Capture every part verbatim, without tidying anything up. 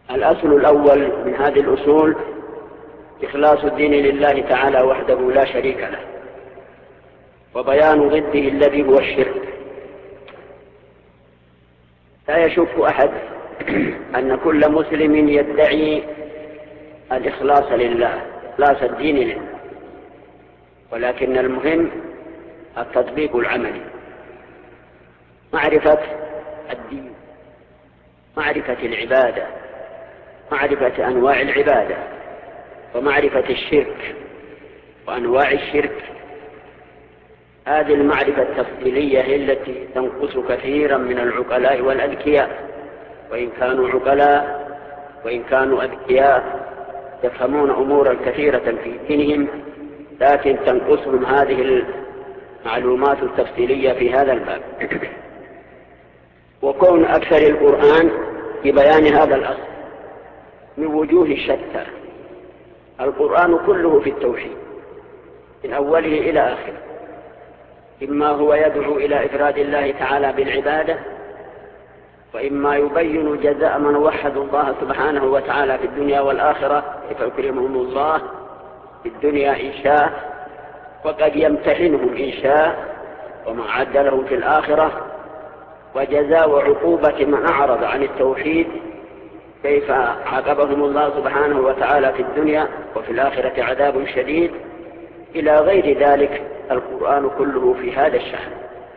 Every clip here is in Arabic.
الأصل الأول من هذه الأصول إخلاص الدين لله تعالى وحده لا شريك له، وبيان ضده الذي هو الشرك. لا يشك أحد أن كل مسلم يدعي الإخلاص لله، إخلاص الدين لله، ولكن المهم التطبيق العملي، معرفة الدين، معرفة العبادة، معرفة أنواع العبادة، ومعرفة الشرك وأنواع الشرك. هذه المعرفة التفصيلية هي التي تنقص كثيرا من العقلاء والأذكياء، وإن كانوا عقلاء وإن كانوا أذكياء يفهمون أمورا كثيرة في دينهم، لكن تنقصهم هذه المعلومات التفصيلية في هذا الباب. وكون أكثر القرآن في بيان هذا الأصل من وجوه شتى. القرآن كله في التوحيد من أوله إلى آخره، إما هو يدعو إلى إفراد الله تعالى بالعبادة، وإما يبين جزاء من وحدوا الله سبحانه وتعالى في الدنيا والآخرة، كيف يكرمهم الله في الدنيا إن شاء، وقد يمتحنهم إن شاء وما عد لهم في الآخرة، وجزاء وعقوبة من أعرض عن التوحيد، كيف عاقبهم الله سبحانه وتعالى في الدنيا وفي الآخرة عذاب شديد، إلى غير ذلك. القرآن كله في هذا الشأن.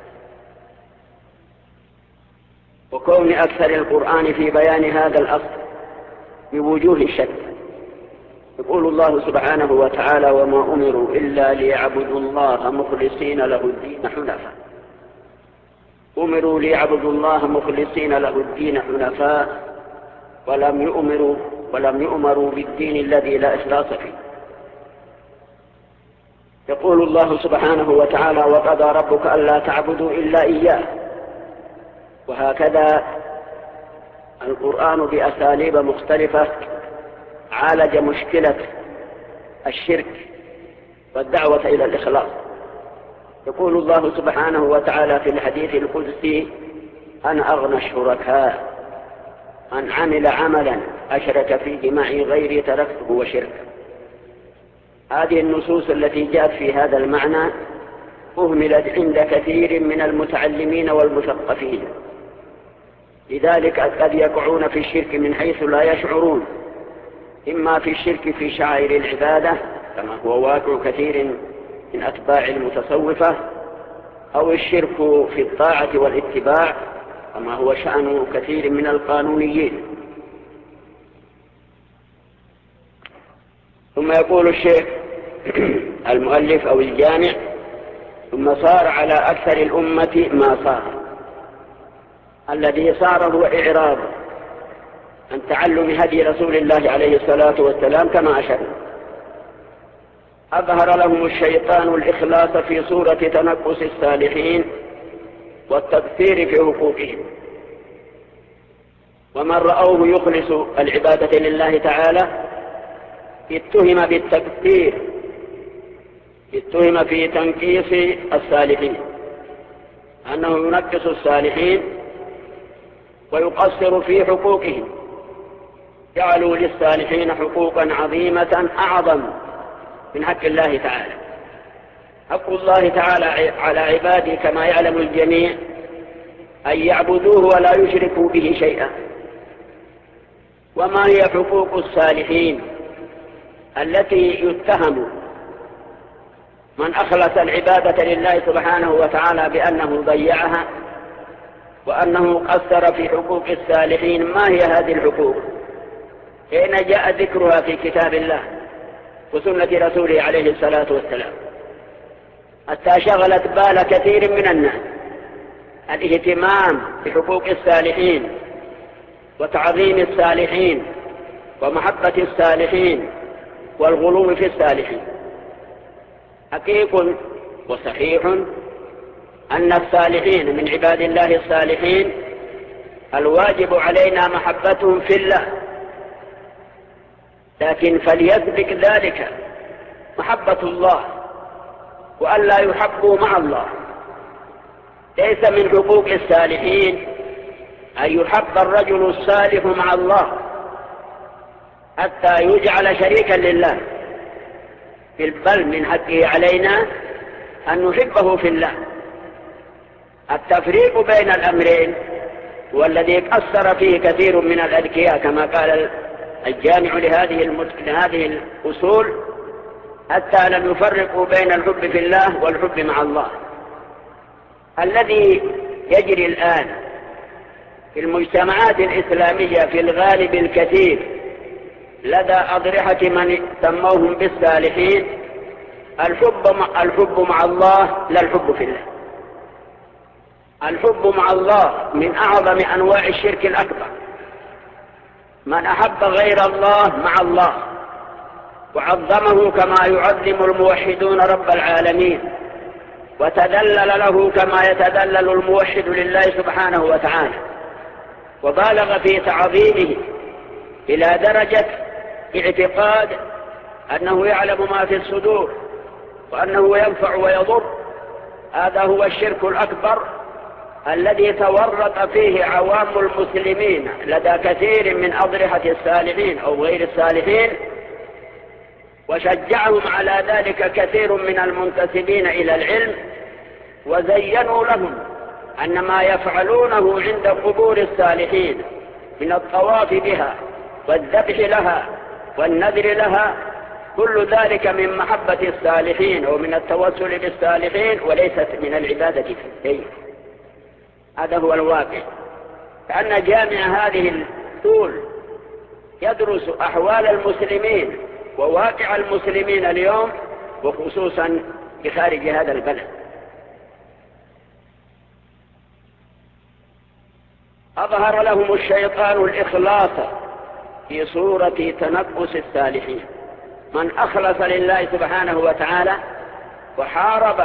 وكون أكثر القرآن في بيان هذا الأصل من وجوه شتى. يقول الله سبحانه وتعالى: وما أمروا إلا ليعبدوا الله مخلصين له الدين حنفاء. أمروا ليعبدوا الله مخلصين له الدين حنفاء، ولم يؤمروا ولم يؤمروا بالدين الذي لا إخلاص فيه. يقول الله سبحانه وتعالى: وقضى ربك ألا تعبدوا إلا إياه. وهكذا القرآن بأساليب مختلفة عالج مشكلة الشرك والدعوة إلى الإخلاص. يقول الله سبحانه وتعالى في الحديث القدسي: أنا أغنى الشركاء، من عمل عملا أشرك فيه معي غيري تركته وشركه. هذه النصوص التي جاءت في هذا المعنى أهملت عند كثير من المتعلمين والمثقفين، لذلك قد يقعون في الشرك من حيث لا يشعرون، إما في الشرك في شعائر العبادة كما هو واقع كثير من أتباع المتصوفة، أو الشرك في الطاعة والاتباع كما هو شأن كثير من القانونيين. ثم يقول الشيخ المؤلف أو الجامع: ثم صار على أكثر الأمة ما صار. الذي صار هو إعراض عن تعلم هدي رسول الله عليه الصلاة والسلام كما أشرنا. أظهر لهم الشيطان الإخلاص في صورة تنقص الصالحين والتقصير في حقوقهم، ومن رأوه يخلص العبادة لله تعالى اتهم بالتقصير، اتهم في تنقيص الصالحين، أنه ينقص الصالحين ويقصر في حقوقهم. جعلوا للصالحين حقوقا عظيمة أعظم من حق الله تعالى. حق الله تعالى على عباده كما يعلم الجميع أن يعبدوه ولا يشركوا به شيئا. وما هي حقوق الصالحين التي يتهم من أخلص العبادة لله سبحانه وتعالى بأنه ضيعها وأنه قصر في حقوق الصالحين؟ ما هي هذه الحقوق؟ حين جاء ذكرها في كتاب الله وسنة رسوله عليه الصلاة والسلام، حتى شغلت بال كثير من الناس الاهتمام بحقوق الصالحين وتعظيم الصالحين ومحبة الصالحين والغلو في الصالحين. حقيق وصحيح أن الصالحين من عباد الله الصالحين الواجب علينا محبتهم في الله، لكن فليسبق ذلك محبة الله، وأن لا يحبوا مع الله. ليس من حقوق الصالحين أن يحب الرجل الصالح مع الله، حتى يجعل شريكا لله، بل من حقه علينا أن نحبه في الله. التفريق بين الأمرين والذي قصر فيه كثير من الأذكياء كما قال الجامع لهذه, المت... لهذه الأصول، حتى لم يفرقوا بين الحب في الله والحب مع الله. الذي يجري الآن في المجتمعات الإسلامية في الغالب الكثير لدى أضرحة من سموهم بالصالحين الحب مع, الحب مع الله لا الحب في الله. الحب مع الله من أعظم أنواع الشرك الأكبر. من أحب غير الله مع الله وعظمه كما يعظم الموحدون رب العالمين، وتذلل له كما يتذلل الموحد لله سبحانه وتعالى، وبالغ في تعظيمه إلى درجة اعتقاد أنه يعلم ما في الصدور وأنه ينفع ويضر. هذا هو الشرك الأكبر الذي تورط فيه عوام المسلمين لدى كثير من أضرحة الصالحين أو غير الصالحين، وشجعهم على ذلك كثير من المنتسبين إلى العلم، وزينوا لهم أن ما يفعلونه عند قبور الصالحين من الطواف بها والذبح لها والنذر لها كل ذلك من محبة الصالحين ومن التوسل بالصالحين، وليست من العبادة في الدين. هذا هو الواقع. كأن جامع هذه الأصول يدرس أحوال المسلمين وواقع المسلمين اليوم، وخصوصا بخارج هذا البلد. أظهر لهم الشيطان الإخلاص في صورة تنقص الصالحين. من أخلص لله سبحانه وتعالى وحارب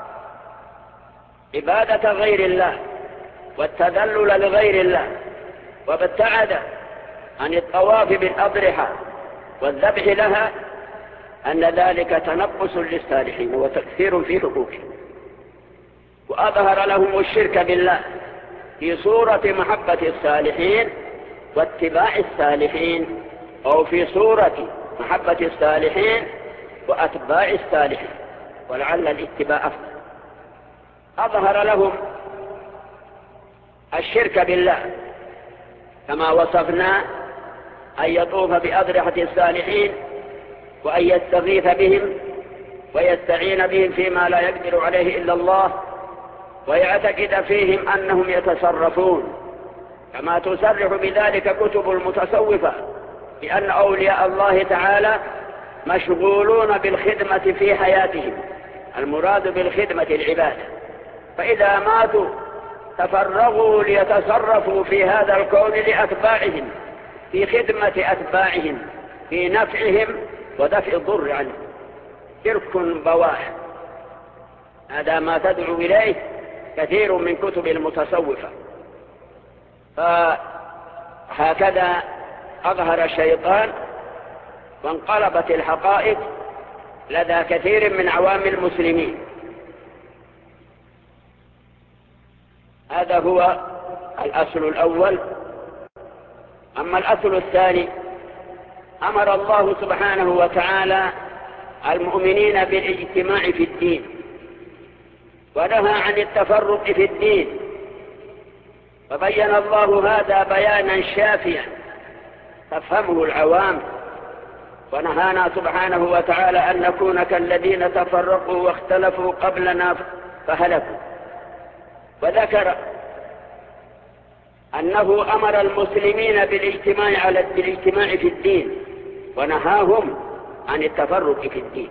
عبادة غير الله والتذلل لغير الله وابتعد عن الطواف بالأضرحة والذبح لها، أن ذلك تنقص للصالحين وتكثير في حقوقهم. وأظهر لهم الشرك بالله في صورة محبة الصالحين واتباع الصالحين، أو في صورة محبة الصالحين وأتباع الصالحين، ولعل الاتباع أفضل. أظهر لهم الشرك بالله كما وصفنا، أن يطوف بأضرحة الصالحين وأن يستغيث بهم ويستعين بهم فيما لا يقدر عليه إلا الله، ويعتقد فيهم أنهم يتصرفون، كما تصرح بذلك كتب المتصوفة بأن أولياء الله تعالى مشغولون بالخدمة في حياتهم. المراد بالخدمة العبادة، فإذا ماتوا تفرغوا ليتصرفوا في هذا الكون لأتباعهم، في خدمة أتباعهم، في نفعهم ودفع الضر عنهم. شرك بواح. هذا ما تدعو إليه كثير من كتب المتصوفة. فهكذا أظهر الشيطان وانقلبت الحقائق لدى كثير من عوام المسلمين. هذا هو الأصل الأول. أما الأصل الثاني، أمر الله سبحانه وتعالى المؤمنين بالاجتماع في الدين، ونهى عن التفرق في الدين، فبين الله هذا بيانا شافيا تفهمه العوام. ونهانا سبحانه وتعالى أن نكون كالذين تفرقوا واختلفوا قبلنا فهلكوا. وذكر أنه أمر المسلمين بالاجتماع على بالاجتماع في الدين، ونهاهم عن التفرق في الدين.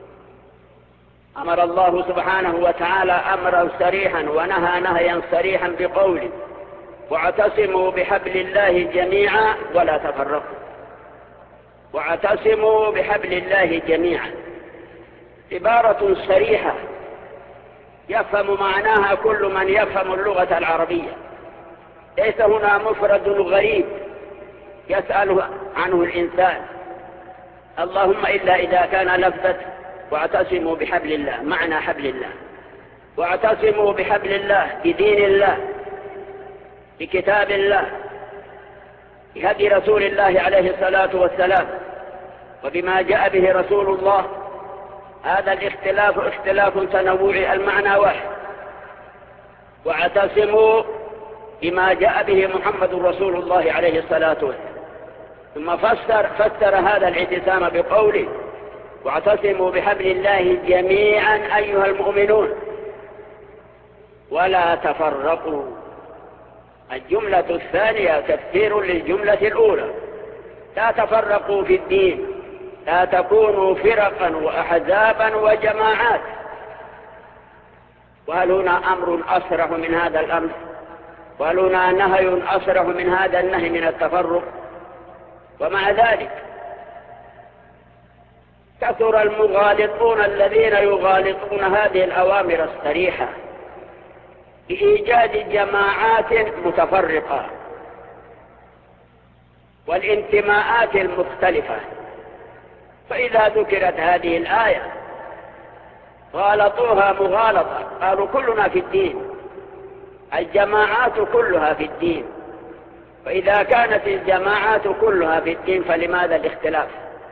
أمر الله سبحانه وتعالى أمرا صريحا ونهى نهيا صريحا بقوله: واعتصموا بحبل الله جميعا ولا تفرقوا. واعتصموا بحبل الله جميعا عبارة صريحة يفهم معناها كل من يفهم اللغة العربية. ليس هنا مفرد غريب يسأل عنه الإنسان، اللهم إلا إذا كان لفظة واعتصموا بحبل الله، معنى حبل الله. واعتصموا بحبل الله، بدين الله، بكتاب الله، بهدي رسول الله عليه الصلاة والسلام وبما جاء به رسول الله، هذا الاختلاف اختلاف تنوع المعنى واحد. واعتصموا بما جاء به محمد رسول الله عليه الصلاة والسلام. ثم فسر, فسر هذا الاعتصام بقوله: واعتصموا بحبل الله جميعا أيها المؤمنون ولا تفرقوا. الجملة الثانية تفسير للجملة الأولى: لا تفرقوا في الدين، لا تكونوا فرقا وأحزابا وجماعات. وهل هنا أمر أصرح من هذا الأمر؟ وهل هنا نهي أصرح من هذا النهي من التفرق؟ ومع ذلك كثر المغالطون الذين يغالطون هذه الأوامر الصريحة بإيجاد جماعات متفرقة والانتماءات المختلفة. فإذا ذكرت هذه الآية غالطوها مغالطة، قالوا كلنا في الدين، الجماعات كلها في الدين. فإذا كانت الجماعات كلها في الدين فلماذا الاختلاف؟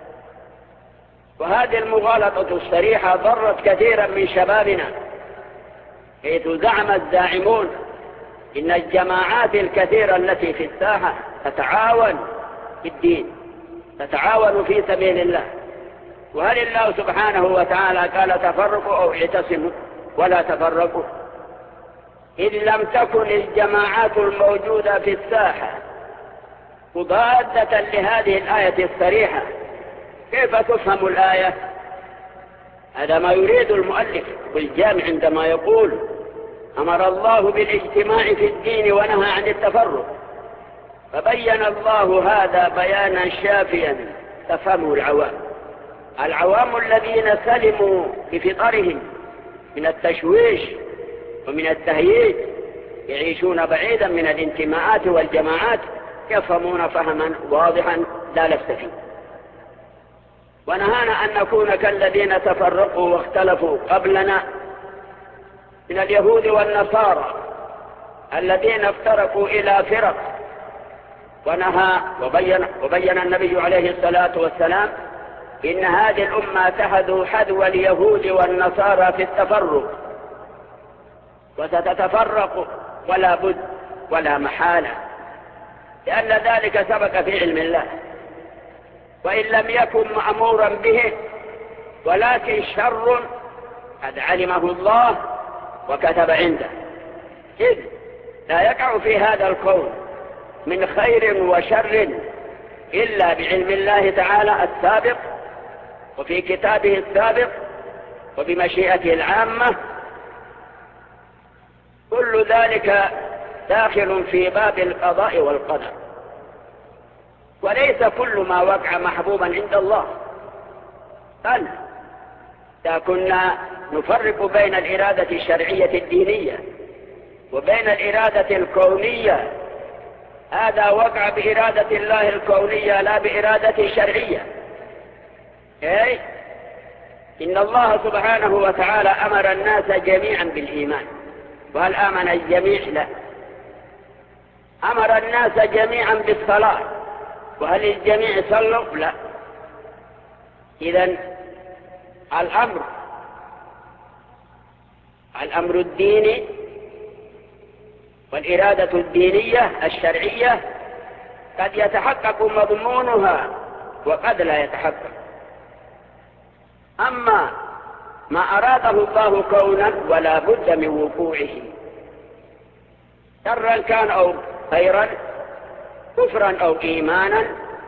وهذه المغالطة الصريحة ضرت كثيرا من شبابنا، حيث زعم الزاعمون إن الجماعات الكثيرة التي في الساحة تتعاون في الدين، تتعاون في سبيل الله. وهل الله سبحانه وتعالى قال تفرقوا أو اعتصموا ولا تفرقوا؟ إن لم تكن الجماعات الموجودة في الساحة مضادة لهذه الآية الصريحة، كيف تفهم الآية؟ هذا ما يريد المؤلف بالجامع عندما يقول: أمر الله بالاجتماع في الدين ونهى عن التفرق. فبين الله هذا بيانا شافيا تفهمه العوام، العوام الذين سلموا بفطرهم من التشويش ومن التهييج، يعيشون بعيدا من الانتماءات والجماعات، يفهمون فهما واضحا لا لبس فيه. ونهانا أن نكون كالذين تفرقوا واختلفوا قبلنا من اليهود والنصارى الذين افترقوا إلى فرق. ونهى وبين, وبين النبي عليه الصلاة والسلام إن هذه الأمة تحذو حذو اليهود والنصارى في التفرق، وستتفرق ولا بد ولا محالة، لأن ذلك سبق في علم الله، وإن لم يكن مأمورا به، ولكن شر قد علمه الله وكتب عنده، إذ لا يقع في هذا الكون من خير وشر إلا بعلم الله تعالى السابق، وفي كتابه السابق، وبمشيئته العامة. كل ذلك داخل في باب القضاء والقدر، وليس كل ما وقع محبوبا عند الله. بل إذا كنا نفرق بين الإرادة الشرعية الدينية وبين الإرادة الكونية، هذا وقع بإرادة الله الكونية لا بإرادة شرعية. أي إن الله سبحانه وتعالى أمر الناس جميعا بالإيمان، وهل آمن الجميع؟ لا. أمر الناس جميعا بالصلاة، وهل الجميع صلوا؟ لا. إذن الأمر الأمر الديني والإرادة الدينية الشرعية قد يتحقق مضمونها وقد لا يتحقق. أما ما أراده الله كونا ولا بد من وقوعه، شرا كان أو خيرا، كفرا أو إيمانا،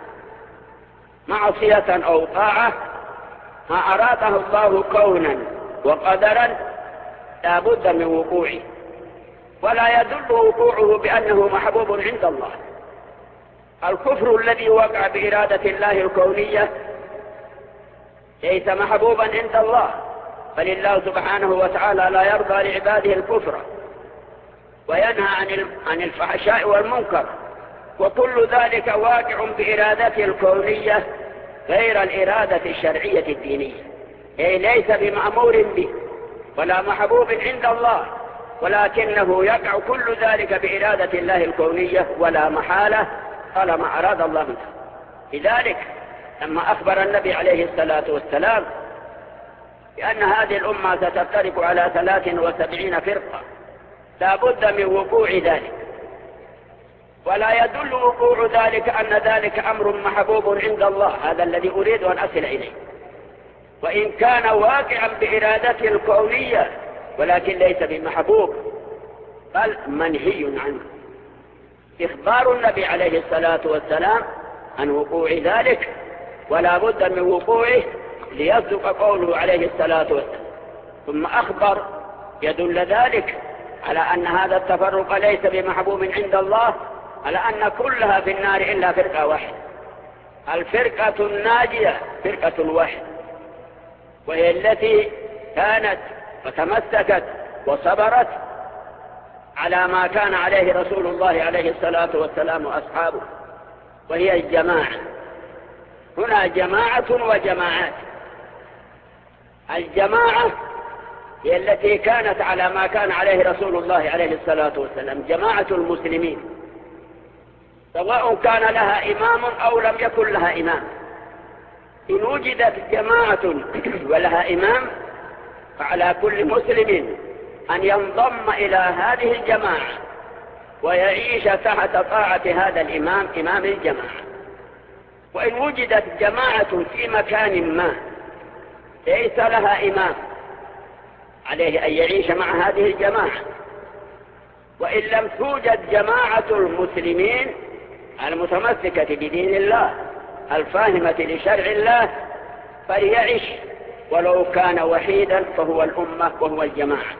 معصية أو طاعة، ما أراده الله كونا وقدرا لا بد من وقوعه، ولا يدل وقوعه بأنه محبوب عند الله. الكفر الذي وقع بإرادة الله الكونية ليس محبوبا عند الله، بل الله سبحانه وتعالى لا يرضى لعباده الكفر، وينهى عن عن الفحشاء والمنكر، وكل ذلك واقع بإرادته الكونية غير الإرادة الشرعية الدينية، أي ليس بمأمور به ولا محبوب عند الله، ولكنه يقع كل ذلك بإرادة الله الكونية ولا محالة قال ما أراد الله منه. لذلك لما أخبر النبي عليه الصلاة والسلام بأن هذه الأمة ستفترق على ثلاث وسبعين فرقة لا بد من وقوع ذلك، ولا يدل وقوع ذلك أن ذلك أمر محبوب عند الله، هذا الذي أريد أن أصل إليه، وإن كان واقعا بإرادته الكونية ولكن ليس بمحبوب بل منهي عنه. إخبار النبي عليه الصلاة والسلام عن وقوع ذلك ولا بد من وقوعه ليصدق قوله عليه الصلاة والسلام، ثم أخبر يدل ذلك على أن هذا التفرق ليس بمحبوب عند الله، على أن كلها في النار إلا فرقة واحدة، الفرقة الناجية فرقة واحدة، وهي التي كانت وتمسكت وصبرت على ما كان عليه رسول الله عليه الصلاة والسلام وأصحابه، وهي الجماعة. هنا جماعة وجماعات. الجماعة هي التي كانت على ما كان عليه رسول الله عليه الصلاة والسلام، جماعة المسلمين، سواء كان لها إمام أو لم يكن لها إمام. إن وجدت جماعة ولها إمام فعلى كل مسلم أن ينضم إلى هذه الجماعة ويعيش تحت طاعة هذا الإمام إمام الجماعة. وإن وجدت جماعة في مكان ما ليس لها إمام عليه أن يعيش مع هذه الجماعة. وإن لم توجد جماعة المسلمين المتمسكة بدين الله الفاهمة لشرع الله فليعش ولو كان وحيدا فهو الأمة وهو الجماعة.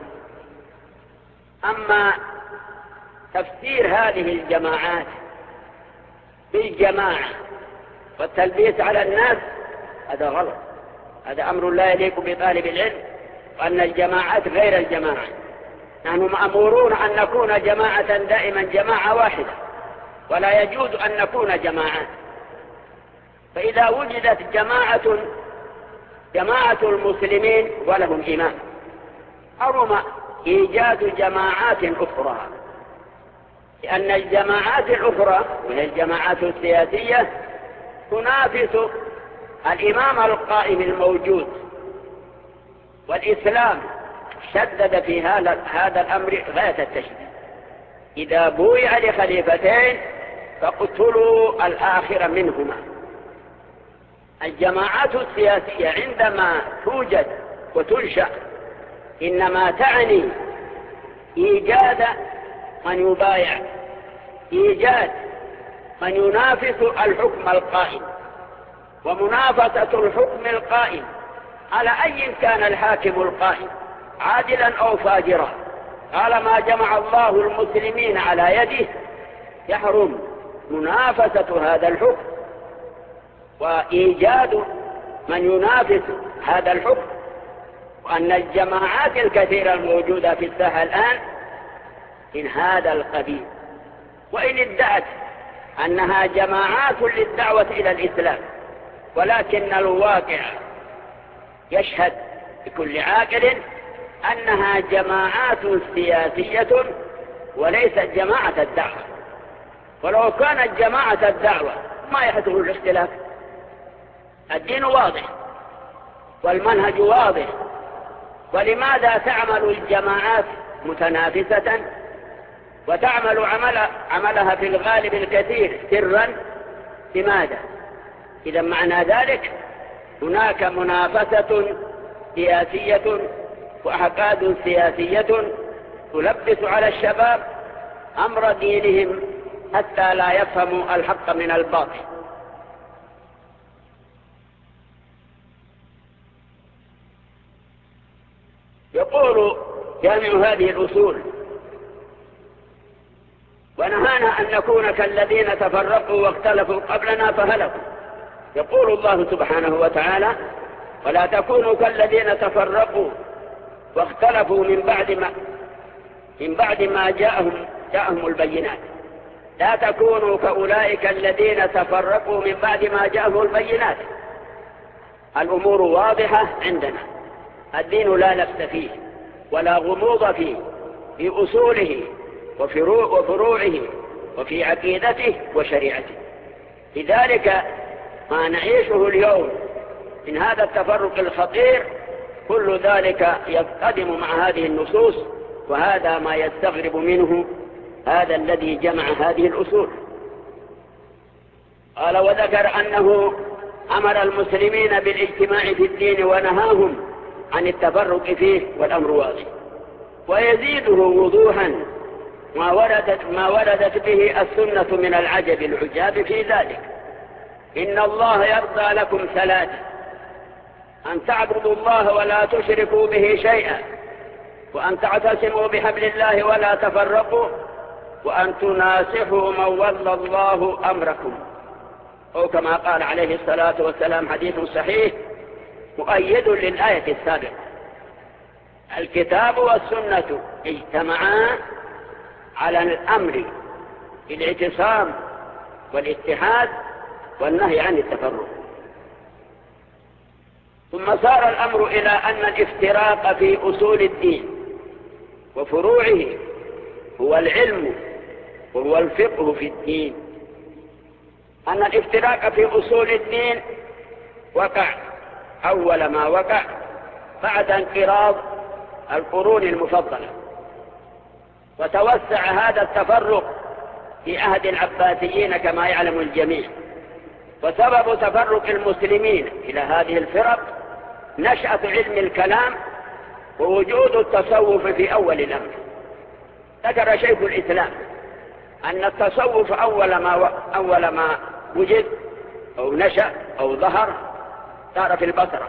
أما تفسير هذه الجماعات بالجماعة والتلبيس على الناس هذا غلط، هذا أمر لا يليق بطالب العلم، وأن الجماعات غير الجماعة. نحن مأمورون أن نكون جماعة دائما، جماعة واحدة، ولا يجوز أن نكون جماعات. فإذا وجدت جماعة جماعة المسلمين ولهم إمام حرم إيجاد جماعات أخرى، لأن الجماعات الأخرى وهي الجماعات السياسية تنافس الإمام القائم الموجود، والإسلام شدد في هذا هذا الأمر غاية التشديد. إذا بويع لخليفتين فاقتلوا الآخر منهما. الجماعات السياسية عندما توجد وتنشأ إنما تعني إيجاد من يبايع، إيجاد من ينافس الحكم القائم، ومنافسة الحكم القائم على أي كان الحاكم القائم عادلا أو فاجرا، طالما جمع الله المسلمين على يده يحرم منافسة هذا الحكم وإيجاد من ينافس هذا الحكم. وأن الجماعات الكثيرة الموجودة في الساحة الآن من هذا القبيل، وإن ادعت أنها جماعات للدعوة إلى الإسلام، ولكن الواقع يشهد بكل عاقل أنها جماعات سياسية وليست جماعة الدعوة. ولو كانت جماعة الدعوة ما يحدث الاختلاف، الدين واضح والمنهج واضح. ولماذا تعمل الجماعات متنافسة وتعمل عمل عملها في الغالب الكثير سرا؟ لماذا؟ إذا معنى ذلك هناك منافسة سياسية وأحقاد سياسية تلبس على الشباب أمر دينهم حتى لا يفهموا الحق من الباطل. يقول جامع هذه الأصول: ونهانا أن نكون كالذين تفرقوا واختلفوا قبلنا فهلكوا. يقول الله سبحانه وتعالى: ولا تكونوا كالذين تفرقوا واختلفوا من بعد ما من بعد ما جاءهم جاءهم البينات. لا تكونوا كأولئك الذين تفرقوا من بعد ما جاءهم البينات. الأمور واضحة عندنا، الدين لا لبس فيه ولا غموض فيه، في أصوله وفروعه وفي عقيدته وشريعته. لذلك ما نعيشه اليوم من هذا التفرق الخطير كل ذلك يصطدم مع هذه النصوص، وهذا ما يستغرب منه هذا الذي جمع هذه الأصول. قال: وذكر أنه أمر المسلمين بالاجتماع في الدين ونهاهم عن التفرق فيه، والأمر واضح. ويزيده وضوحا ما وردت, ما وردت به السنة من العجب العجاب في ذلك. إن الله يرضى لكم ثلاثة: أن تعبدوا الله ولا تشركوا به شيئا، وأن تعتصموا بحبل الله ولا تفرقوا، وأن تناصحوا من ولى الله أمركم، أو كما قال عليه الصلاة والسلام حديث صحيح مؤيد للآية السابقة. الكتاب والسنة اجتمعا على الأمر بالاعتصام والاتحاد والنهي عن التفرق. ثم صار الأمر إلى أن الافتراق في أصول الدين وفروعه هو العلم وهو الفقه في الدين. أن الافتراق في أصول الدين وقع أول ما وقع بعد انقراض القرون المفضلة، وتوسع هذا التفرق في عهد العباسيين كما يعلم الجميع. وسبب تفرق المسلمين إلى هذه الفرق نشأة علم الكلام ووجود التصوف في أول الأمر. ذكر شيخ الإسلام أن التصوف أول ما, أول ما وجد أو نشأ أو ظهر صار في البصرة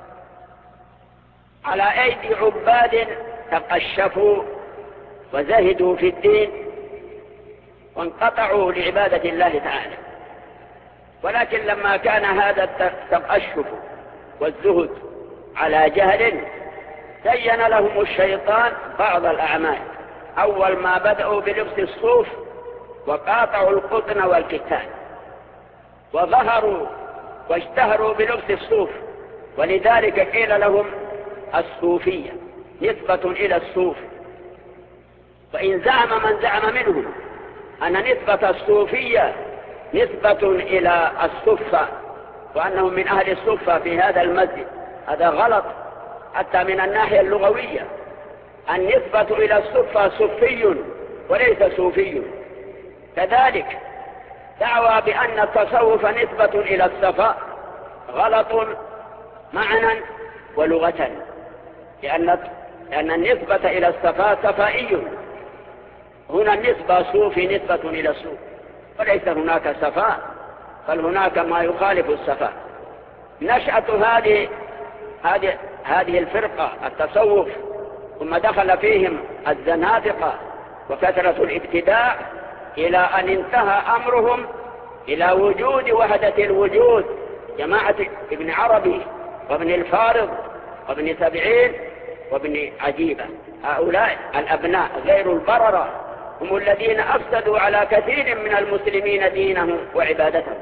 على أيدي عباد تقشفوا وزهدوا في الدين وانقطعوا لعبادة الله تعالى. ولكن لما كان هذا التقشف والزهد على جهل زين لهم الشيطان بعض الأعمال. أول ما بدأوا بلبس الصوف وقاطعوا القطن والكتان، وظهروا واشتهروا بلبس الصوف، ولذلك قيل لهم الصوفية نسبة إلى الصوف. وإن زعم من زعم منهم أن نسبة الصوفية نسبة إلى الصفة وأنهم من أهل الصفة في هذا المسجد، هذا غلط حتى من الناحية اللغوية. النسبة إلى الصفة صفي وليس صوفي. كذلك دعوى بأن التصوف نسبة إلى الصفاء غلط معنى ولغة، لأن, لأن النسبة إلى الصفاء صفائي. هنا النسبة صوفي نسبة إلى الصوف، وليس هناك صفاء، بل هناك ما يخالف الصفاء. نشأة هذه هذه هذه الفرقة التصوف، ثم دخل فيهم الزنادقة وكثرة الابتداع إلى أن انتهى أمرهم إلى وجود وحدة الوجود جماعة ابن عربي وابن الفارض وابن سبعين وابن عجيبة. هؤلاء الأبناء غير البررة هم الذين أفسدوا على كثير من المسلمين دينهم وعبادتهم.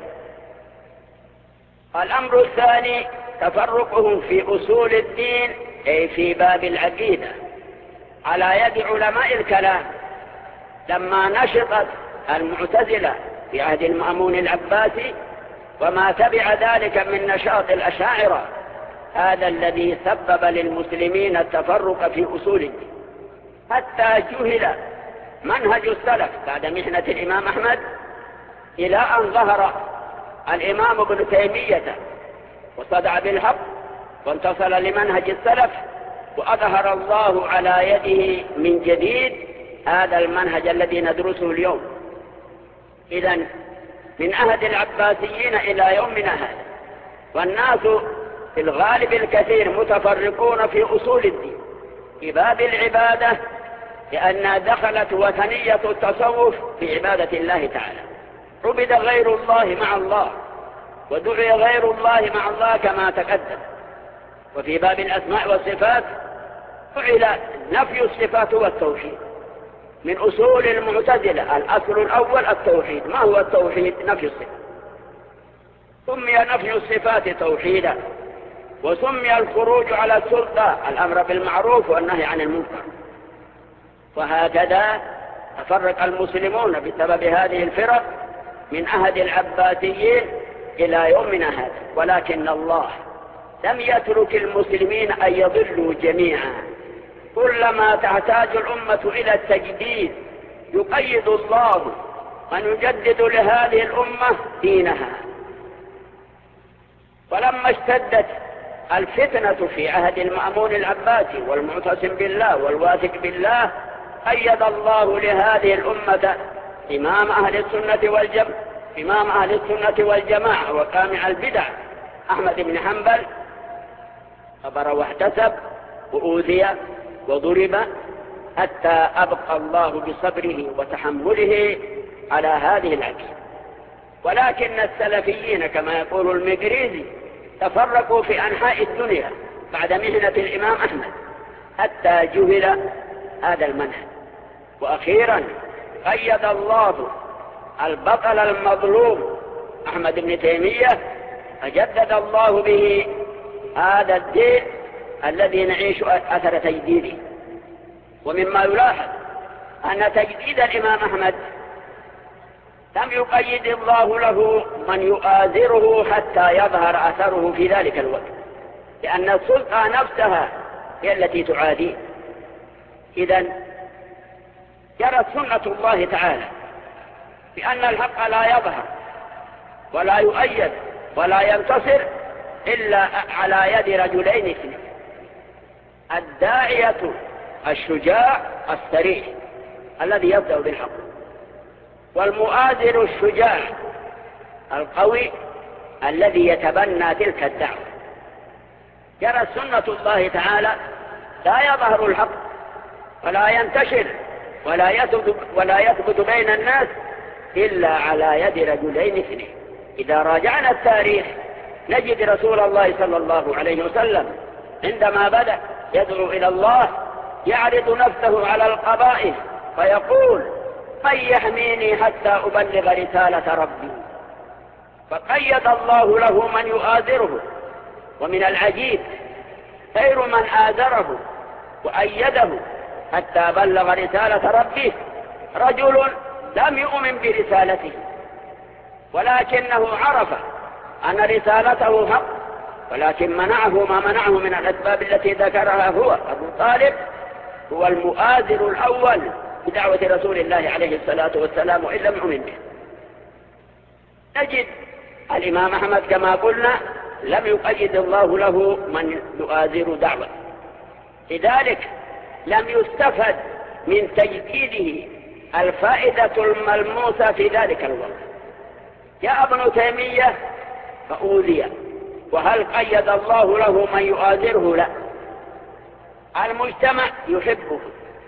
الأمر الثاني تفرقهم في أصول الدين، أي في باب العقيدة، على يد علماء الكلام. لما نشطت المعتزلة في عهد المأمون العباسي وما تبع ذلك من نشاط الأشاعرة، هذا الذي سبب للمسلمين التفرق في أصول الدين، حتى جهل منهج السلف بعد محنة الإمام أحمد، إلى أن ظهر الإمام ابن تيمية وصدع بالحق وانتصل لمنهج السلف، وأظهر الله على يده من جديد هذا المنهج الذي ندرسه اليوم. إذن من عهد العباسيين إلى يومنا هذا والناس في الغالب الكثير متفرقون في أصول الدين في باب العبادة، لأن دخلت وثنية التصوف في عبادة الله تعالى. عبد غير الله مع الله ودعي غير الله مع الله كما تقدم. وفي باب الأسماء والصفات فعل نفي الصفات والتوحيد من أصول المعتزلة. الأصل الأول التوحيد. ما هو التوحيد؟ نفي الصفات. سمي نفي الصفات توحيدا، وسمي الخروج على السلطة الأمر بالمعروف والنهي عن المنكر. وهكذا تفرق المسلمون بسبب هذه الفرق من عهد العباسيين إلى يومنا هذا، ولكن الله لم يترك المسلمين أن يضلوا جميعا. كلما تحتاج الأمة إلى التجديد يقيد الله من يجدد لهذه الأمة دينها. ولما اشتدت الفتنة في عهد المأمون العباسي والمعتصم بالله والواثق بالله، أيد الله لهذه الأمة إمام أهل السنة والجماعة إمام أهل السنة والجماعة وقامع البدع أحمد بن حنبل، صبر واحتسب وأوذي وضرب حتى أبقى الله بصبره وتحمله على هذه العقيدة. ولكن السلفيين كما يقول المقريزي تفرقوا في أنحاء الدنيا بعد مهنة الإمام أحمد حتى جهل هذا المنهج. وأخيرا قيد الله البطل المظلوم أحمد بن تيمية، فجدد الله به هذا الدين الذي نعيش أثر تجديده. ومما يلاحظ أن تجديد الإمام أحمد لم يقيد الله له من يؤازره حتى يظهر أثره في ذلك الوقت، لأن السلطة نفسها هي التي تعاديه. إذن جرت سنة الله تعالى بأن الحق لا يظهر ولا يؤيد ولا ينتصر إلا على يد رجلين اثنين: الداعية الشجاع الصريح الذي يبدأ بالحق، والمؤازر الشجاع القوي الذي يتبنى تلك الدعوة. جرت سنة الله تعالى لا يظهر الحق ولا ينتشر ولا يثبت, ولا يثبت بين الناس إلا على يد رجلين اثنين. إذا راجعنا التاريخ نجد رسول الله صلى الله عليه وسلم عندما بدأ يدعو إلى الله يعرض نفسه على القبائل فيقول: من يحميني حتى أبلغ رسالة ربي؟ فقيد الله له من يؤازره. ومن العجيب خير من آزره وأيده حتى بلغ رسالة ربه رجل لم يؤمن برسالته، ولكنه عرف أن رسالته حق، ولكن منعه ما منعه من الأسباب التي ذكرها هو أبو طالب، هو المؤازر الأول بدعوة رسول الله عليه الصلاة والسلام وإن لم يؤمن به. نجد الإمام أحمد كما قلنا لم يقيد الله له من يؤازر دعوة، لذلك لم يستفد من تجديده الفائدة الملموسة في ذلك الوقت. جاء ابن تيمية فأوذي، وهل قيد الله له من يؤازره؟ لا. المجتمع يحبه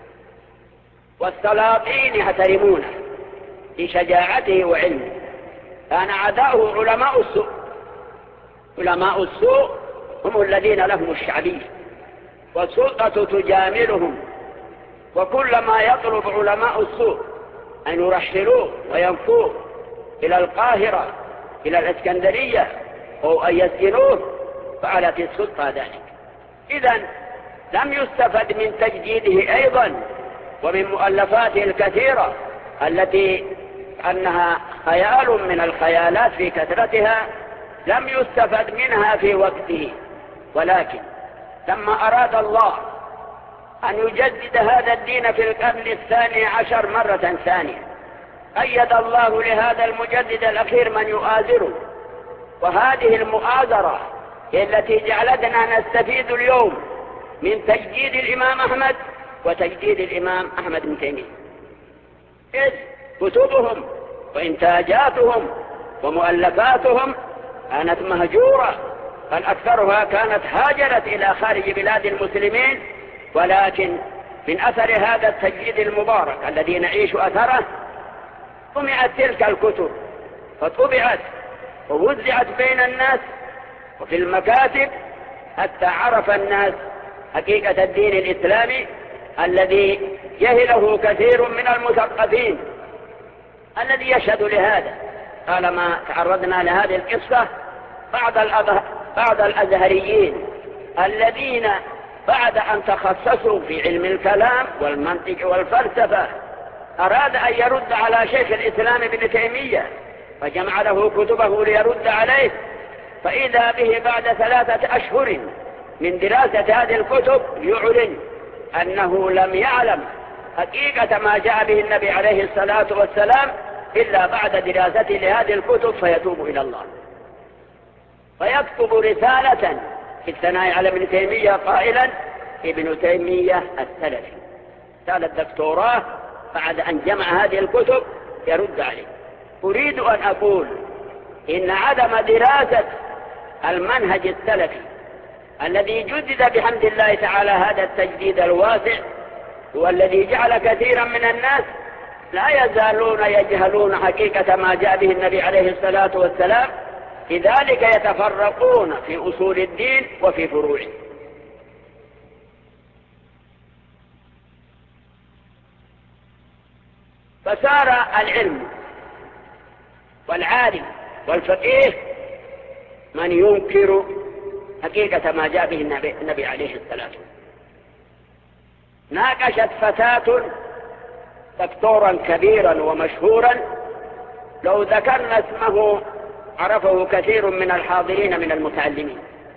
والسلاطين يحترمونه لشجاعته وعلمه. كان عداؤه علماء السوء. علماء السوء هم الذين لهم الشعبية والسلطة تجاملهم، وكلما يطلب علماء السوء أن يرحلوه وينفوه إلى القاهرة إلى الإسكندرية أو أن يسجنوه فعلت السلطة ذلك. إذن لم يستفد من تجديده أيضا ومن مؤلفاته الكثيرة التي أنها خيال من الخيالات في كثرتها، لم يستفد منها في وقته. ولكن لما أراد الله أن يجدد هذا الدين في القرن الثاني عشر مرة ثانية قيد الله لهذا المجدد الأخير من يؤازره. وهذه المؤازرة هي التي جعلتنا نستفيد اليوم من تجديد الإمام أحمد وتجديد الإمام أحمد بن تيمية، إذ كتبهم وإنتاجاتهم ومؤلفاتهم كانت مهجورة، بل أكثرها كانت هاجرت إلى خارج بلاد المسلمين. ولكن من أثر هذا التجديد المبارك الذي نعيش أثره طمعت تلك الكتب فطبعت ووزعت بين الناس وفي المكاتب حتى عرف الناس حقيقة الدين الإسلامي الذي جهله كثير من المثقفين. الذي يشهد لهذا طالما تعرضنا لهذه القصة بعض بعض الأزهريين الذين بعد أن تخصصوا في علم الكلام والمنطق والفلسفة أراد أن يرد على شيخ الإسلام ابن تيمية فجمع له كتبه ليرد عليه، فإذا به بعد ثلاثة أشهر من دراسة هذه الكتب يعلن أنه لم يعلم حقيقة ما جاء به النبي عليه الصلاة والسلام إلا بعد دراسته لهذه الكتب، فيتوب إلى الله. فيكتب رسالة في الثناء على ابن تيمية قائلا: ابن تيمية السلفي، رسالة دكتوراه بعد أن جمع هذه الكتب يرد عليه. أريد أن أقول إن عدم دراسة المنهج السلفي الذي جدد بحمد الله تعالى هذا التجديد الواسع هو الذي جعل كثيرا من الناس لا يزالون يجهلون حقيقة ما جاء به النبي عليه الصلاة والسلام، لذلك يتفرقون في أصول الدين وفي فروعه. فصار العلم والعالم والفقيه من ينكر حقيقة ما جاء به النبي عليه الصلاة والسلام. ناقشت فتاة دكتورا كبيرا ومشهورا لو ذكرنا اسمه عرفه كثير من الحاضرين من المتعلمين.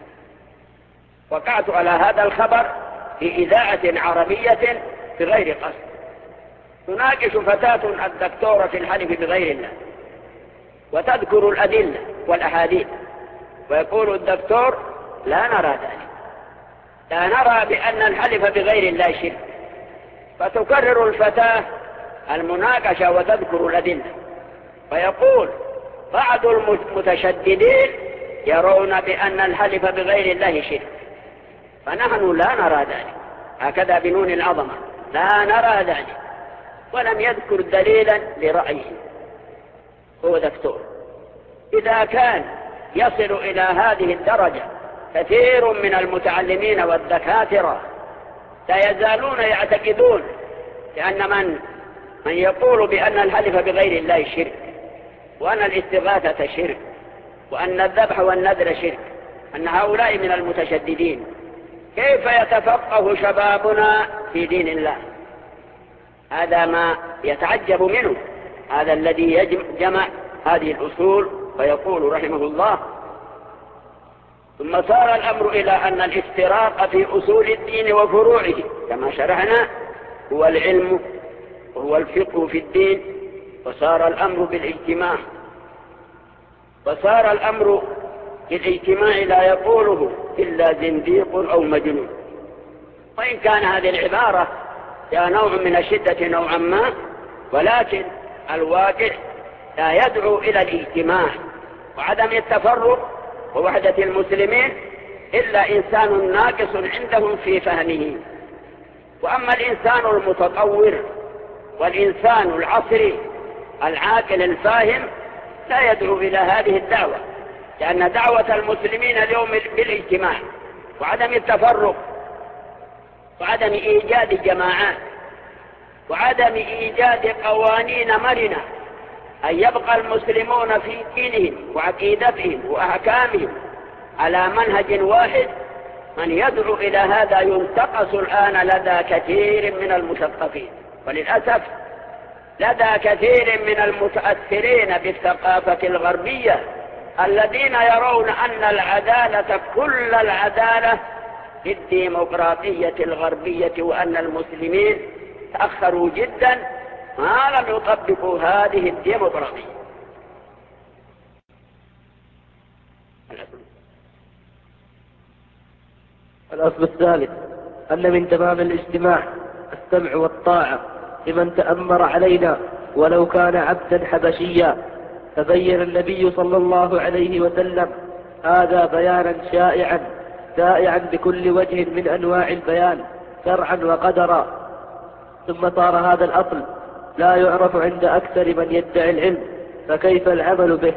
وقعت على هذا الخبر في إذاعة عربية بغير قصد. تناقش فتاة الدكتورة في الحلف بغير الله وتذكر الأدلة والأحاديث، ويقول الدكتور: لا نرى ذلك، لا نرى بأن الحلف بغير الله شرك. فتكرر الفتاة المناقشة وتذكر الأدلة، ويقول بعض المتشددين يرون بأن الحلف بغير الله شرك، فنحن لا نرى ذلك، هكذا بنون العظمة، لا نرى ذلك، ولم يذكر دليلا لرأيه. هو دكتور. إذا كان يصل إلى هذه الدرجة كثير من المتعلمين والدكاترة لا يزالون يعتقدون لأن من من يقول بأن الحلف بغير الله شرك، وأن الاستغاثة شرك، وأن الذبح والنذر شرك، أن هؤلاء من المتشددين، كيف يتفقه شبابنا في دين الله؟ هذا ما يتعجب منه، هذا الذي جمع هذه الأصول. فيقول رحمه الله: ثم صار الأمر إلى أن الافتراق في أصول الدين وفروعه كما شرحنا هو العلم وهو الفقه في الدين، وصار الأمر بالاجتماع، وصار الأمر بالاجتماع لا يقوله إلا زنديق أو مجنون. وإن كان هذه العبارة فيها نوع من الشدة نوعا ما، ولكن الواقع لا يدعو إلى الاجتماع وعدم التفرق ووحدة المسلمين إلا إنسان ناقص عندهم في فهمه. وأما الإنسان المتطور والإنسان العصري العاقل الفاهم لا يدعو إلى هذه الدعوة، لأن دعوة المسلمين اليوم بالاجتماع وعدم التفرق وعدم إيجاد جماعات وعدم إيجاد قوانين مرنة، أن يبقى المسلمون في دينهم وعقيدتهم وأحكامهم على منهج واحد. من يدعو إلى هذا ينتقص الآن لدى كثير من المثقفين، وللأسف لدى كثير من المتأثرين بالثقافة الغربية الذين يرون أن العدالة كل العدالة في الديمقراطية الغربية، وأن المسلمين تأخروا جدا ما لم يطبقوا هذه الديمقراطية. الأصل الثالث أن من تمام الاجتماع السمع والطاعة لمن تأمر علينا ولو كان عبدا حبشيا. فبين النبي صلى الله عليه وسلم هذا بيانا شائعا سائعا بكل وجه من أنواع البيان شرعا وقدرا. ثم صار هذا الأصل لا يعرف عند أكثر من يدعي العلم، فكيف العمل به؟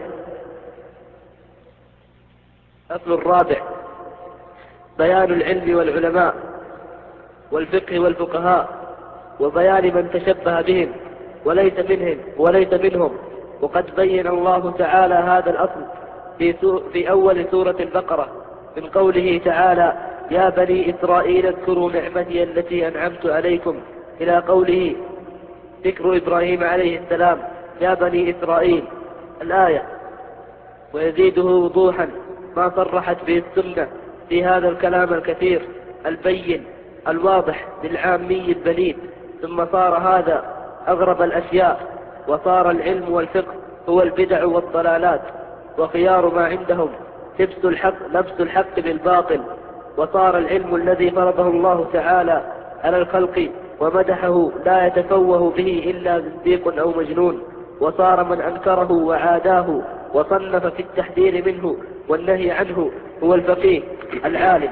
الأصل الرابع بيان العلم والعلماء والفقه والفقهاء، وبيان من تشبه بهم وليس منهم وليس منهم. وقد بين الله تعالى هذا الأصل في, في أول سورة البقرة من قوله تعالى: يا بني إسرائيل اذكروا نعمتي التي أنعمت عليكم، إلى قوله ذكر إبراهيم عليه السلام: يا بني إسرائيل. الآية. ويزيده وضوحا ما صرحت به السنة في هذا الكلام الكثير البين الواضح للعامي البليد. ثم صار هذا أغرب الأشياء، وصار العلم والفقه هو البدع والضلالات، وخيار ما عندهم لبس الحق, لبس الحق بالباطل. وصار العلم الذي فرضه الله تعالى على الخلق ومدحه لا يتفوه به إلا زنديق أو مجنون. وصار من أنكره وعاداه وصنف في التحذير منه والنهي عنه هو الفقيه العالم.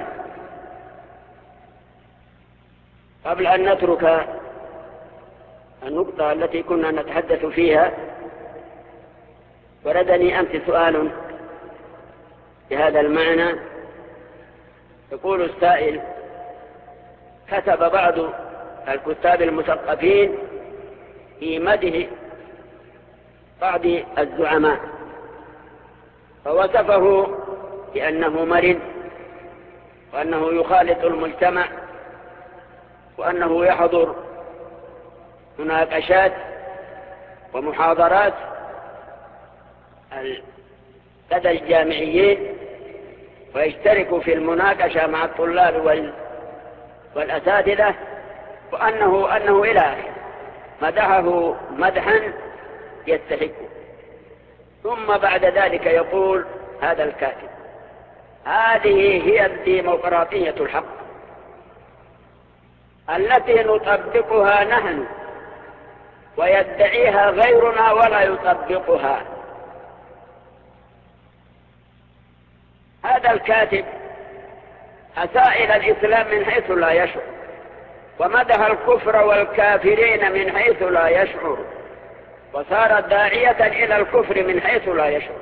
قبل أن نترك النقطة التي كنا نتحدث فيها، وردني أمس سؤال بهذا المعنى. يقول السائل: كتب بعض الكتاب المثقفين في مدح بعض الزعماء، فوصفه بأنه مرن، وأنه يخالط المجتمع، وأنه يحضر مناقشات ومحاضرات لدى الجامعيين، ويشترك في المناقشة مع الطلاب والأساتذة، وأنه أنه إلى آخره، مدحه مدحا يستحقه. ثم بعد ذلك يقول هذا الكاتب: هذه هي الديمقراطية الحق التي نطبقها نحن ويدعيها غيرنا ولا يطبقها. هذا الكاتب أساء إلى الإسلام من حيث لا يشعر، ومدح الكفر والكافرين من حيث لا يشعر، وصار داعية إلى الكفر من حيث لا يشعر.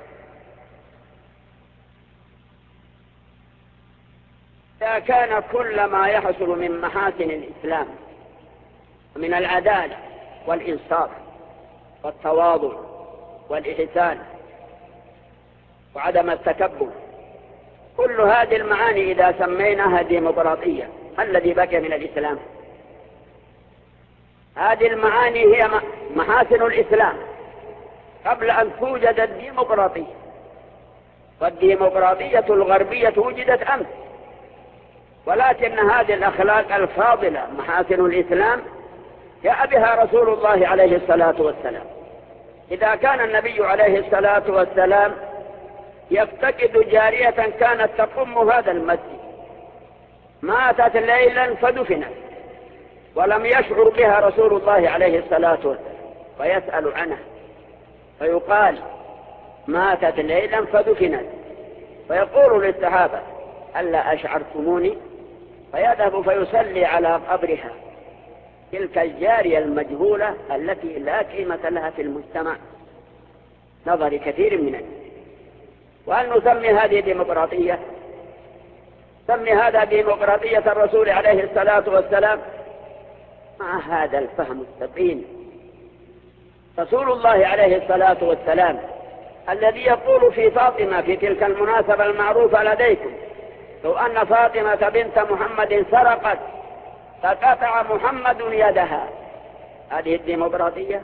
إذا كان كل ما يحصل من محاسن الإسلام من العدالة والإنصاف والتواضع والإحسان وعدم التكبر، كل هذه المعاني إذا سميناها ديمقراطية، ما الذي بقي من الإسلام؟ هذه المعاني هي محاسن الإسلام قبل أن توجد الديمقراطية، والديمقراطية الغربية وجدت أمس، ولكن هذه الأخلاق الفاضلة محاسن الإسلام جاء بها رسول الله عليه الصلاة والسلام. إذا كان النبي عليه الصلاة والسلام يفتقد جارية كانت تقم هذا المسجد، ماتت ليلا فدفنت، ولم يشعر بها رسول الله عليه الصلاة والسلام، فيسأل عنها فيقال ماتت ليلا فدفنت، فيقول للصحابة: ألا أشعرتموني؟ فيذهب فيصلي على قبرها، تلك الجارية المجهولة التي لا قيمة لها في المجتمع نظر كثير من الناس. وهل نسمي هذه ديمقراطية؟ سمي هذا ديمقراطية الرسول عليه الصلاة والسلام؟ مع هذا الفهم السقيم، رسول الله عليه الصلاة والسلام الذي يقول في فاطمة في تلك المناسبة المعروفة لديكم: لو أن فاطمة بنت محمد سرقت فقطع محمد يدها. هذه الديمقراطية؟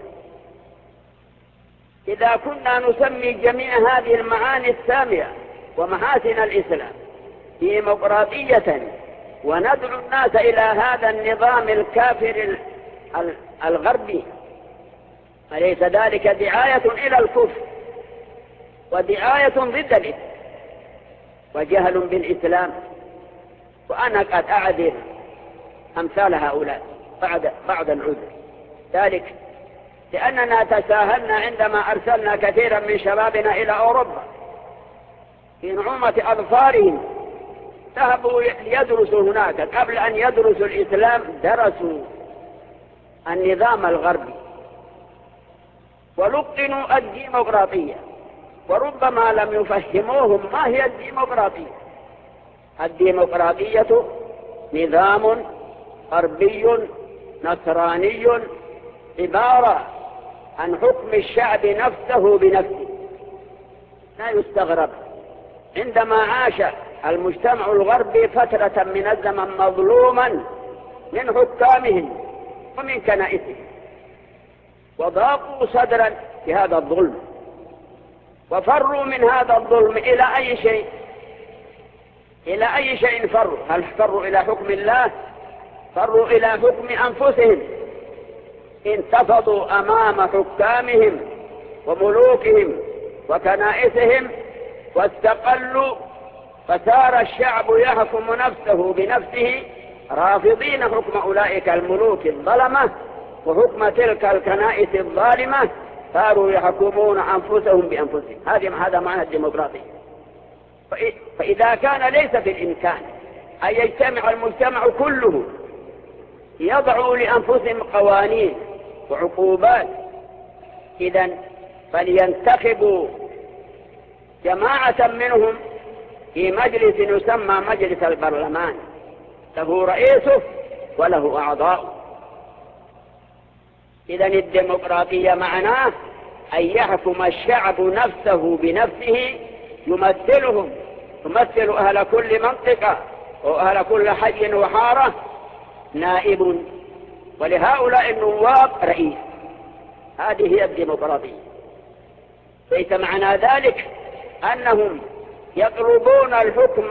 إذا كنا نسمي جميع هذه المعاني السامية ومحاسن الإسلام ديمقراطية، وندعو الناس إلى هذا النظام الكافر الغربي، أليس ذلك دعاية إلى الكفر ودعاية ضد الإسلام وجهل بالإسلام؟ وأنا قد أعذر أمثال هؤلاء بعد بعض العذر، ذلك لأننا تساهلنا عندما أرسلنا كثيرا من شبابنا إلى أوروبا في نعومة أظفارهم، ذهبوا ليدرسوا هناك، قبل أن يدرسوا الإسلام درسوا النظام الغربي ولقنوا الديمقراطية، وربما لم يفهموهم ما هي الديمقراطية. الديمقراطية نظام غربي نصراني عبارة عن حكم الشعب نفسه بنفسه. لا يستغرب عندما عاش المجتمع الغربي فترة من الزمن مظلوما من حكامهم ومن كنائسهم، وضاقوا صدرا بهذا الظلم، وفروا من هذا الظلم إلى أي شيء؟ إلى أي شيء فروا؟ هل فروا إلى حكم الله؟ فروا إلى حكم أنفسهم، انتفضوا أمام حكامهم وملوكهم وكنائسهم واستقلوا، فصار الشعب يحكم نفسه بنفسه، رافضين حكم أولئك الملوك الظلمة وحكم تلك الكنائس الظالمة، صاروا يحكمون أنفسهم بأنفسهم. هذا معنى الديمقراطية. فإذا كان ليس في الإمكان أن يجتمع المجتمع كله يضعوا لأنفسهم قوانين وعقوبات، إذن فلينتخبوا جماعة منهم في مجلس يسمى مجلس البرلمان، له رئيسه وله أعضاء. إذن الديمقراطية معناه أن يحكم الشعب نفسه بنفسه، يمثلهم، يمثل أهل كل منطقة وأهل كل حي وحارة نائب، ولهؤلاء النواب رئيس. هذه هي الديمقراطية. ليس معنى ذلك أنهم يطلبون الحكم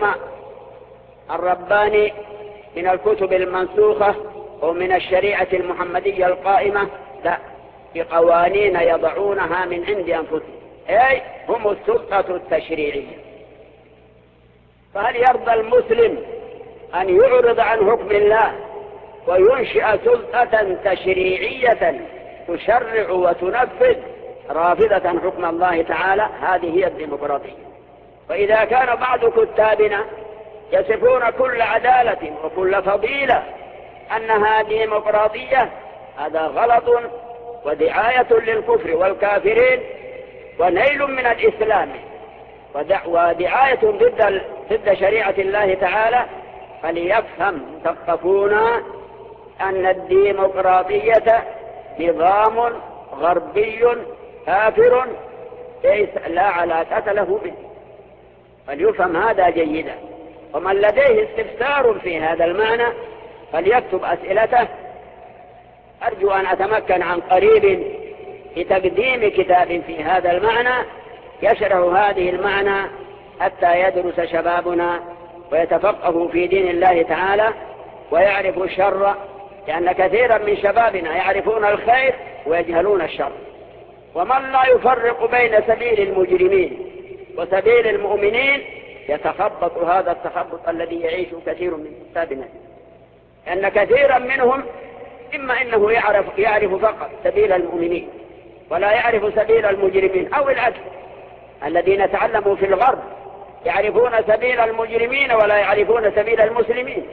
الرباني من الكتب المنسوخة ومن الشريعة المحمدية القائمة، لا، بقوانين يضعونها من عند أنفسهم، أي هم السلطة التشريعية. فهل يرضى المسلم أن يعرض عن حكم الله وينشئ سلطة تشريعية تشرع وتنفذ رافضة حكم الله تعالى؟ هذه هي الديمقراطية. فإذا كان بعض كتابنا يصفون كل عدالة وكل فضيلة أنها ديمقراطية، هذا غلط ودعاية للكفر والكافرين ونيل من الإسلام ودعاية ضد ضد شريعة الله تعالى. فليفهم مثقفون أن الديمقراطية نظام غربي كافر ليس لا علاقة له به، فليفهم هذا جيدا. ومن لديه استفسار في هذا المعنى فليكتب أسئلته. أرجو أن أتمكن عن قريب لتقديم كتاب في هذا المعنى يشرح هذه المعنى حتى يدرس شبابنا ويتفقهوا في دين الله تعالى ويعرفوا الشر، لأن كثيرا من شبابنا يعرفون الخير ويجهلون الشر. ومن لا يفرق بين سبيل المجرمين وسبيل المؤمنين يتخبط هذا التخبط الذي يعيش كثير من كتابنا، لأن كثيرا منهم إما إنه يعرف, يعرف فقط سبيل المؤمنين ولا يعرف سبيل المجرمين، أو العكس، الذين تعلموا في الغرب يعرفون سبيل المجرمين ولا يعرفون سبيل المسلمين.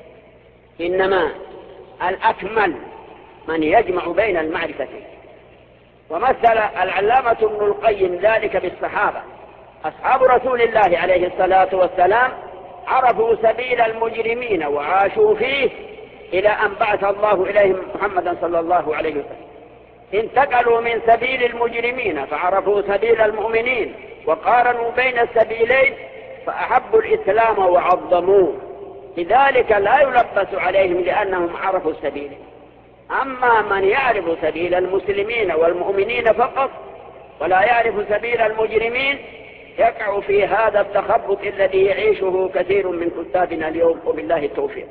إنما الأكمل من يجمع بين المعرفتين. ومثل العلامة ابن القيم ذلك بالصحابة. أصحاب رسول الله عليه الصلاة والسلام عرفوا سبيل المجرمين وعاشوا فيه إلى أن بعث الله إليهم محمدا صلى الله عليه وسلم. انتقلوا من سبيل المجرمين فعرفوا سبيل المؤمنين وقارنوا بين السبيلين فأحبوا الإسلام وعظموه، لذلك لا يلبس عليهم لأنهم عرفوا السبيل. أما من يعرف سبيل المسلمين والمؤمنين فقط ولا يعرف سبيل المجرمين يقع في هذا التخبط الذي يعيشه كثير من كتابنا اليوم، وبالله التوفيق.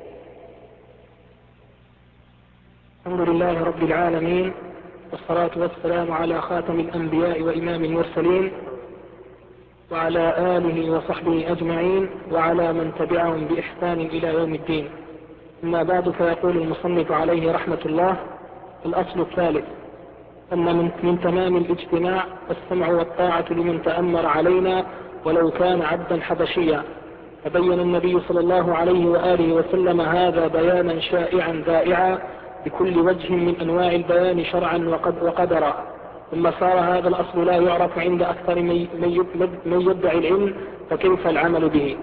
الحمد لله رب العالمين، والصلاة والسلام على خاتم الأنبياء وإمام المرسلين وعلى آله وصحبه أجمعين وعلى من تبعهم بإحسان إلى يوم الدين. أما بعد، فيقول المصنف عليه رحمة الله: الأصل الثالث أن من, من تمام الاجتماع السمع والطاعة لمن تأمر علينا ولو كان عبدا حبشيا. فبين النبي صلى الله عليه وآله وسلم هذا بيانا شائعا ذائعا بكل وجه من أنواع البيان شرعا وقدرا. ثم صار هذا الأصل لا يعرف عند أكثر من يدعي العلم، فكيف العمل به؟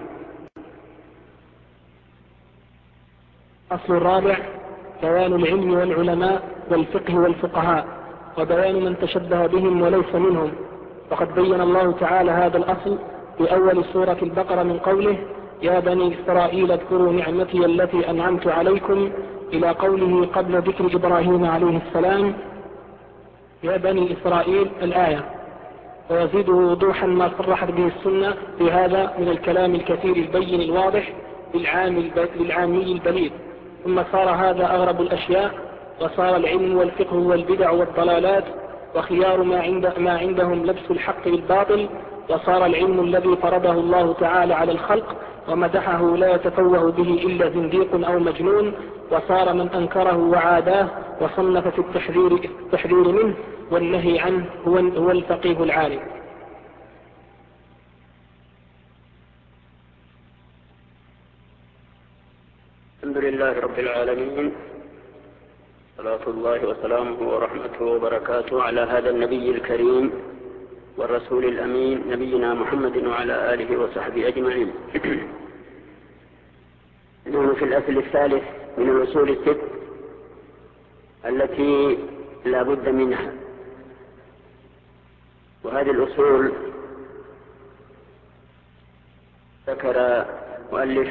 الأصل الرابع بيان العلم والعلماء والفقه والفقهاء، وبيان من تشبه بهم وليس منهم. وقد بين الله تعالى هذا الأصل في أول سورة البقرة من قوله: يا بني إسرائيل اذكروا نعمتي التي أنعمت عليكم، إلى قوله قبل ذكر إبراهيم عليه السلام: يا بني إسرائيل الآية. ويزيده وضوحا ما صرحت به السنة في هذا من الكلام الكثير البين الواضح للعامي البليغ. ثم صار هذا أغرب الأشياء، وصار العلم والفقه والبدع والضلالات، وخيار ما, عند ما عندهم لبس الحق بالباطل، وصار العلم الذي فرضه الله تعالى على الخلق ومدحه لا يتفوه به إلا زنديق أو مجنون، وصار من أنكره وعاداه وصنف في التحذير, التحذير منه والنهي عنه هو, هو الفقيه العالم. الحمد لله رب العالمين، صلاة الله وسلامه ورحمته وبركاته على هذا النبي الكريم والرسول الأمين نبينا محمد وعلى آله وصحبه أجمعين. نحن في الأصل الثالث من الأصول الست التي لا بد منها، وهذه الأصول ذكر مؤلف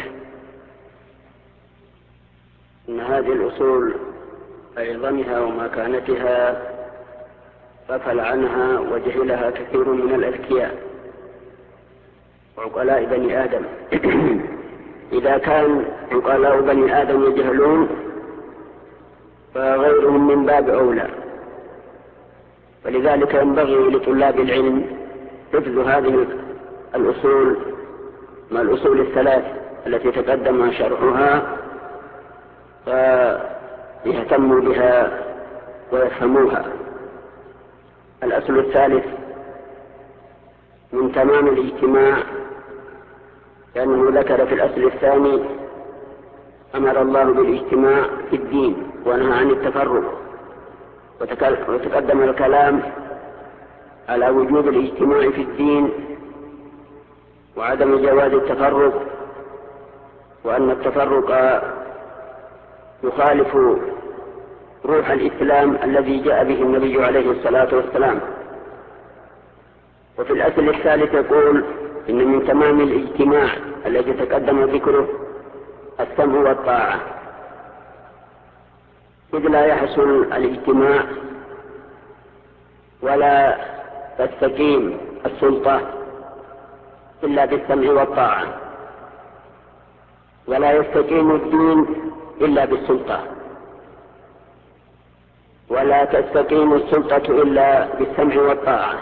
أن هذه الأصول أعظمها ومكانتها غفل عنها وجهلها كثير من الأذكياء وعقلاء بني آدم. إذا كان عقلاء بني آدم يجهلون فغيرهم من باب أولى، ولذلك ينبغي لطلاب العلم حفظ هذه الأصول مع الأصول الثلاث التي تقدم شرحها، فيهتموا بها ويفهموها. الأصل الثالث من تمام الاجتماع، لأنه ذكر في الأصل الثاني أمر الله بالاجتماع في الدين ونهى عن التفرق، وتقدم الكلام على وجوب الاجتماع في الدين وعدم جواز التفرق، وأن التفرق يخالف روح الإسلام الذي جاء به النبي عليه الصلاة والسلام. وفي الأصل الثالث يقول إن من تمام الاجتماع الذي تقدم ذكره السمع والطاعة، إذ لا يحصل الاجتماع ولا تستقيم السلطة إلا بالسمع والطاعة، ولا يستقيم الدين إلا بالسلطة، ولا تستقيم السلطة إلا بالسمع والطاعة.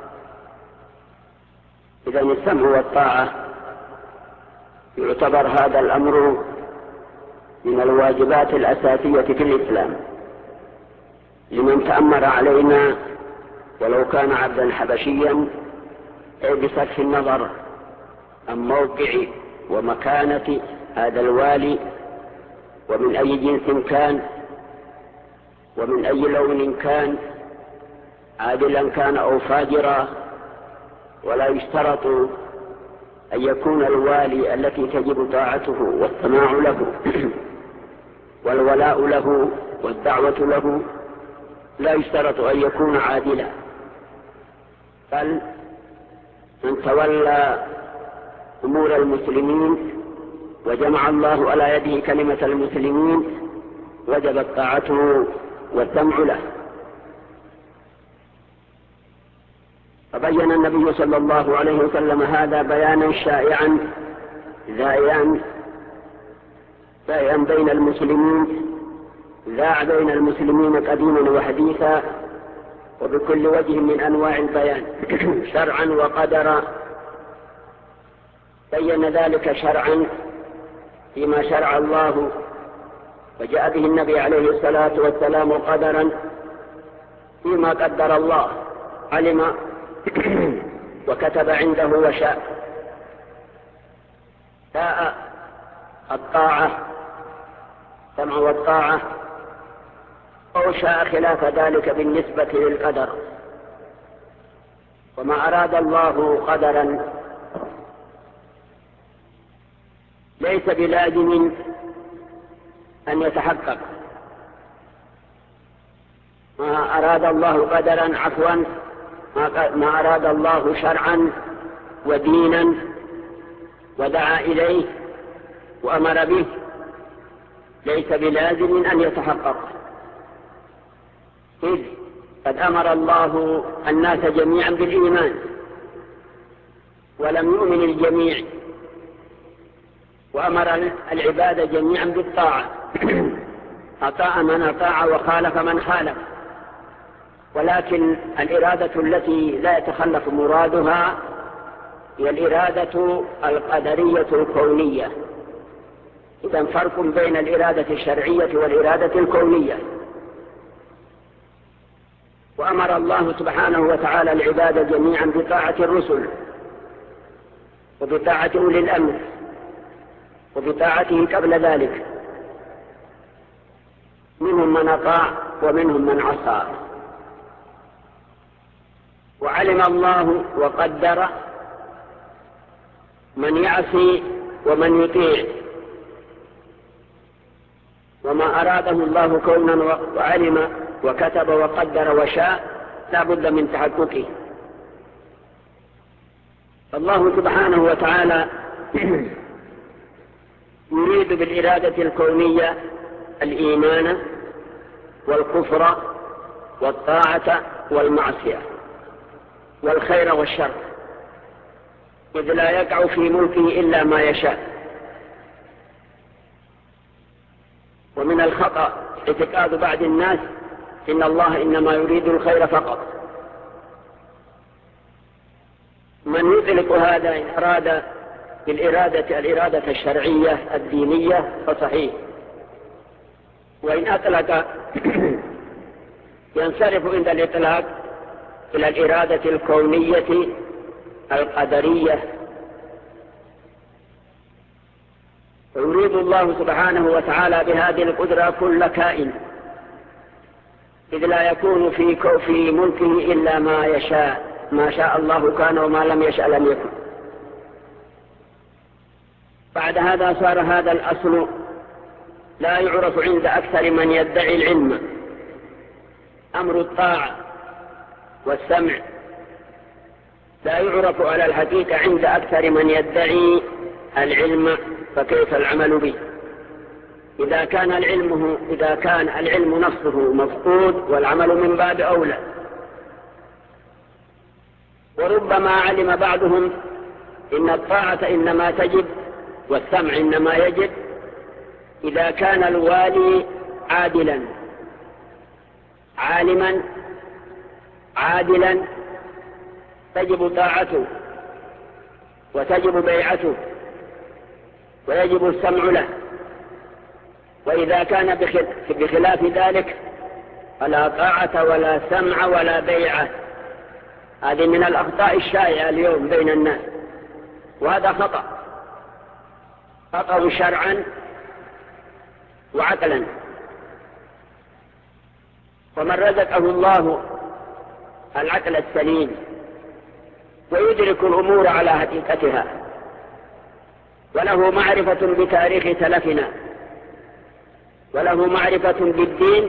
إذن السمع والطاعة يعتبر هذا الأمر من الواجبات الأساسية في الإسلام لمن تأمر علينا ولو كان عبدا حبشيا، أي بصرف النظر عن موقع ومكانة هذا الوالي ومن أي جنس كان ومن أي لون كان، عادلا كان أو فاجرا. ولا يشترط أن يكون الوالي التي تجب طاعته والسماع له والولاء له والدعوة له، لا يشترط أن يكون عادلا، بل من تولى أمور المسلمين وجمع الله على يده كلمة المسلمين وجبت طاعته والسمع له. فبين النبي صلى الله عليه وسلم هذا بيانا شائعا ذائعا ذائعا بين المسلمين، ذاع بين المسلمين قديما وحديثا وبكل وجه من أنواع البيان شرعا وقدرا. بين ذلك شرعا فيما شرع الله وجاء به النبي عليه الصلاة والسلام، قدرا فيما قدر الله علم وكتب عنده وشاء، شاء الطاعة سمع والطاعة أو شاء خلاف ذلك بالنسبة للقدر. وما أراد الله قدرا ليس بلازم أن يتحقق، ما أراد الله قدرا عفوا ما أراد الله شرعا ودينا ودعا إليه وأمر به ليس بلازم أن يتحقق، إذ قد أمر الله الناس جميعا بالإيمان ولم يؤمن الجميع، وأمر العباد جميعا بالطاعة، أطاع من أطاع وخالف من خالف. ولكن الإرادة التي لا يتخلف مرادها هي الإرادة القدرية الكونية. إذن فرق بين الإرادة الشرعية والإرادة الكونية. وأمر الله سبحانه وتعالى العباد جميعا بطاعة الرسل وبطاعة أولي الأمر وبطاعته قبل ذلك، منهم من أطاع ومنهم من عصى. وعلم الله وقدر من يعصي ومن يطيع، وما أراده الله كونا وعلم وكتب وقدر وشاء لا بد من تحققه. الله سبحانه وتعالى يريد بالإرادة الكونية الإيمان والكفر والطاعة والمعصية والخير والشر، إذ لا يقع في ملكه إلا ما يشاء. ومن الخطأ اعتقاد بعض الناس إن الله إنما يريد الخير فقط. من يطلق هذا إن أراد بالإرادة الإرادة الشرعية الدينية فصحيح، وإن أطلق ينصرف عند الإطلاق إلى الإرادة الكونية القدرية. ويريد الله سبحانه وتعالى بهذه القدرة كل كائن، إذ لا يكون في في ملكه إلا ما يشاء، ما شاء الله كان وما لم يشاء لم يكن. بعد هذا صار هذا الأصل لا يعرف عند أكثر من يدعي العلم. أمر الطاعة والسمع لا يعرف على الحقيقة عند أكثر من يدعي العلم، فكيف العمل به؟ إذا كان العلم إذا كان العلم نفسه مفقود والعمل من باب أولى. وربما علم بعضهم إن الطاعة إنما تجب والسمع إنما يجب إذا كان الوالي عادلا عالما عادلا تجب طاعته وتجب بيعته ويجب السمع له. وإذا كان بخلاف ذلك فلا طاعة ولا سمع ولا بيعة. هذه من الأخطاء الشائعة اليوم بين الناس، وهذا خطأ خطأ شرعا وعقلا. ومن رزقه الله العقل السليم ويدرك الأمور على حقيقتها وله معرفة بتاريخ سلفنا وله معرفة بالدين،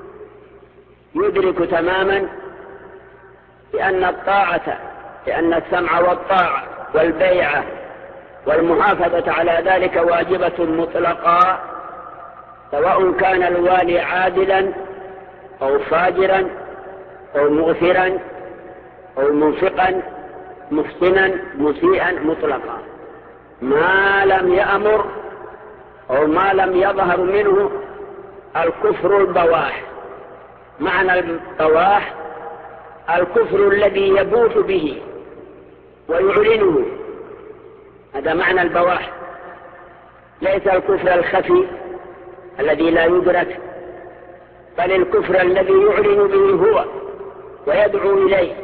يدرك تماما بأن الطاعة بأن السمع والطاعة والبيعة والمحافظة على ذلك واجبة مطلقا، سواء كان الوالي عادلا أو فاجرا أو مؤثرا أو منفقا محسنا مسيئا مطلقا، ما لم يأمر أو ما لم يظهر منه الكفر البواح. معنى البواح الكفر الذي يبوح به ويعلنه، هذا معنى البواح، ليس الكفر الخفي الذي لا يدرك، بل الكفر الذي يعلن به هو ويدعو إليه.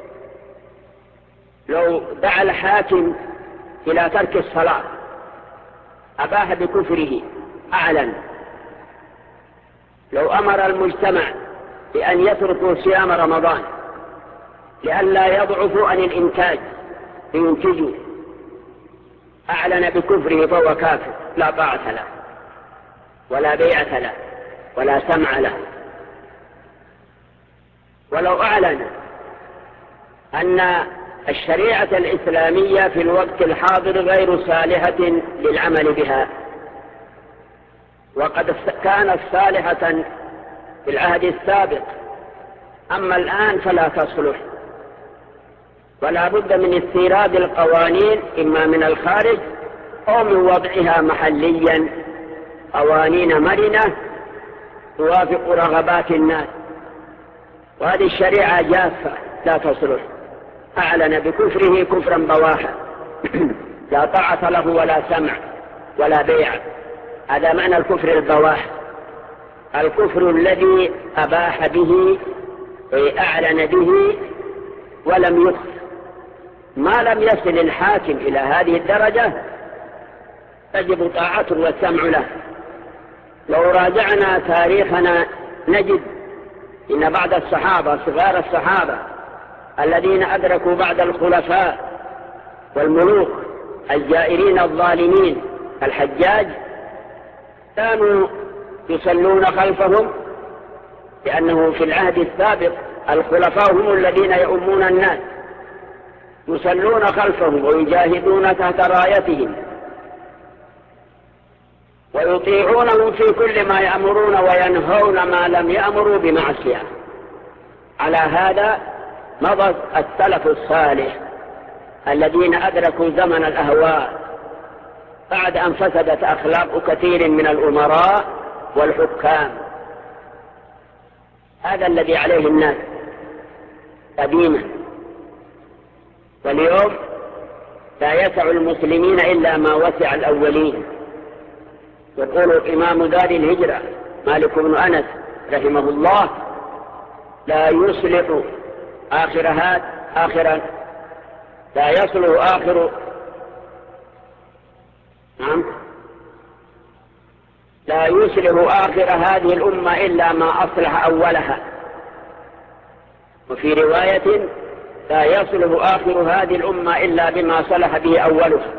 لو دعا الحاكم إلى ترك الصلاة أباح بكفره أعلن. لو أمر المجتمع بأن يتركوا صيام رمضان لئلا يضعفوا عن الإنتاج لينتجوا أعلن بكفره فهو كافر، لا طاعة له ولا بيعة له ولا سمع له. ولو أعلن أن الشريعة الإسلامية في الوقت الحاضر غير صالحة للعمل بها، وقد كانت صالحة في العهد السابق، أما الآن فلا تصلح، ولا بد من استيراد القوانين إما من الخارج أو من وضعها محليا، قوانين مرنة توافق رغبات الناس. وهذه الشريعة جافة لا تصلح، أعلن بكفره كفرا بواحا لا طاعة له ولا سمع ولا بيع. هذا معنى الكفر البواح، الكفر الذي أباح به أعلن به ولم يخف. ما لم يصل الحاكم إلى هذه الدرجة تجب طاعته والسمع له. لو راجعنا تاريخنا نجد إن بعض الصحابة صغار الصحابة الذين أدركوا بعد الخلفاء والملوك الجائرين الظالمين الحجاج كانوا يصلون خلفهم، لأنه في العهد السابق الخلفاء هم الذين يؤمون الناس، يصلون خلفهم ويجاهدون تحت رايتهم ويطيعونهم في كل ما يأمرون وينهون ما لم يأمروا بمعصية. على هذا مضى السلف الصالح الذين أدركوا زمن الأهواء بعد أن فسدت أخلاق كثير من الأمراء والحكام. هذا الذي عليه الناس قديما، واليوم لا يسع المسلمين إلا ما وسع الأولين. يقول إمام دار الهجرة مالك بن أنس رحمه الله: لا يصلح آخر هذا آخرا لا يصلح آخر نعم لا يصلح آخر هذه الأمة إلا ما أصلح أولها. وفي رواية: لا يصلح آخر هذه الأمة إلا بما صلح به أولها.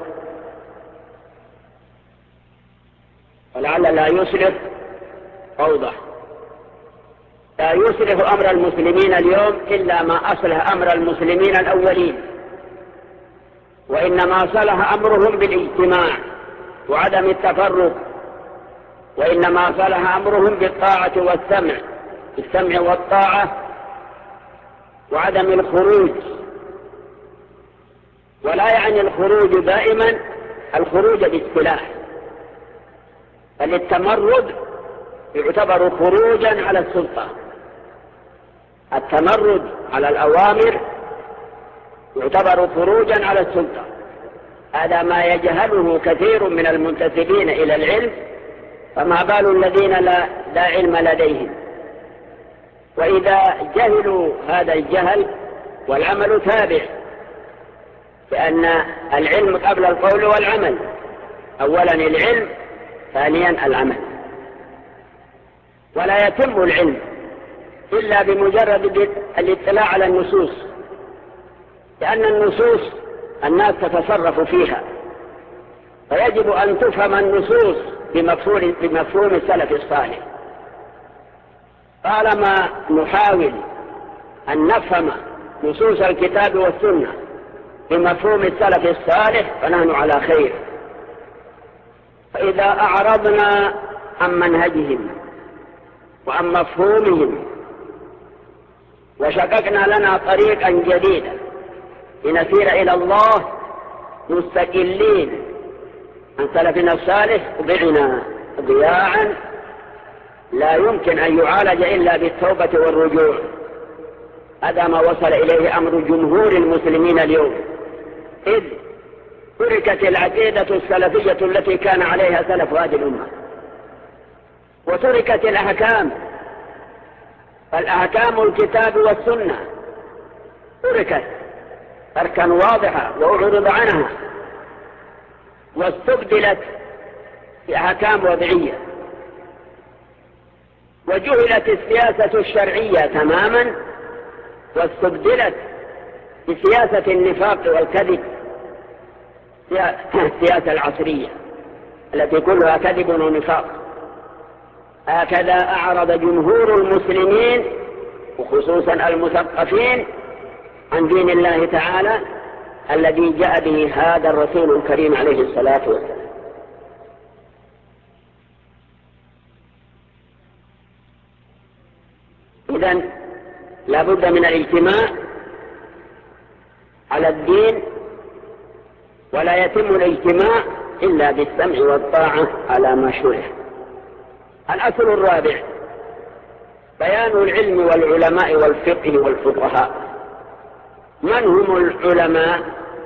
ولعل لا يصلح أوضح. لا يصلح أمر المسلمين اليوم إلا ما أصلح أمر المسلمين الأولين، وإنما صلح أمرهم بالاجتماع وعدم التفرق، وإنما صلح أمرهم بالطاعة والسمع، بالسمع والطاعة وعدم الخروج. ولا يعني الخروج دائما الخروج بالسلاح، بل التمرد يعتبر خروجا على السلطة. التمرد على الأوامر يعتبر خروجا على السلطة. هذا ما يجهله كثير من المنتسبين إلى العلم، فما بال الذين لا, لا علم لديهم. وإذا جهلوا هذا الجهل والعمل تابع، لأن العلم قبل القول والعمل، أولا العلم ثانيا العمل. ولا يتم العلم إلا بمجرد الاطلاع على النصوص، لأن النصوص الناس تتصرف فيها، فيجب أن تفهم النصوص بمفهوم, بمفهوم السلف الصالح. طالما نحاول أن نفهم نصوص الكتاب والسنة بمفهوم السلف الصالح فنحن على خير. فإذا أعرضنا عن منهجهم وعن مفهومهم وشققنا لنا طريقا جديدا لنسير إلى الله مستقلين عن سلفنا الصالح ضعنا ضياعا لا يمكن أن يعالج إلا بالتوبة والرجوع. هذا ما وصل إليه أمر جمهور المسلمين اليوم، إذ تركت العقيدة السلفية التي كان عليها سلف هذه الأمة، وتركت الأحكام، فالأحكام الكتاب والسنة تركت تركا واضحا وأعرض عنها، واستبدلت بأحكام وضعية، وجهلت السياسة الشرعية تماما واستبدلت بسياسة النفاق والكذب، السياسة العصرية التي كلها كذب ونفاق. هكذا أعرض جمهور المسلمين وخصوصا المثقفين عن دين الله تعالى الذي جاء به هذا الرسول الكريم عليه الصلاة والسلام. إذن لا بد من الاجتماع على الدين، ولا يتم الاجتماع إلا بالسمع والطاعة على ما شرع. الأصل الرابع بيان العلم والعلماء والفقه والفقهاء. من هم العلماء؟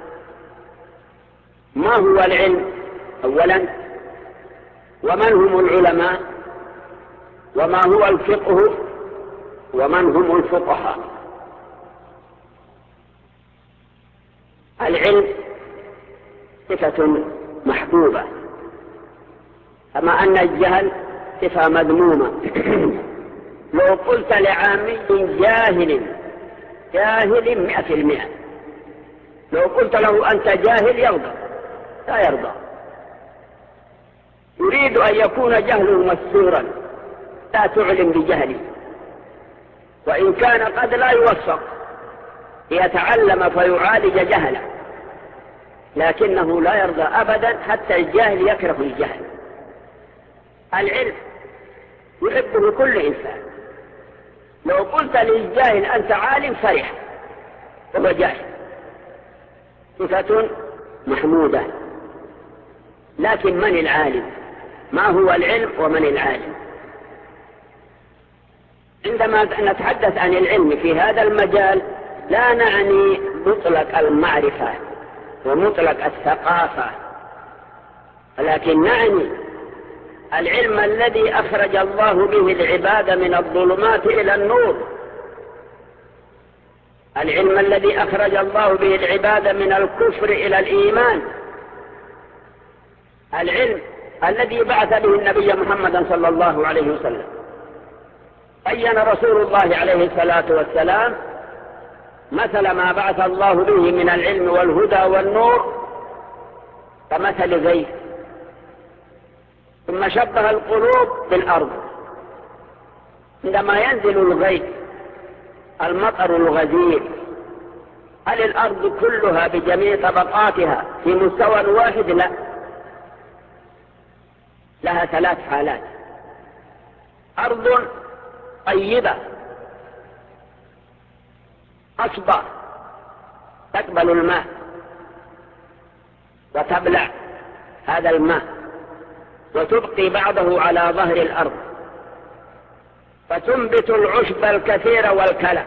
ما هو العلم أولا، ومن هم العلماء، وما هو الفقه، ومن هم الفقهاء؟ العلم صفة محبوبة، كما أن الجهل صفة مذمومة. لو قلت لعامي جاهل جاهل مئة في المئة، لو قلت له أنت جاهل يرضى؟ لا يرضى. يريد أن يكون جهله مستورا، لا تعلم بجهله، وإن كان قد لا يوفق ليتعلم فيعالج جهله، لكنه لا يرضى أبدا حتى الجاهل يكره الجهل. العلم يحبه كل إنسان. لو قلت للجاهل أنت عالم فرح، وهو جاهل، صفة محمودة. لكن من العالم؟ ما هو العلم ومن العالم؟ عندما نتحدث عن العلم في هذا المجال لا نعني مطلق المعرفة ومطلق الثقافة، ولكن نعني العلم الذي أخرج الله به العباد من الظلمات إلى النور، العلم الذي أخرج الله به العباد من الكفر إلى الإيمان، العلم الذي بعث به النبي محمد صلى الله عليه وسلم. بين رسول الله عليه الصلاة والسلام مثل ما بعث الله به من العلم والهدى والنور كمثل غيث، ثم شبه القلوب بالأرض. عندما ينزل الغيث المطر الغزير، هل الأرض كلها بجميع طبقاتها في مستوى واحد؟ لا، لها ثلاث حالات. أرض طيبة أصبع تقبل الماء وتبلع هذا الماء وتبقي بعضه على ظهر الأرض، فتنبت العشب الكثير والكلى،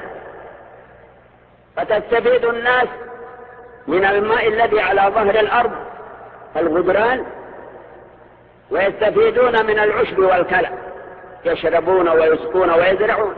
فتستفيد الناس من الماء الذي على ظهر الأرض الغدران، ويستفيدون من العشب والكلى، يشربون ويسقون ويزرعون.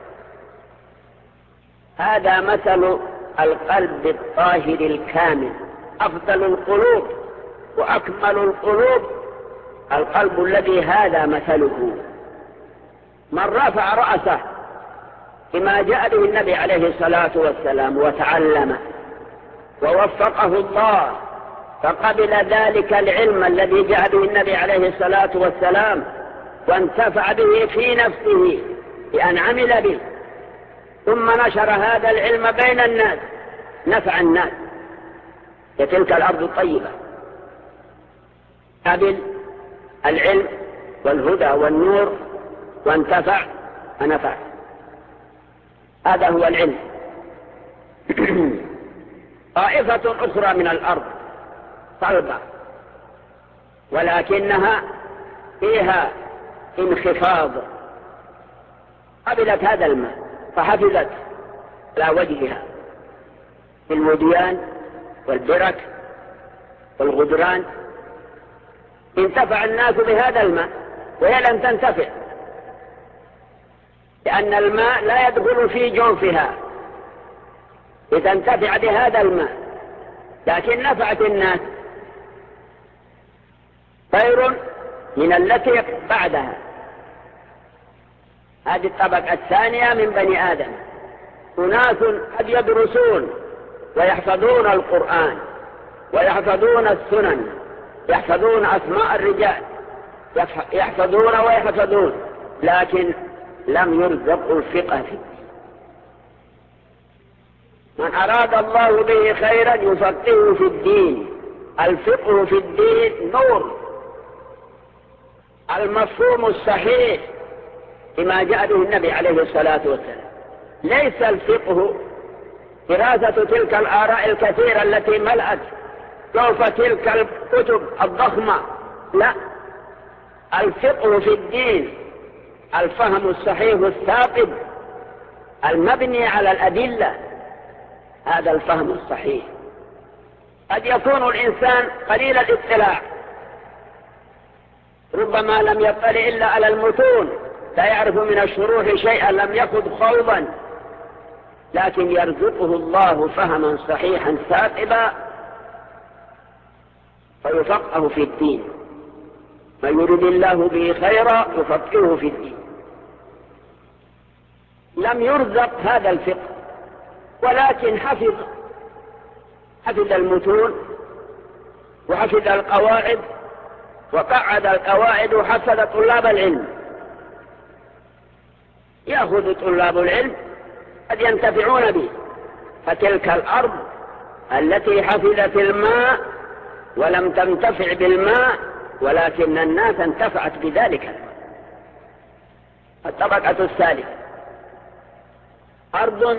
هذا مثل القلب الطاهر الكامل. أفضل القلوب وأكمل القلوب القلب الذي هذا مثله. من رفع رأسه بما جاء به النبي عليه الصلاة والسلام وتعلم ووفقه الله فقبل ذلك العلم الذي جاء به النبي عليه الصلاة والسلام وانتفع به في نفسه بأن عمل به، ثم نشر هذا العلم بين الناس نفع الناس كتلك الأرض الطيبة. قبل العلم والهدى والنور وانتفع فنفع. هذا هو العلم. طائفة أخرى من الأرض صلبة ولكنها فيها انخفاض، قبلت هذا الماء فحفظت على وجهها بالوديان والبرك والغدران. انتفع الناس بهذا الماء وهي لم تنتفع، لأن الماء لا يدخل في جوفها لتنتفع بهذا الماء، لكن نفعت الناس خير من التي بعدها. هذه الطبقة الثانية من بني آدم، أناس قد يدرسون ويحفظون القرآن ويحفظون السنن، يحفظون أسماء الرجال، يحفظون ويحفظون، لكن لم يرزقوا الفقه في الدين. من أراد الله به خيرا يفقهه في الدين. الفقه في الدين نور، المفهوم الصحيح بما جاء به النبي عليه الصلاة والسلام. ليس الفقه دراسة تلك الآراء الكثيرة التي ملأت جوف تلك الكتب الضخمة، لا، الفقه في الدين الفهم الصحيح الثاقب المبني على الأدلة، هذا الفهم الصحيح. قد يكون الإنسان قليل الاطلاع، ربما لم يطلع إلا على المتون، لا يعرف من الشروح شيئا، لم يخض خوضا، لكن يرزقه الله فهما صحيحا ثاقبا فيفقه في الدين. من يريد الله به خيرا يفقهه في الدين. لم يرزق هذا الفقه ولكن حفظ حفظ المتون وحفظ القواعد وقعد القواعد وحفظ طلاب العلم. يأخذ طلاب العلم قد ينتفعون به، فتلك الأرض التي حفظت الماء ولم تنتفع بالماء ولكن الناس انتفعت بذلك. الطبقة الثالثة أرض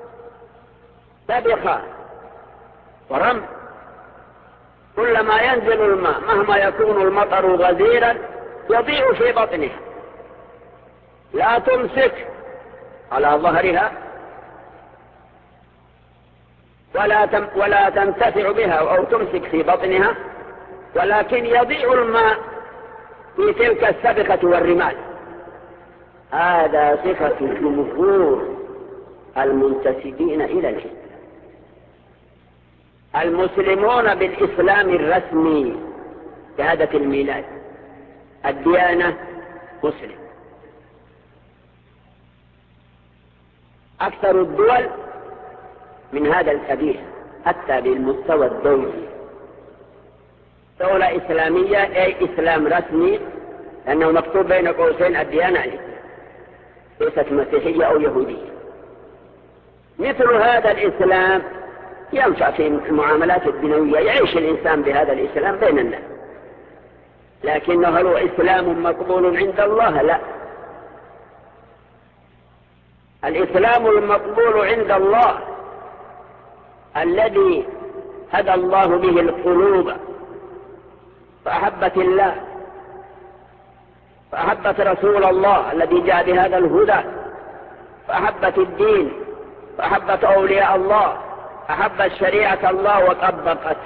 سبخة ورم، كلما ينزل الماء مهما يكون المطر غزيرا يضيع في بطنها، لا تمسك على ظهرها ولا تم ولا تنتفع بها أو تمسك في بطنها، ولكن يضيع الماء في تلك السبخة والرمال. هذا صفة جمهور المنتسبين إلى الإسلام. المسلمون بالإسلام الرسمي شهادة الميلاد، الديانة مسلم. أكثر الدول من هذا القبيل حتى بالمستوى الدولي دولة إسلامية، أي إسلام رسمي، لأنه مكتوب بين قوسين الديانة الإسلام، ليست مسيحية أو يهودية. مثل هذا الإسلام ينفع في المعاملات الدنيوية، يعيش الإنسان بهذا الإسلام بين الناس، لكنه هل هو إسلام مقبول عند الله؟ لا. الإسلام المقبول عند الله الذي هدى الله به القلوب فأحبت الله فأحبت رسول الله الذي جاء بهذا الهدى، فأحبت الدين، فأحبت أولياء الله، أحبت شريعة الله وطبقت.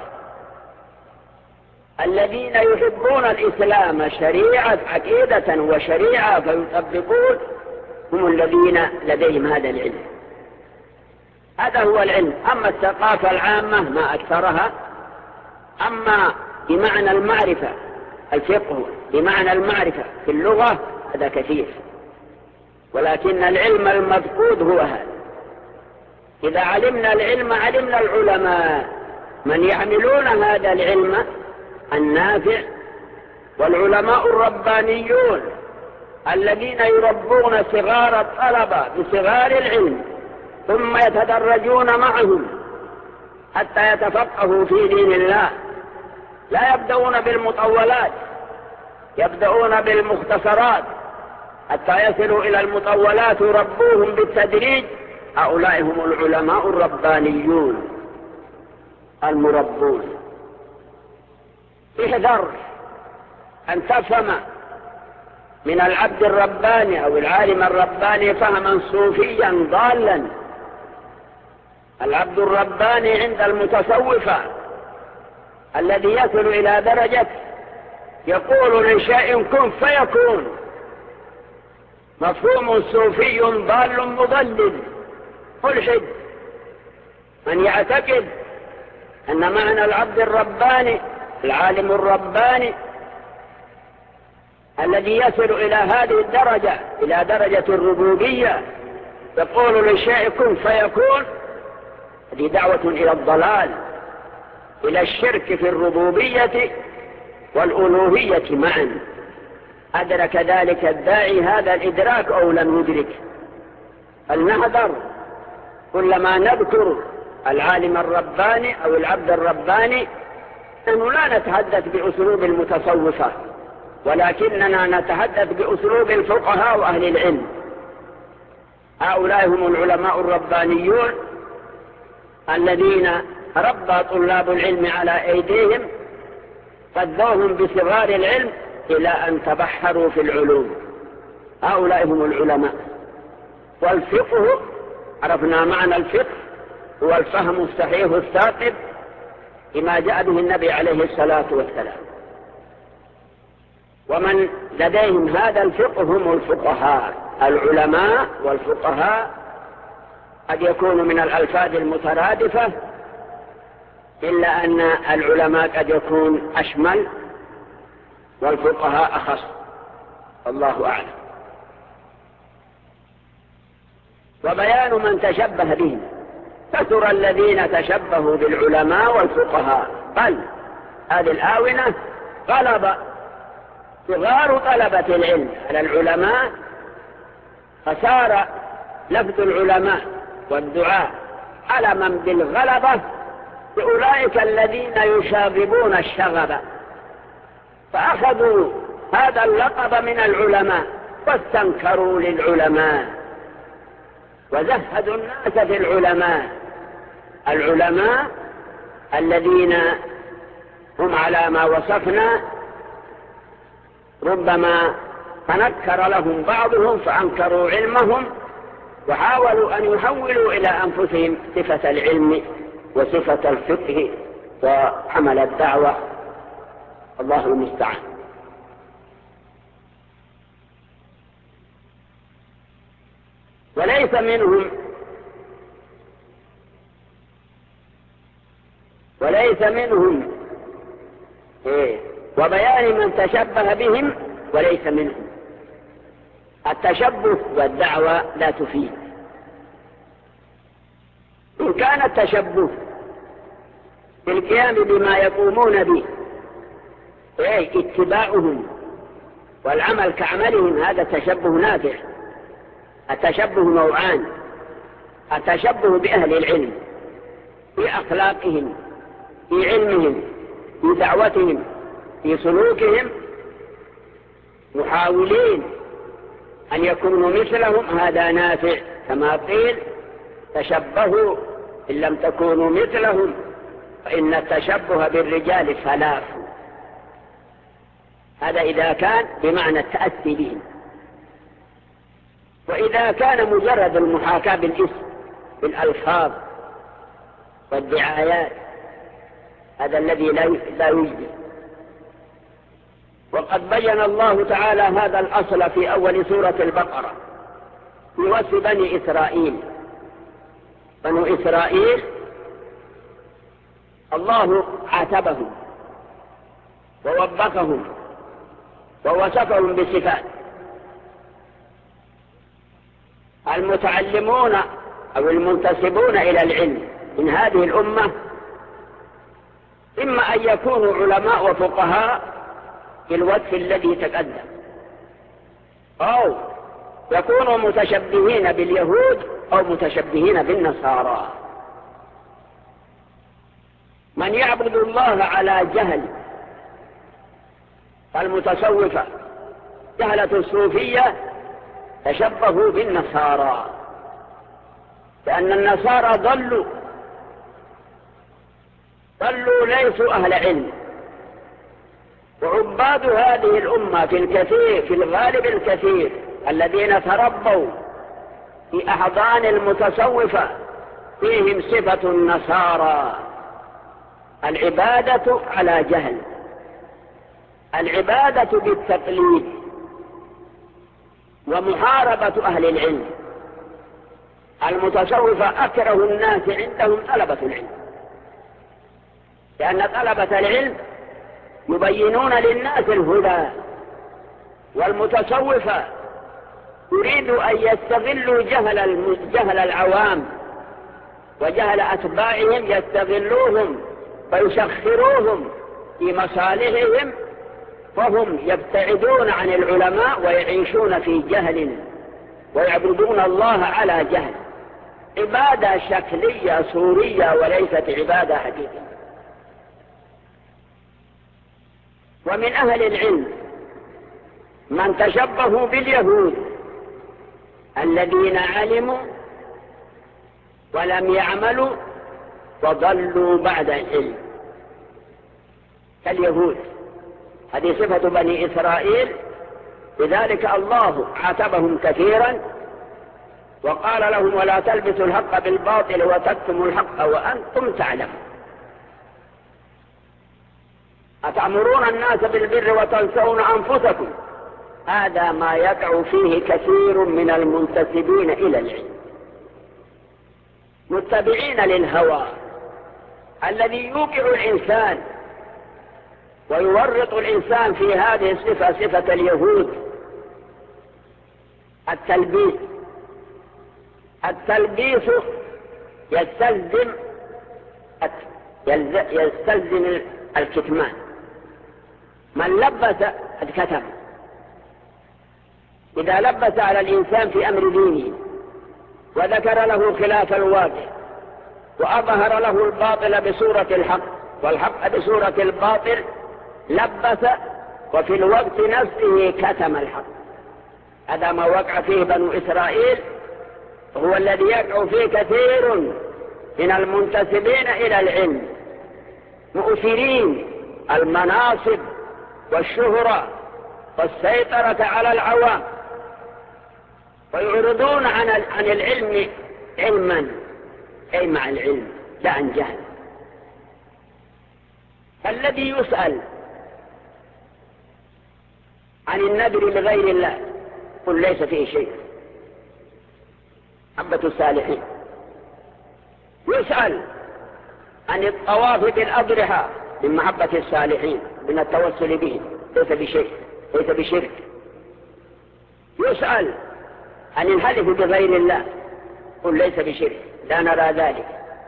الذين يحبون الإسلام شريعة عقيدة وشريعة فيطبقون هم الذين لديهم هذا العلم. هذا هو العلم. أما الثقافة العامة ما أكثرها، أما بمعنى المعرفة الفقه بمعنى المعرفة في اللغة هذا كثير، ولكن العلم المفقود هو هذا. إذا علمنا العلم علمنا العلماء من يحملون هذا العلم النافع، والعلماء الربانيون الذين يربون صغار الطلبة بصغار العلم ثم يتدرجون معهم حتى يتفقهوا في دين الله. لا يبدأون بالمطولات، يبدأون بالمختصرات حتى يصلوا إلى المطولات وربوهم بالتدريج. هؤلاء هم العلماء الربانيون المربون. احذر أن تفهم من العبد الرباني أو العالم الرباني فهما صوفيا ضالا. العبد الرباني عند المتصوفة الذي يصل إلى درجة يقول لشيء كن فيكون، مفهوم صوفي ضال مضلل ملحد. من يعتقد أن معنى العبد الرباني العالم الرباني الذي يصل إلى هذه الدرجة إلى درجة الربوبية يقول للشيء كن فيكون، هذه دعوة إلى الضلال، إلى الشرك في الربوبية والألوهية معا. أدرك ذلك الداعي هذا الإدراك أو لم يدرك؟ فلنحذر كلما نذكر العالم الرباني أو العبد الرباني نحن لا نتحدث بأسلوب المتصوفة، ولكننا نتحدث بأسلوب الفقهاء وأهل العلم. هؤلاء هم العلماء الربانيون الذين ربى طلاب العلم على أيديهم قدوهم بصغار العلم إلى أن تبحروا في العلوم. هؤلاء هم العلماء. والفقه عرفنا معنى الفقه هو الفهم الصحيح الثاقب بما جاء به النبي عليه الصلاة والسلام. ومن لديهم هذا الفقه هم الفقهاء. العلماء والفقهاء قد يكون من الألفاظ المترادفة، إلا أن العلماء قد يكون أشمل والفقهاء أخص، الله أعلم. وبيان من تشبه بهم. كثر الذين تشبهوا بالعلماء والفقهاء، بل هذه الآونة غلب صغار طلبة العلم على العلماء، فصار لفظ العلماء والدعاء علما بالغلبة لأولئك الذين يشاغبون الشغب، فأخذوا هذا اللقب من العلماء واستنكروا للعلماء وزهدوا الناس في العلماء. العلماء الذين هم على ما وصفنا ربما تنكر لهم بعضهم فأنكروا علمهم وحاولوا أن يحولوا إلى أنفسهم صفة العلم وصفة الفقه وعمل الدعوة، الله المستعان. وليس منهم وليس منهم إيه وبيان من تشبه بهم وليس منهم. التشبه والدعوة لا تفيد. إن كان التشبه بالقيام بما يقومون به إيه اتباعهم والعمل كعملهم، هذا تشبه نافع. التشبه نوعان: التشبه بأهل العلم في أخلاقهم، في علمهم، في دعوتهم، في سلوكهم، محاولين أن يكونوا مثلهم، هذا نافع. كما قيل: تشبهوا إن لم تكونوا مثلهم فإن التشبه بالرجال فلاح. هذا إذا كان بمعنى التأسي بهم. وإذا كان مجرد المحاكاة بالاسم بالألفاظ والدعايات، هذا الذي لا يجدي. وقد بين الله تعالى هذا الأصل في أول سورة البقرة في وصف بني إسرائيل. بنو إسرائيل الله عاتبهم ووبخهم ووصفهم بصفات. المتعلمون أو المنتسبون إلى العلم من هذه الأمة إما أن يكونوا علماء وفقهاء في الوصف الذي تقدم، أو يكونوا متشبهين باليهود أو متشبهين بالنصارى. من يعبد الله على جهل فالمتصوفة جهلة الصوفية تشبهوا بالنصارى، لأن النصارى ضلوا ضلوا ليسوا أهل علم. وعباد هذه الأمة في الكثير في الغالب الكثير الذين تربوا في أحضان المتصوفة فيهم صفة النصارى: العبادة على جهل، العبادة بالتقليد، ومحاربة أهل العلم. المتصوفة أكره الناس عندهم طلبة العلم، لأن طلبة العلم يبينون للناس الهدى، والمتصوفة يريد أن يستغلوا جهل, جهل العوام وجهل أتباعهم، يستغلوهم ويسخروهم في مصالحهم، فهم يبتعدون عن العلماء ويعيشون في جهل ويعبدون الله على جهل. عبادة شكلية صورية وليست عبادة حقيقية. ومن أهل العلم من تشبهوا باليهود الذين علموا ولم يعملوا وضلوا بعد العلم كاليهود. هذه صفة بني إسرائيل، لذلك الله عاتبهم كثيرا وقال لهم: ولا تلبسوا الحق بالباطل وتكتموا الحق وأنتم تعلمون. أتأمرون الناس بالبر وتنسون أنفسكم. هذا ما يقع فيه كثير من المنتسبين إلى العلم، متبعين للهوى الذي يوقع الإنسان ويورط الإنسان في هذه الصفة، صفة اليهود، التلبيس. التلبيس يستلزم يستلزم الكتمان. من لبس الكتم. إذا لبس على الإنسان في أمر دينه وذكر له خلاف الواقع وأظهر له الباطل بصورة الحق والحق بصورة الباطل، لبس وفي الوقت نفسه كتم الحق. هذا ما وقع فيه بنو إسرائيل، وهو الذي يقع فيه كثير من المنتسبين إلى العلم، مؤثرين المناصب والشهرة والسيطرة على العوام، ويعرضون عن عن العلم علما، أي مع العلم لا عن جهل. الذي يسأل عن النذر لغير الله قل ليس فيه شيء، محبة الصالحين. يسأل عن الطواف بالأضرحة من محبة الصالحين، من التوسل بهم، ليس بشيء، ليس بشرك. يسأل عن الحلف بغير الله قل ليس بشرك، لا نرى ذلك.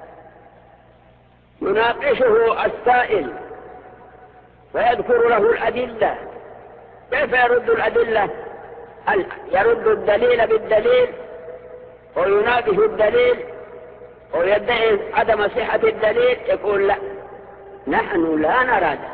يناقشه السائل ويذكر له الأدلة. كيف يرد الأدلة؟ هل يرد الدليل بالدليل ويناقش الدليل ويدعي عدم صحة الدليل؟ يقول لا، نحن لا نرى ذلك.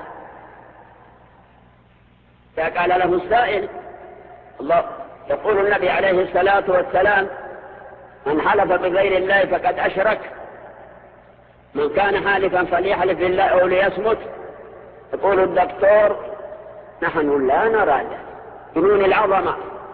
فقال له السائل، الله يقول النبي عليه الصلاة والسلام: من حلف بغير الله فقد أشرك، من كان حالفا فليحلف بالله أو ليصمت. يقول الدكتور: نحن لا نرى ذلك، جنون العظمة.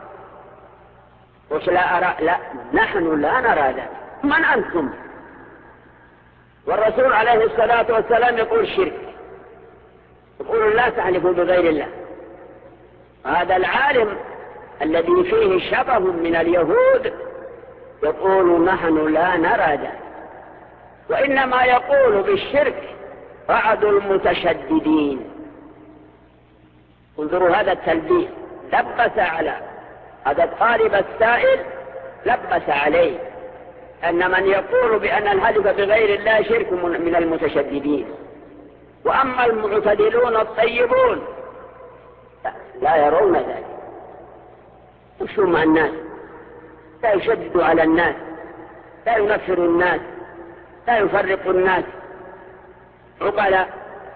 وش لا أرى؟ لا، نحن لا نرى ذلك. من أنتم؟ والرسول عليه الصلاة والسلام يقول شرك، يقول لا تحلفوا بغير الله. هذا العالم الذي فيه شبه من اليهود يقول نحن لا نرى ذلك، وإنما يقول بالشرك بعض المتشددين. انظروا هذا التلبيس، لبس على هذا الطالب السائل، لبس عليه أن من يقول بأن الحلف بغير الله شرك من المتشددين. وأما المعتدلون الطيبون لا يرون ذلك، يمشوا مع الناس، لا يشددوا على الناس، لا ينفروا الناس، لا يفرقوا الناس، عقلاء.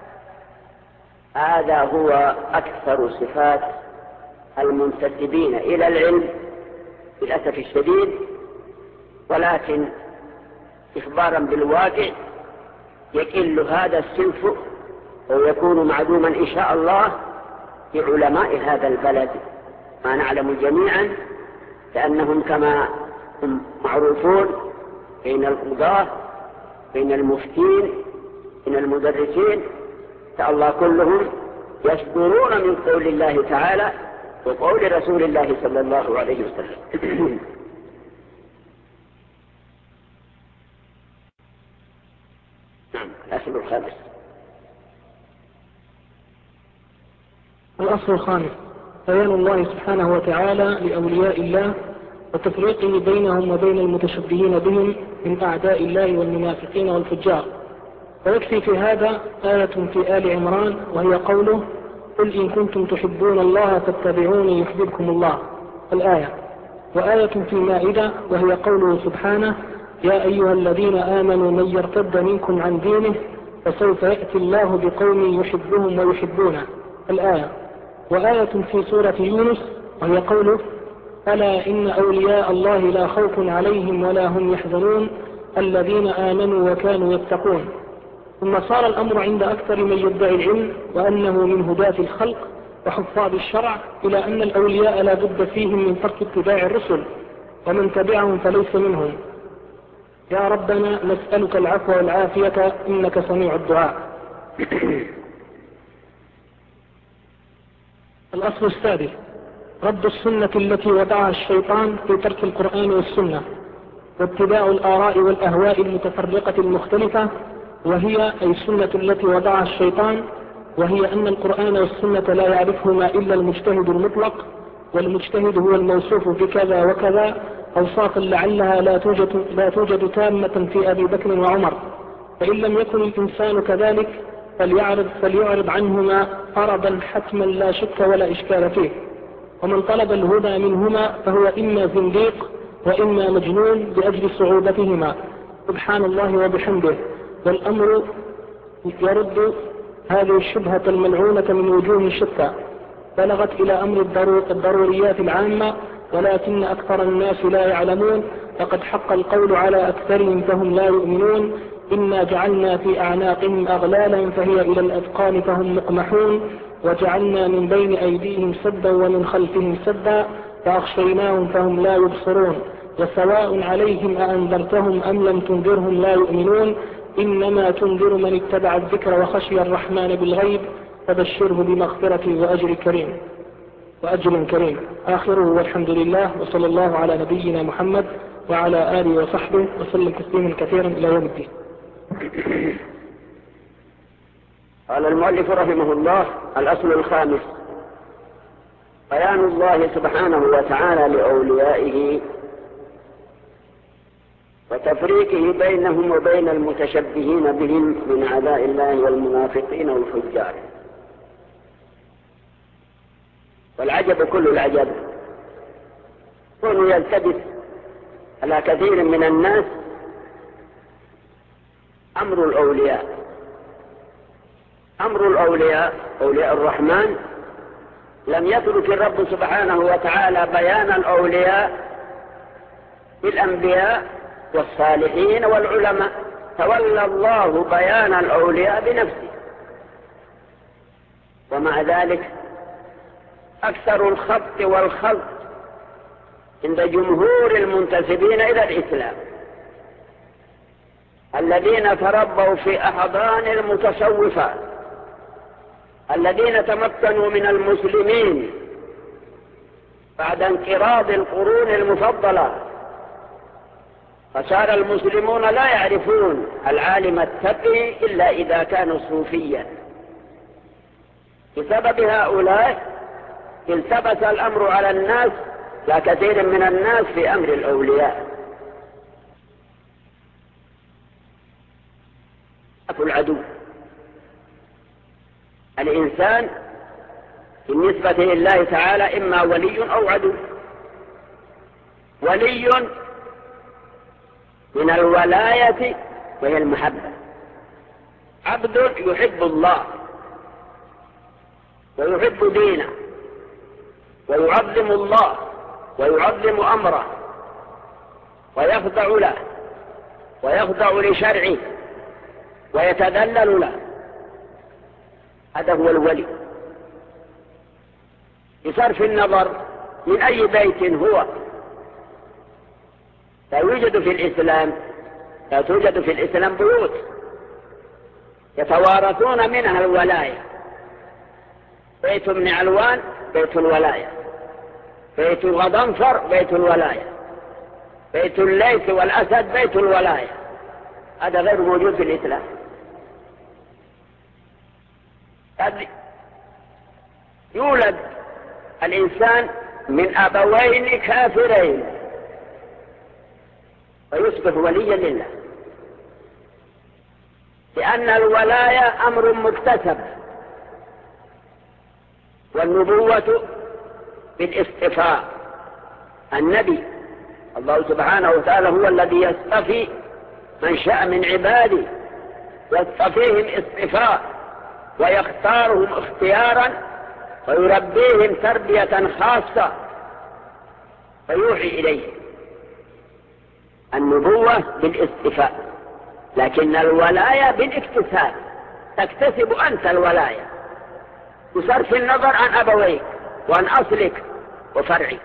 هذا هو أكثر صفات المنتسبين إلى العلم للأسف الشديد. ولكن إخبارا بالواقع يقل هذا الصنف ويكون معدوما إن شاء الله بعلماء هذا البلد، ما نعلم جميعا، لأنهم كما هم معروفون بين القضاة، بين المفتين، بين المدرسين، الله كلهم يصدرون من قول الله تعالى وقول رسول الله صلى الله عليه وسلم. نعم. الأصل الخامس. الأصل الخامس بيان الله سبحانه وتعالى لأولياء الله وتفريقه بينهم وبين المتشبهين بهم من أعداء الله والمنافقين والفجار. ويكفي في هذا آية في آل عمران وهي قوله: قل إن كنتم تحبون الله فاتبعوني يحببكم الله، الآية. وآية في مائدة وهي قوله سبحانه: يا أيها الذين آمنوا من يرتد منكم عن دينه فسوف يأتي الله بقوم يحبهم ويحبونه، الآية. وآية في سورة يونس وهي قوله: ألا إن أولياء الله لا خوف عليهم ولا هم يحزنون الذين آمنوا وكانوا يتقون. ثم صار الأمر عند أكثر من يدعي العلم وأنه من هداة الخلق وحفاظ الشرع إلى أن الأولياء لا بد فيهم من ترك اتباع الرسل، ومن تبعهم فليس منهم. يا ربنا نسألك العفو والعافية إنك سميع الدعاء. الأصل السادس: رد السنة التي وضعها الشيطان في ترك القرآن والسنة، واتباع الآراء والأهواء المتفرقة المختلفة، وهي أي السنة التي وضعها الشيطان، وهي أن القرآن والسنة لا يعرفهما إلا المجتهد المطلق، والمجتهد هو الموصوف بكذا وكذا أوصافا لعلها لا توجد, لا توجد تامة في أبي بكر وعمر، فإن لم يكن الإنسان كذلك فليعرض, فليعرض عنهما فرضا حتما لا شك ولا إشكال فيه. ومن طلب الهدى منهما فهو إما زنديق وإما مجنون لأجل صعوبتهما، سبحان الله وبحمده. والأمر يرد هذه الشبهة الملعونة من وجوه شتى، بلغت إلى أمر الضروريات العامة، ولكن أكثر الناس لا يعلمون، فقد حق القول على أكثرهم فهم لا يؤمنون. إنا جعلنا في أعناقهم أغلالا فهي إلى الأذقان فهم مقمحون، وجعلنا من بين أيديهم سدا ومن خلفهم سدا فأغشيناهم فهم لا يبصرون، وسواء عليهم أأنذرتهم أم لم تنذرهم لا يؤمنون. إنما تنذر من اتبع الذكر وخشي الرحمن بالغيب، فبشره بمغفرة وأجر كريم وأجر كريم. آخره والحمد لله، وصلى الله على نبينا محمد وعلى آله وصحبه وسلم تسليما كثيرا إلى يوم الدين. قال المؤلف رحمه الله: الأصل الخامس: بيان الله سبحانه وتعالى لأوليائه وتفريقه بينهم وبين المتشبهين بهم من أعداء الله والمنافقين والفجار. والعجب كل العجب كونه يلتبس على كثير من الناس أمر الأولياء. أمر الأولياء أولياء الرحمن لم يترك الرب سبحانه وتعالى بيان الأولياء بالأنبياء والصالحين والعلماء، تولى الله بيان الأولياء بنفسه. ومع ذلك أكثر الخبط والخلط عند جمهور المنتسبين إلى الإسلام الذين تربوا في أحضان المتصوفة، الذين تمكنوا من المسلمين بعد انقراض القرون المفضلة، فصار المسلمون لا يعرفون العالم التقي إلا إذا كان صوفيا. بسبب هؤلاء التبس الأمر على الناس ككثير من الناس في أمر الأولياء. أكو العدو الإنسان بالنسبة لله تعالى إما ولي أو عدو. ولي من الولاية وهي المحبة، عبد يحب الله ويحب دينه ويعظم الله ويعظم أمره ويخضع له ويخضع لشرعه ويتذلل له، هذا هو الولي. بصرف النظر من أي بيت هو، لا يوجد في الإسلام لا توجد في الإسلام بيوت يتوارثون منها الولاية. بيت ابن علوان بيت الولاية، بيت غضنفر بيت الولاية، بيت الليث والأسد بيت الولاية. هذا غير موجود في الإسلام. قد يولد الإنسان من أبوين كافرين ويصبح وليا لله، لأن الولاية أمر مكتسب، والنبوة بالاصطفاء. النبي الله سبحانه وتعالى هو الذي يصطفي من شاء من عباده، يصطفيهم اصطفاء ويختارهم اختيارا ويربيهم تربية خاصة فيوحي إليه. النبوة بالاستفاء، لكن الولاية بالاكتساب، تكتسب أنت الولاية بصرف النظر عن أبويك وعن أصلك وفرعك.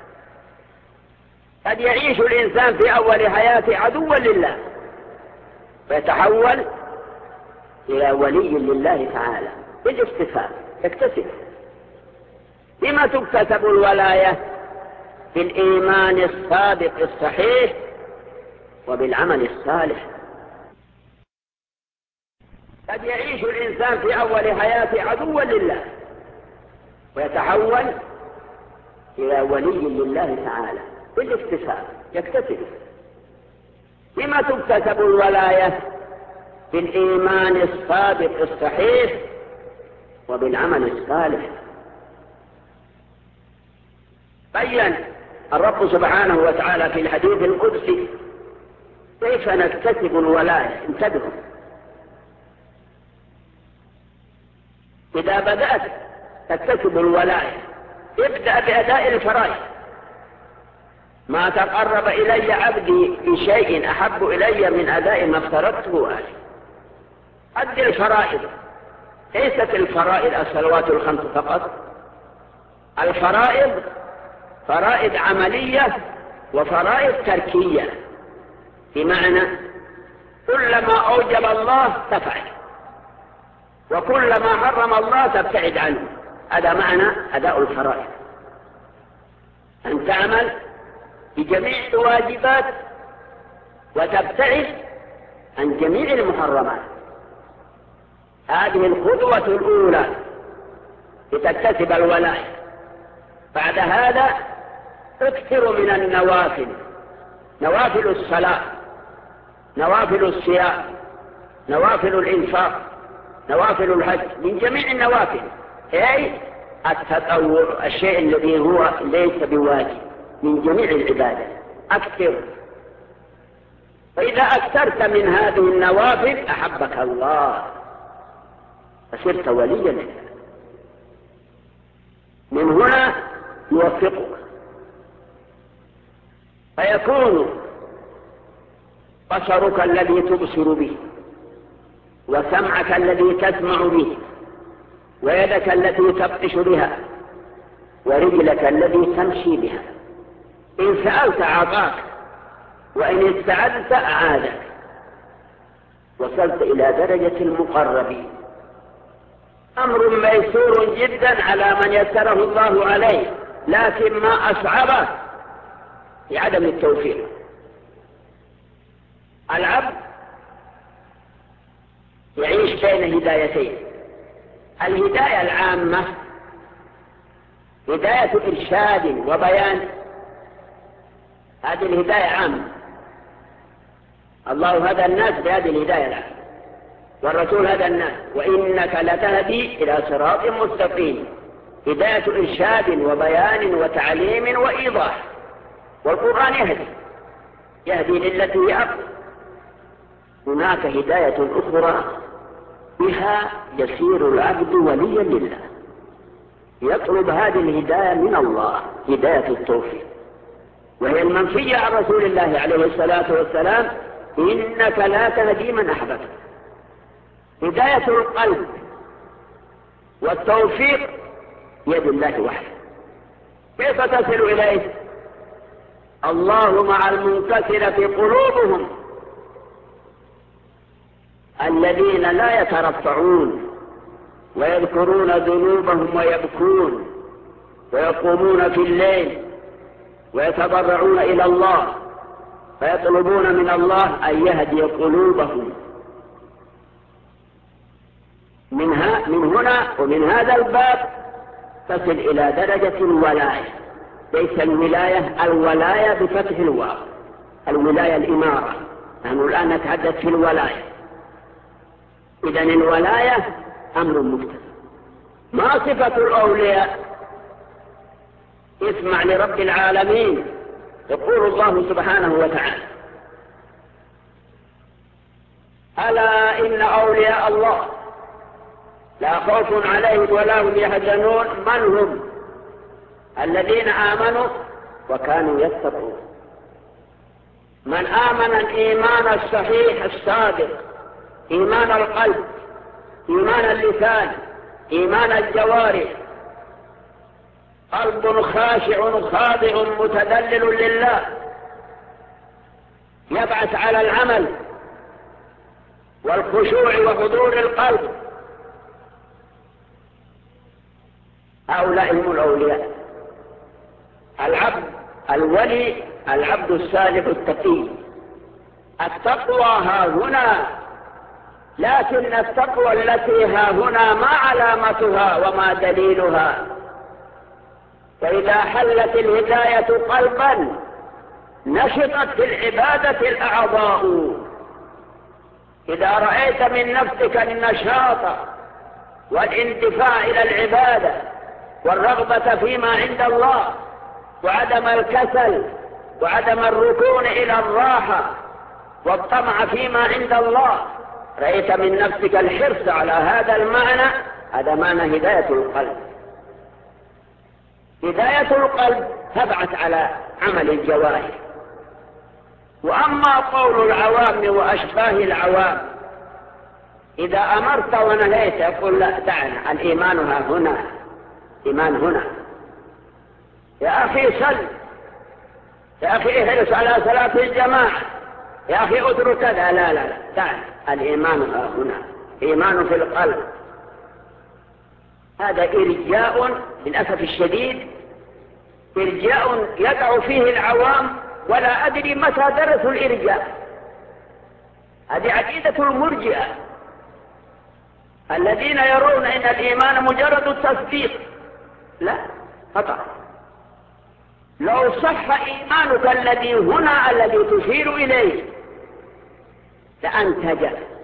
قد يعيش الإنسان في أول حياته عدوا لله ويتحول إلى ولي لله تعالى بالاكتساب، تكتسب. بما تكتسب الولاية؟ بالإيمان الصادق الصحيح وبالعمل الصالح. قد يعيش الإنسان في أول حياته عدوا لله ويتحول إلى ولي لله تعالى بالاكتساب، يكتسب. بما تكتسب الولاية؟ بالإيمان الصادق الصحيح وبالعمل الصالح. بين الرب سبحانه وتعالى في الحديث القدسي كيف نكتسب الولاية. انتبهوا، إذا بدأت تكتسب الولاية ابدأ بأداء الفرائض. ما تقرب إلي عبدي بشيء أحب إلي من أداء ما افترضته عليه. أدي الفرائض. ليست الفرائض الصلوات الخمس فقط، الفرائض فرائض عملية وفرائض تركية، بمعنى كلما أوجب الله تفعل وكلما حرم الله تبتعد عنه. هذا معنى أداء الفرائض، أن تعمل بجميع الواجبات وتبتعد عن جميع المحرمات. هذه الخطوة الأولى لتكتسب الولاية. بعد هذا اكثر من النوافل، نوافل الصلاة، نوافل الصيام، نوافل الإنفاق، نوافل الحج، من جميع النوافل، أي التطوع، الشيء الذي هو ليس بواجب، من جميع العبادة أكثر. فإذا أكثرت من هذه النوافل أحبك الله فصرت وليا لله. من هنا يوفقك فيكون بصرك الذي تبصر به، وسمعك الذي تسمع به، ويدك التي تبطش بها، ورجلك الذي تمشي بها. إن سألت أعطاك، وإن استعذت أعادك. وصلت إلى درجة المقربين. أمر ميسور جدا على من يسره الله عليه، لكن ما أصعبه لعدم التوفيق. العبد يعيش بين هدايتين: الهداية العامة هداية إرشاد وبيان، هذه الهداية عامة، الله هدى الناس بهذه الهداية العامة، والرسول هدى الناس، وإنك لتهدي إلى صراط مستقيم، هداية إرشاد وبيان وتعليم وإيضاح. والقرآن يهدي يهدي للتي هي أقوم. هناك هداية أخرى بها يصير العبد وليا لله، يطلب هذه الهداية من الله، هداية التوفيق، وهي المنفية عن رسول الله عليه الصلاة والسلام: إنك لا تهدي من أحببت. هداية القلب والتوفيق يد الله وحده. كيف تصل إليه؟ الله مع المنكسرة قلوبهم الذين لا يترفعون ويذكرون ذنوبهم ويبكون ويقومون في الليل ويتضرعون إلى الله فيطلبون من الله أن يهدي قلوبهم. منها من هنا ومن هذا الباب تصل إلى درجة الولاية. ليس الولاية الولاية بفتح الواو، الولاية الإمارة. نحن الآن نتحدث في الولاية. إذن الولاية أمر مكتسب. ما صفة الأولياء؟ اسمع لرب العالمين، يقول الله سبحانه وتعالى: ألا إن أولياء الله لا خوف عليهم ولا هم يحزنون. من هم؟ الذين آمنوا وكانوا يتقون. من آمن الإيمان الصحيح الصادق، إيمان القلب، إيمان اللسان، إيمان الجوارح، قلب خاشع خاضع متذلل لله، يبعث على العمل والخشوع وحضور القلب، هؤلاء هم الأولياء. العبد الولي العبد الصالح التقي. التقوى ها هنا، لكن التقوى التي ها هنا ما علامتها وما دليلها؟ فإذا حلت الهداية قلبا نشطت في العبادة الأعضاء. إذا رأيت من نفسك النشاط والاندفاع إلى العبادة والرغبة فيما عند الله وعدم الكسل وعدم الركون إلى الراحة والطمع فيما عند الله، رأيت من نفسك الحرص على هذا المعنى، هذا معنى هداية القلب. هداية القلب تبعث على عمل الجوارح. وأما قول العوام وأشباه العوام، إذا أمرت ونهيت يقول لا دعنا، الإيمان ها هنا، إيمان هنا. يا أخي صل، يا أخي احرص على صلاة الجماعة، يا أخي اترك كذا، لا لا لا دعنا، الإيمان ها هنا، إيمان في القلب. هذا إرجاء للأسف الشديد، إرجاء يقع فيه العوام ولا أدري متى درسوا الإرجاء. هذه عقيدة المرجئة الذين يرون أن الإيمان مجرد التصديق. لا، خطأ. لو صح إيمانك الذي هنا الذي تشير إليه لأنتج.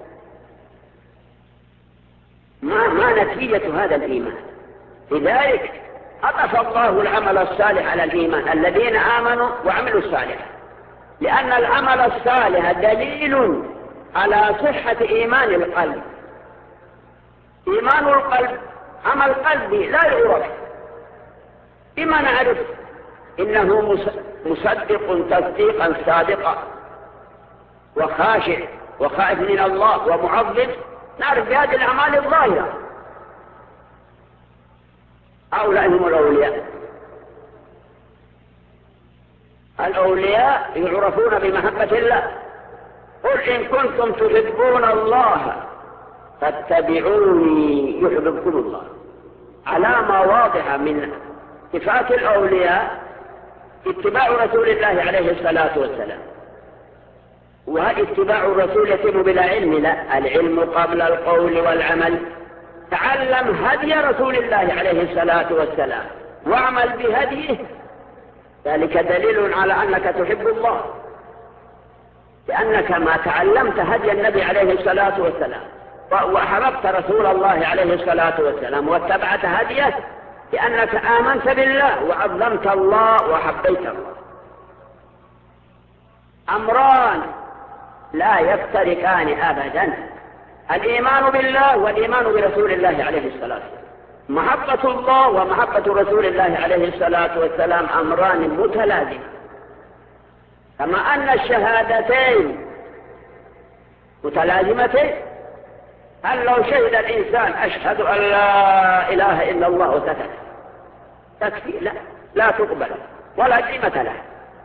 ما, ما نتيجة هذا الإيمان؟ لذلك أضاف الله العمل الصالح على الإيمان، الذين آمنوا وعملوا الصالح، لأن العمل الصالح دليل على صحة إيمان القلب. إيمان القلب عمل قلبي لا يعرف. بما نعرف إنه مصدق تصديقا صادقا وخاشع وخائف من الله ومعظم، نعرف بهذه الأعمال الظاهرة. هؤلاء هم الأولياء. الأولياء يعرفون بمحبة الله. قل إن كنتم تحبون الله فاتبعوني يحببكم الله. علامة واضحة من صفات الأولياء اتباع رسول الله عليه الصلاة والسلام. وهذا اتباع الرسول يتم بلا علم؟ لا، العلم قبل القول والعمل. تعلم هدي رسول الله عليه الصلاة والسلام واعمل بهديه، ذلك دليل على أنك تحب الله، لأنك ما تعلمت هدي النبي عليه الصلاة والسلام وأحببت رسول الله عليه الصلاة والسلام واتبعت هديه، لأنك آمنت بالله وعظمت الله وحبيت الله. أمران لا يفترقان أبدا، الإيمان بالله والإيمان برسول الله عليه الصلاة والسلام. محبة الله ومحبة رسول الله عليه الصلاة والسلام أمران متلازمان، كما أن الشهادتين متلازمتين. هل لو شهد الإنسان أشهد أن لا إله إلا الله وسكت تكفي؟ لا، لا تقبل ولا قيمة له.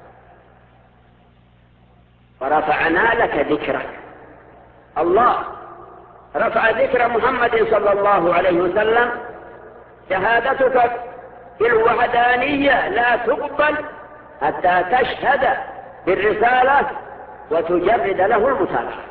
ورفعنا لك ذكرك. الله رفع ذكر محمد صلى الله عليه وسلم. شهادتك بالوحدانية لا تقبل حتى تشهد بالرسالة وتجرد له المتابعة.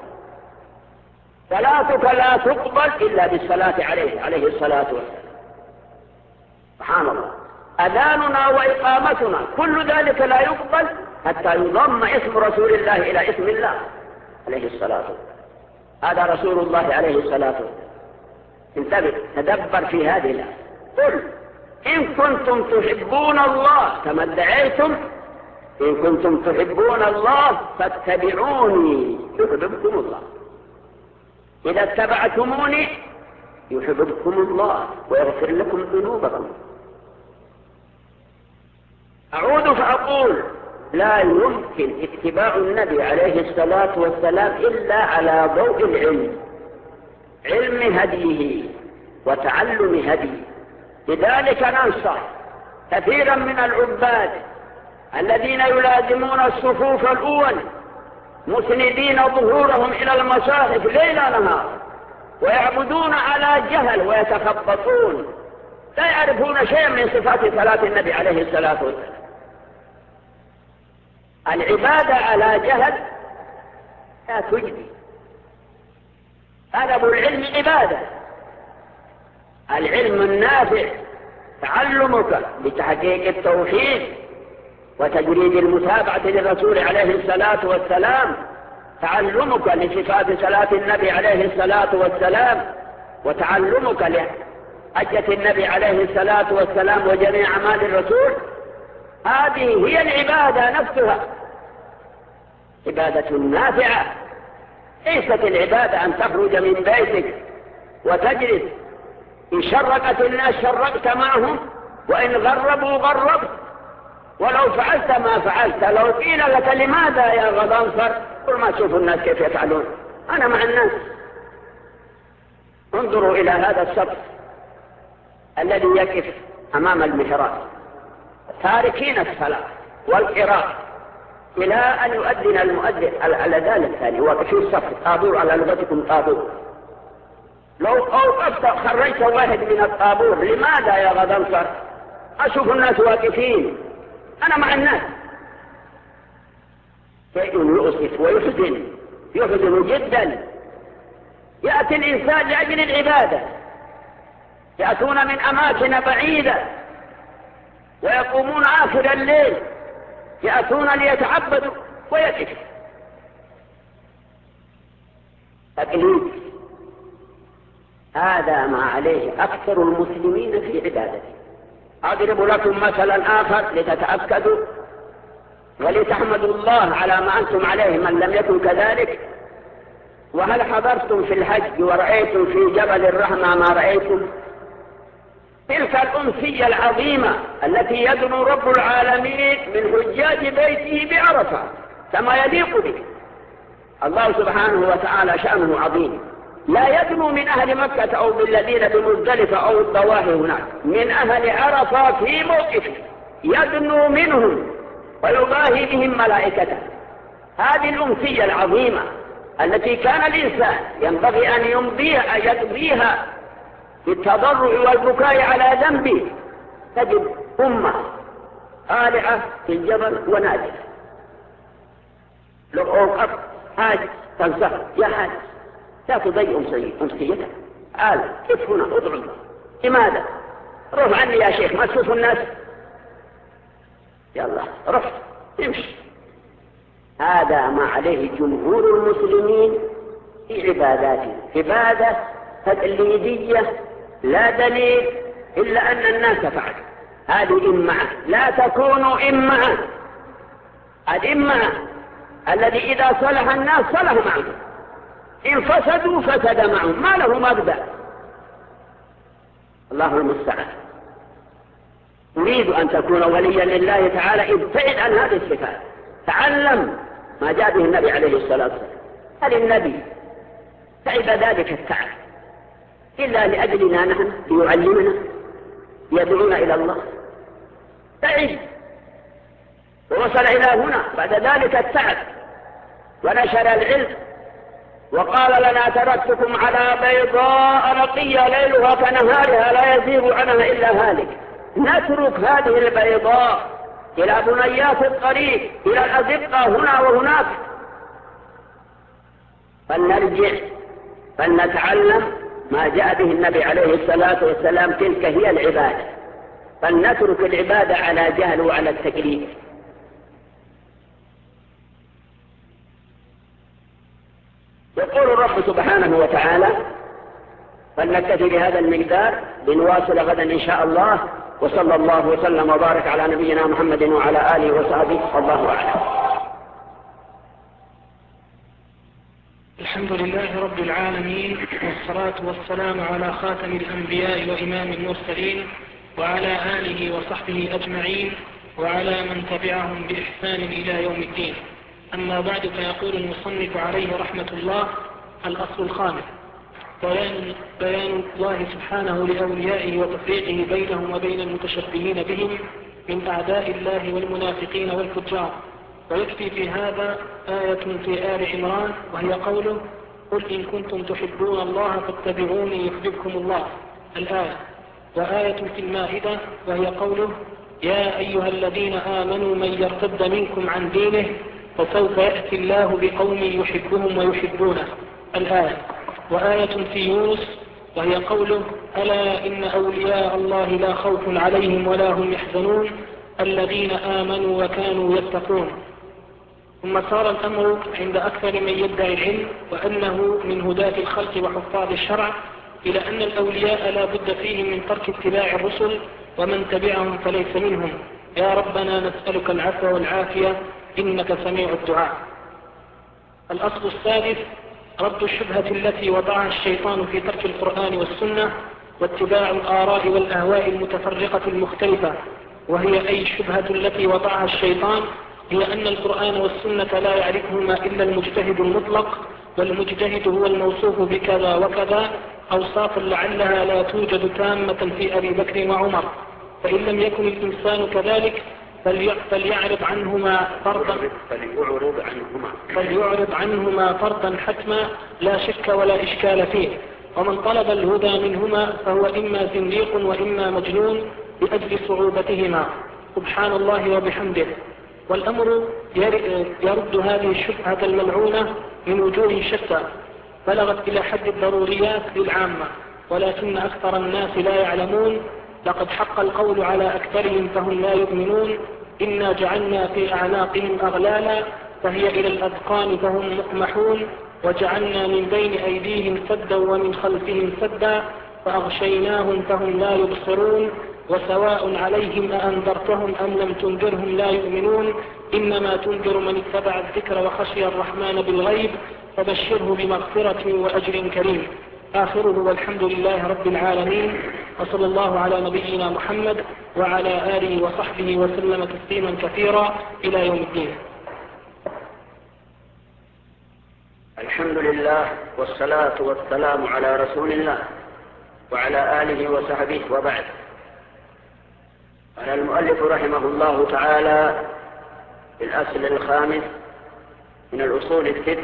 صلاتك لا تقبل إلا بالصلاة عليه عليه الصلاة والسلام. سبحان الله. أذاننا وإقامتنا كل ذلك لا يقبل حتى يضم اسم رسول الله إلى اسم الله عليه الصلاة والسلام. هذا رسول الله عليه الصلاة والسلام. انتبه، تدبر في هذه الآية. قل إن كنتم تحبون الله كما ادعيتم، إن كنتم تحبون الله فاتبعوني يحببكم الله. إذا اتبعتموني يحببكم الله ويغفر لكم ذنوبكم. أعود فأقول لا يمكن اتباع النبي عليه الصلاة والسلام إلا على ضوء العلم، علم هديه وتعلم هديه. لذلك ننصح كثيرا من العباد الذين يلازمون الصفوف الأول مسندين ظهورهم إلى المصاحف ليل نهار ويعبدون على جهل ويتخبطون، لا يعرفون شيئا من صفات صلاة النبي عليه الصلاة والسلام. العبادة على جهل لا تجدي. طلب العلم عبادة، العلم النافع تعلمك لتحقيق التوحيد وتجريد المتابعة للرسول عليه الصلاة والسلام، تعلمك لصفات صلاة النبي عليه الصلاة والسلام، وتعلمك لحجة النبي عليه الصلاة والسلام وجميع أعمال الرسول. هذه هي العبادة نفسها، عبادة نافعة. ليست العبادة أن تخرج من بيتك وتجلس، إن شرقت الناس شرقت معهم، وإن غربوا غربت، ولو فعلت ما فعلت. لو قيل لك لماذا يا غضنفر، قل ما تشوف الناس كيف يفعلون، أنا مع الناس. انظروا إلى هذا الصف الذي يقف أمام المحراب تاركين الصلاة والقراءة إلى أن يؤذن المؤذن الأذان الثاني، وفي الصف طابور على لغتكم طابور. لو أوقفت خرجت واحد من الطابور، لماذا يا غضنفر؟ أشوف الناس واقفين، أنا مع الناس. شيء يؤسف ويحزن، يحزن جدا. يأتي الإنسان لأجل العبادة، يأتون من أماكن بعيدة ويقومون آخر الليل، يأتون ليتعبدوا ويقف. تقليد، هذا ما عليه أكثر المسلمين في عبادته. أضرب لكم مثلا آخر لتتأكدوا ولتحمدوا الله على ما أنتم عليه من لم يكن كذلك. وهل حضرتم في الحج ورأيتم في جبل الرحمة ما رأيتم؟ تلك الأمسية العظيمة التي يدنو رب العالمين من حجاج بيته بعرفة كما يليق به. الله سبحانه وتعالى شأنه عظيم، لا يدنو من أهل مكة أو بالذين بمزدلفة أو الضواحي هناك، من أهل عرفة في موقفه يدنو منهم ويباهي بهم ملائكته. هذه الأمسية العظيمة التي كان الإنسان ينبغي أن يمضيها يقضيها بالتضرع والبكاء على ذنبه، تجد أمة آلعة في الجبل ونادرة. لو أوقف حاج تنصح يا حاج لا تضيع أمسيتك، قال كيف هنا ادعو الله، لماذا؟ روح عني يا شيخ ما تشوف الناس، يلا روح امشي. هذا ما عليه جمهور المسلمين في عباداته، عبادة تقليدية لا دليل إلا أن الناس فعل. هذه إمعة، لا تكونوا إمعة. الإمعة الذي إذا صلح الناس صلح معهم، إن فسدوا فسد معهم، ما له مبدأ. الله المستعان. تريد أن تكون وليا لله تعالى، ابتعد عن هذه الصفات، تعلم ما جاء به النبي عليه الصلاة والسلام. هل النبي تعب ذلك التعب إلا لأجلنا نحن ليعلمنا يدعونا إلى الله؟ تعب ووصل إلى هنا بعد ذلك التعب ونشر العلم وقال لنا تركتكم على بيضاء نقية ليلها كنهارها لا يزيغ عنها إلا هالك. نترك هذه البيضاء إلى بنيات الطريق، إلى الأزقة هنا وهناك، فلنرجع فلنتعلم ما جاء به النبي عليه الصلاة والسلام. تلك هي العبادة، فلنترك العبادة على جهل وعلى التقليد. يقول الرب سبحانه وتعالى: فلنكتفي بهذا المقدار، لنواصل غدا إن شاء الله، وصلى الله وسلم وبارك على نبينا محمد وعلى آله وصحبه، والله أعلم. الحمد لله رب العالمين، والصلاة والسلام على خاتم الأنبياء وإمام المرسلين وعلى آله وصحبه أجمعين، وعلى من تبعهم بإحسان إلى يوم الدين. أما بعد، فيقول المصنف عليه رحمة الله: الأصل الخامس: بيان, بيان الله سبحانه لأوليائه وتفريقه بينهم وبين المتشبهين بهم من أعداء الله والمنافقين والفجار. ويكفي في هذا آية في آل عمران، وهي قوله: قل إن كنتم تحبون الله فاتبعوني يحببكم الله، الآية. وآية في المائدة، وهي قوله: يا أيها الذين آمنوا من يرتد منكم عن دينه فسوف يأتي الله بقوم يحبهم ويحبونه، الآية. وآية في يونس، وهي قوله: ألا إن أولياء الله لا خوف عليهم ولا هم يحزنون الذين آمنوا وكانوا يتقون. ثم صار الأمر عند أكثر من يدعي العلم وأنه من هداة الخلق وحفاظ الشرع إلى أن الأولياء لا بد فيهم من ترك اتباع الرسل، ومن تبعهم فليس منهم. يا ربنا نسألك العفو والعافية إنك سميع الدعاء. الأصل السادس: رد الشبهة التي وضعها الشيطان في ترك القرآن والسنة واتباع الآراء والأهواء المتفرقة المختلفة. وهي أي الشبهة التي وضعها الشيطان هي أن القرآن والسنة لا يعرفهما إلا المجتهد المطلق، والمجتهد هو الموصوف بكذا وكذا، أوصافا لعلها لا توجد تامة في أبي بكر وعمر. فإن لم يكن الإنسان كذلك فليعرض عنهما فرضا فليعرض عنهما فليعرض عنهما فرضا حتما لا شك ولا إشكال فيه. ومن طلب الهدى منهما فهو إما زنديق وإما مجنون لأجل صعوبتهما، سبحان الله وبحمده. والأمر يرد هذه الشبهة الملعونة من وجوه شتى بلغت إلى حد الضروريات للعامة، ولكن أكثر الناس لا يعلمون. لقد حق القول على أكثرهم فهم لا يؤمنون. إنا جعلنا في أعناقهم أغلالا فهي إلى الأذقان فهم مقمحون، وجعلنا من بين أيديهم سدا ومن خلفهم سدا فأغشيناهم فهم لا يبصرون. وسواء عليهم أأنذرتهم أم لم تنذرهم لا يؤمنون. إنما تنذر من اتبع الذكر وخشي الرحمن بالغيب فبشره بمغفرة وأجر كريم. آخره والحمد لله رب العالمين، وصلى الله على نبينا محمد وعلى آله وصحبه وسلم تسليما كثيرا إلى يوم الدين. الحمد لله والصلاة والسلام على رسول الله وعلى آله وصحبه، وبعد. قال المؤلف رحمه الله تعالى في الأصل الخامس من الأصول الست،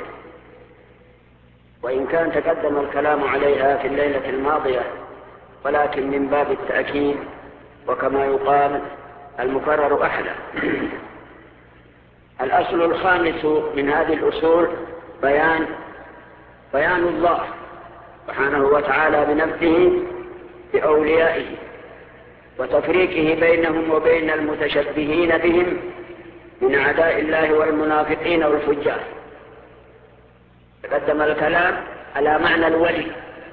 وإن كان تقدم الكلام عليها في الليلة الماضية ولكن من باب التأكيد، وكما يقال المكرر أحلى. الأصل الخامس من هذه الأصول بيان بيان الله سبحانه وتعالى بنفسه بأوليائه وتفريقه بينهم وبين المتشبهين بهم من أعداء الله والمنافقين والفجار. تقدم الكلام على معنى الولي.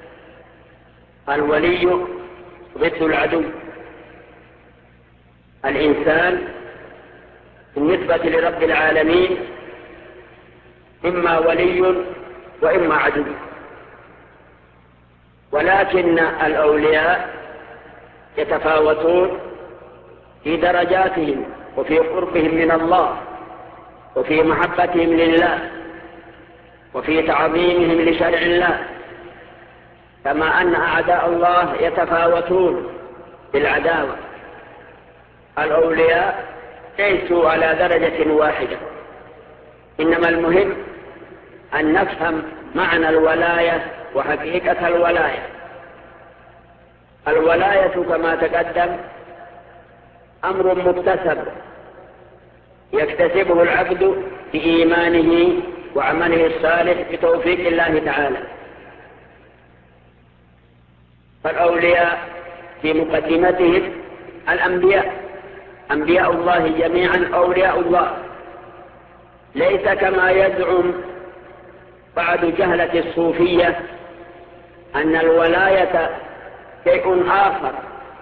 الولي ضد العدو. الإنسان بالنسبة لرب العالمين إما ولي وإما عدو، ولكن الأولياء يتفاوتون في درجاتهم وفي قربهم من الله وفي محبتهم لله وفي تعظيمهم لشرع الله، كما أن أعداء الله يتفاوتون بالعداوة. الأولياء ليسوا على درجة واحدة، إنما المهم أن نفهم معنى الولاية وحقيقة الولاية. الولاية كما تقدم أمر مكتسب يكتسبه العبد بإيمانه وعمله الصالح بتوفيق الله تعالى. فالأولياء في مقدمتهم الأنبياء، أنبياء الله جميعا أولياء الله، ليس كما يزعم بعض جهلة الصوفية أن الولاية شيء آخر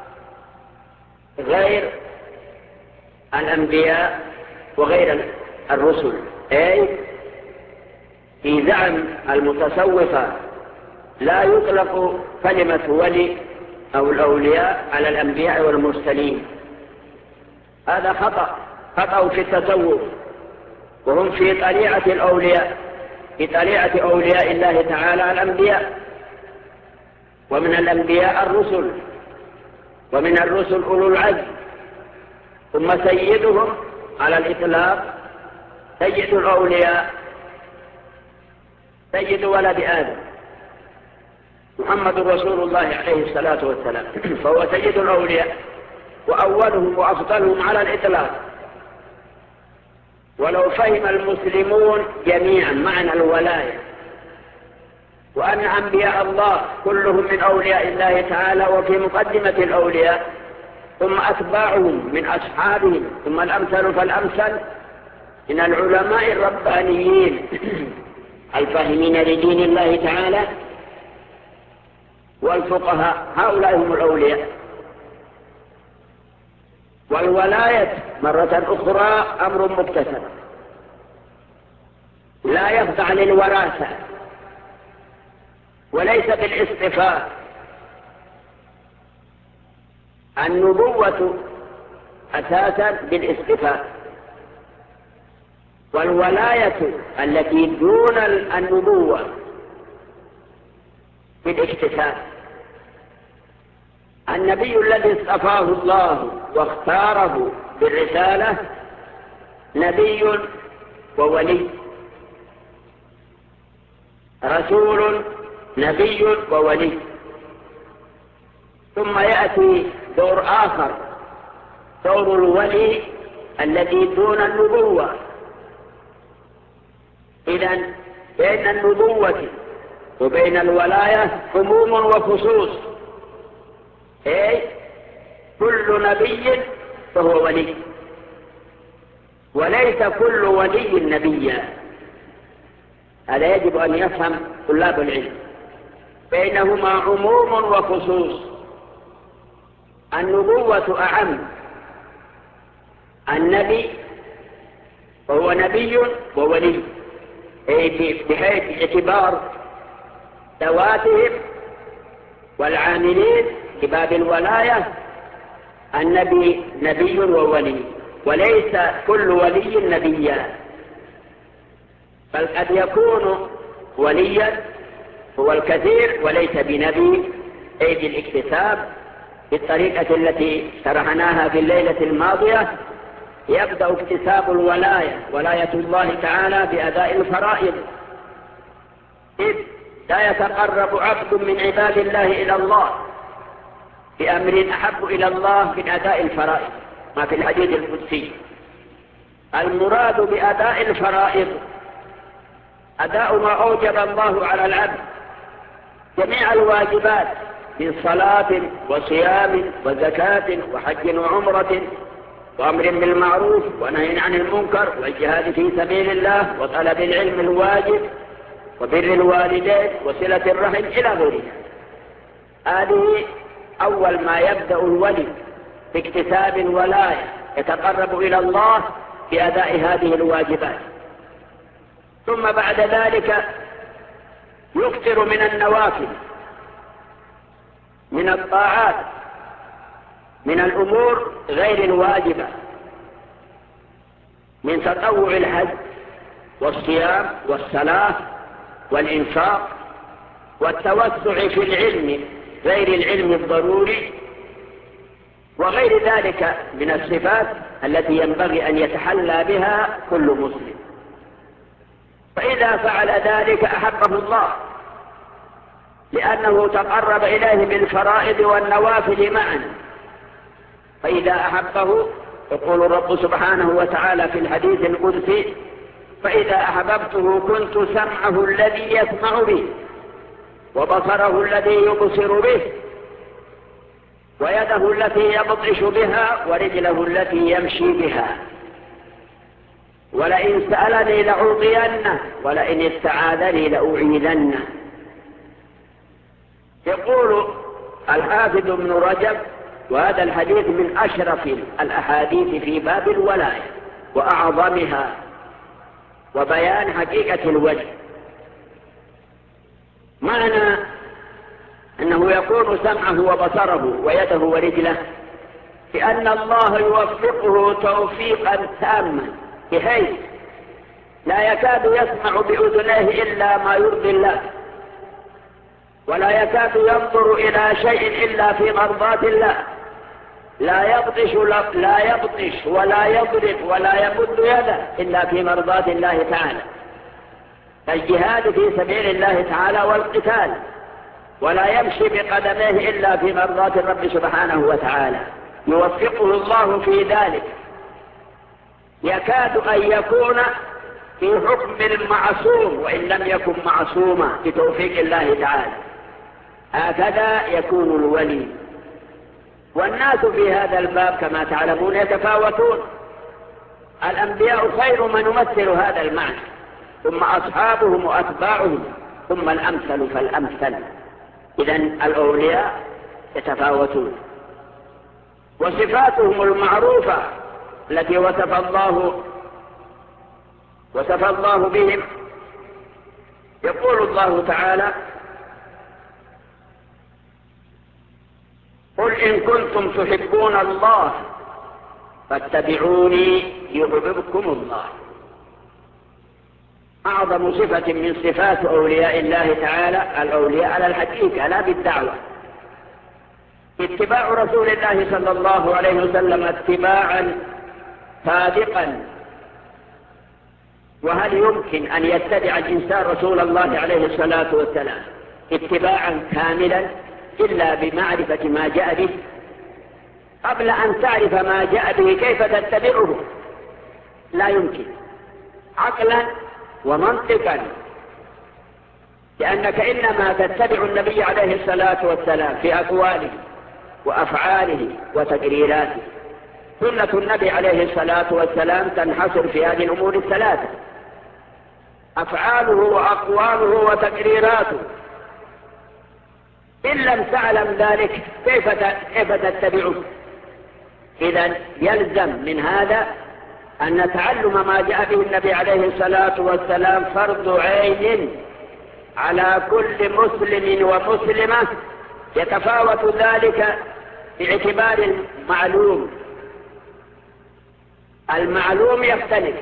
غير الأنبياء وغير الرسل. أي في زعم المتصوفة لا يطلق كلمة ولي أو الأولياء على الأنبياء والمرسلين، هذا خطأ خطأ في التصوف، وهم في طليعة الأولياء، في طليعة أولياء الله تعالى الأنبياء، ومن الأنبياء الرسل، ومن الرسل أولو العزم، ثم سيدهم على الإطلاق سيد الأولياء سيد ولد آدم محمد رسول الله عليه الصلاة والسلام، فهو سيد الأولياء وأولهم وأفضلهم على الإطلاق. ولو فهم المسلمون جميعا معنى الولاية، وأن أنبياء الله كلهم من أولياء الله تعالى وفي مقدمة الأولياء، ثم أتباعهم من أصحابهم، ثم الأمثل فالأمثل من العلماء الربانيين الفاهمين لدين الله تعالى والفقهاء، هؤلاء هم الأولياء. والولاية مرة أخرى أمر مكتسب لا يخضع للوراثة وليس بالاصطفاء. النبوة أساسا بالاصطفاء، والولاية التي دون النبوة بالاكتساب. النبي الذي اصطفاه الله واختاره بالرسالة نبي وولي، رسول نبي وولي. ثم يأتي دور آخر، دور الولي الذي دون النبوة. إذن بين النبوة وبين الولاية عموم وخصوص، أي كل نبي فهو ولي، وليس كل ولي نبيا. هذا يجب أن يفهم طلاب العلم، بينهما عموم وخصوص. النبوة أعم، النبي هو نبي وولي، أي بحيث اعتبار ذواتهم والعاملين في باب الولاية النبي نبي وولي، وليس كل ولي نبيا، بل قد يكون وليا هو الكثير وليس بنبي، أي بالاكتساب بالطريقة التي شرحناها في الليلة الماضية. يبدأ اكتساب الولاية، ولاية الله تعالى بأداء الفرائض، إذ لا يتقرب عبد من عباد الله إلى الله بأمر أحب إلى الله من أداء الفرائض، ما في الحديث القدسي. المراد بأداء الفرائض أداء ما أوجب الله على العبد، جميع الواجبات من صلاة وصيام وزكاة وحج وعمرة وأمر بالمعروف ونهي عن المنكر والجهاد في سبيل الله وطلب العلم الواجب وبر الوالدين وصلة الرحم إلى غيرها. هذه أول ما يبدأ الولي باكتساب الولاية، يتقرب إلى الله بأداء هذه الواجبات. ثم بعد ذلك يكثر من النوافل، من الطاعات، من الأمور غير الواجبة، من تطوع الحج والصيام والصلاة والإنفاق والتوسع في العلم غير العلم الضروري، وغير ذلك من الصفات التي ينبغي أن يتحلى بها كل مسلم. فإذا فعل ذلك أحبه الله، لأنه تقرب إليه بالفرائض والنوافل معا. فإذا أحبه، يقول الرب سبحانه وتعالى في الحديث القدسي: فإذا أحببته كنت سمعه الذي يسمع به، وبصره الذي يبصر به، ويده التي يبطش بها، ورجله التي يمشي بها. ولئن سألني لأعطينه، ولئن استعاذني لأعيذنه. يقول الحافظ ابن رجب: وهذا الحديث من أشرف الأحاديث في باب الولاية وأعظمها وبيان حقيقة الولي. معنى أنه يكون سمعه وبصره ويده ورجله، بأن الله يوفقه توفيقا تاما بحيث لا يكاد يسمع بأذنيه إلا ما يرضي الله، ولا يكاد ينظر إلى شيء إلا في مرضات الله، لا يبطش لا يبطش ولا يضرب ولا يمد يده إلا في مرضات الله تعالى، الجهاد في سبيل الله تعالى والقتال، ولا يمشي بقدميه إلا في مرضات الرب سبحانه وتعالى، يوفقه الله في ذلك، يكاد أن يكون في حكم المعصوم وإن لم يكن معصوما بتوفيق الله تعالى. هكذا يكون الولي. والناس في هذا الباب كما تعلمون يتفاوتون، الأنبياء خير من يمثل هذا المعنى، ثم أصحابهم وأتباعهم، ثم الأمثل فالأمثل. إذن الأولياء يتفاوتون، وصفاتهم المعروفة التي وصف الله وصف الله بهم، يقول الله تعالى: قل إن كنتم تحبون الله فاتبعوني يحببكم الله. أعظم صفة من صفات أولياء الله تعالى الأولياء على الحقيقة لا بالدعوة، اتباع رسول الله صلى الله عليه وسلم اتباعا صادقا. وهل يمكن أن يتبع الإنسان رسول الله عليه الصلاة والسلام اتباعا كاملا إلا بمعرفة ما جاء به؟ قبل أن تعرف ما جاء به كيف تتبعه؟ لا يمكن عقلا ومنطقا، لأنك إنما تتبع النبي عليه الصلاة والسلام في أقواله وأفعاله وتقريراته. سنة النبي عليه الصلاة والسلام تنحصر في هذه الأمور الثلاثة: أفعاله وأقواله وتقريراته. إن لم تعلم ذلك كيف كيف تتبعه؟ إذن يلزم من هذا أن تعلم ما جاء به النبي عليه الصلاة والسلام فرض عين على كل مسلم ومسلمة، يتفاوت ذلك باعتبار المعلوم. المعلوم يختلف،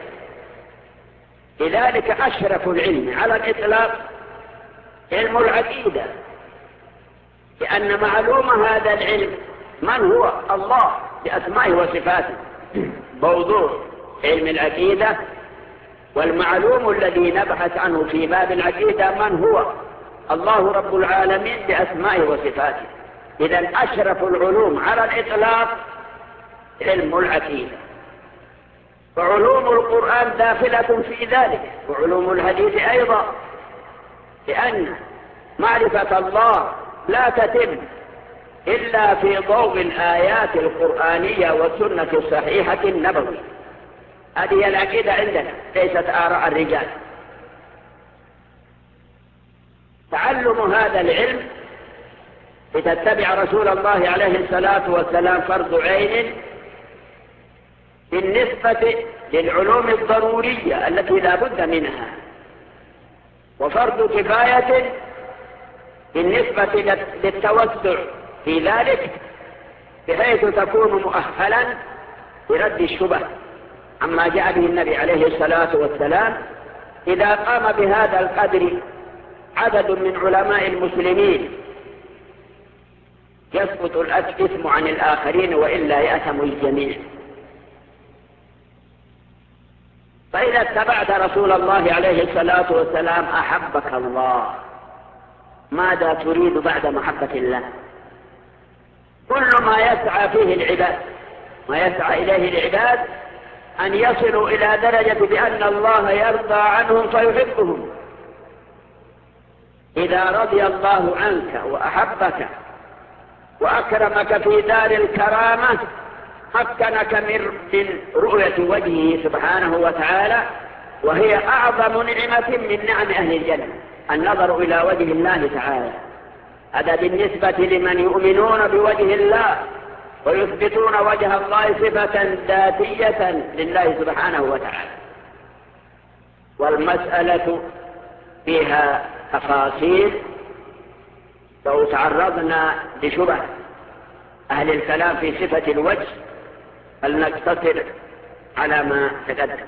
لذلك أشرف العلم على الإطلاق علم العقيدة، لأن معلوم هذا العلم من هو؟ الله بأسمائه وصفاته. موضوع علم العقيدة والمعلوم الذي نبحث عنه في باب العقيدة من هو؟ الله رب العالمين بأسمائه وصفاته. إذن أشرف العلوم على الإطلاق علم العقيدة، وعلوم القرآن داخلة في ذلك، وعلوم الحديث أيضا، لأن معرفة الله لا تتم إلا في ضوء الآيات القرآنية والسنة الصحيحة النبوية. هذه العقيدة عندنا، ليست آراء الرجال. تعلم هذا العلم لتتبع رسول الله عليه الصلاة والسلام فرض عين بالنسبة للعلوم الضرورية التي لا بد منها، وفرض كفاية بالنسبة للتوسع في ذلك، بحيث تكون مؤهلا برد الشبه عما جاء به النبي عليه الصلاة والسلام. إذا قام بهذا القدر عدد من علماء المسلمين يسقط الإثم عن الآخرين، وإلا يأثم الجميع. فإذا اتبعت رسول الله عليه الصلاة والسلام أحبك الله. ماذا تريد بعد محبة الله؟ كل ما يسعى فيه العباد، ما يسعى إليه العباد أن يصلوا إلى درجة بأن الله يرضى عنهم فيحبهم. إذا رضي الله عنك وأحبك وأكرمك في دار الكرامة، مكنك من رؤية وجهه سبحانه وتعالى، وهي أعظم نعمة من نعم أهل الجنة، النظر إلى وجه الله تعالى. هذا بالنسبة لمن يؤمنون بوجه الله ويثبتون وجه الله صفة ذاتية لله سبحانه وتعالى. والمسألة فيها تفاصيل لو تعرضنا لشبه أهل الكلام في صفة الوجه فلنقتصر على ما تقدم.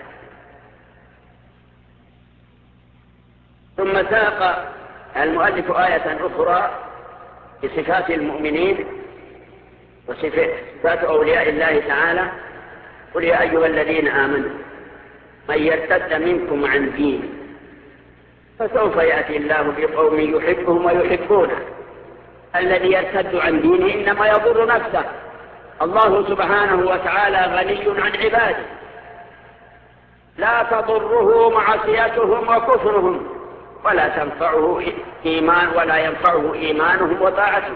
ثم ساق المؤلف آية أخرى بصفات المؤمنين وصفات أولياء الله تعالى: قل يا أيها الذين آمنوا من يرتد منكم عن دينه فسوف يأتي الله بقوم يحبهم ويحبونه. الذي يرتد عن دينه إنما يضر نفسه. الله سبحانه وتعالى غني عن عباده، لا تضره معصيتهم وكفرهم، ولا تنفعه إيمان ولا ينفعه إيمانهم وطاعتهم.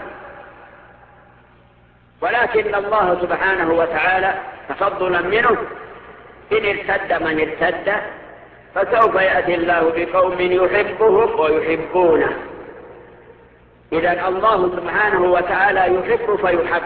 ولكن الله سبحانه وتعالى تفضلا منه إن ارتد من ارتد فسوف يأتي الله بقوم يحبهم ويحبونه. إذن الله سبحانه وتعالى يحب فيحب.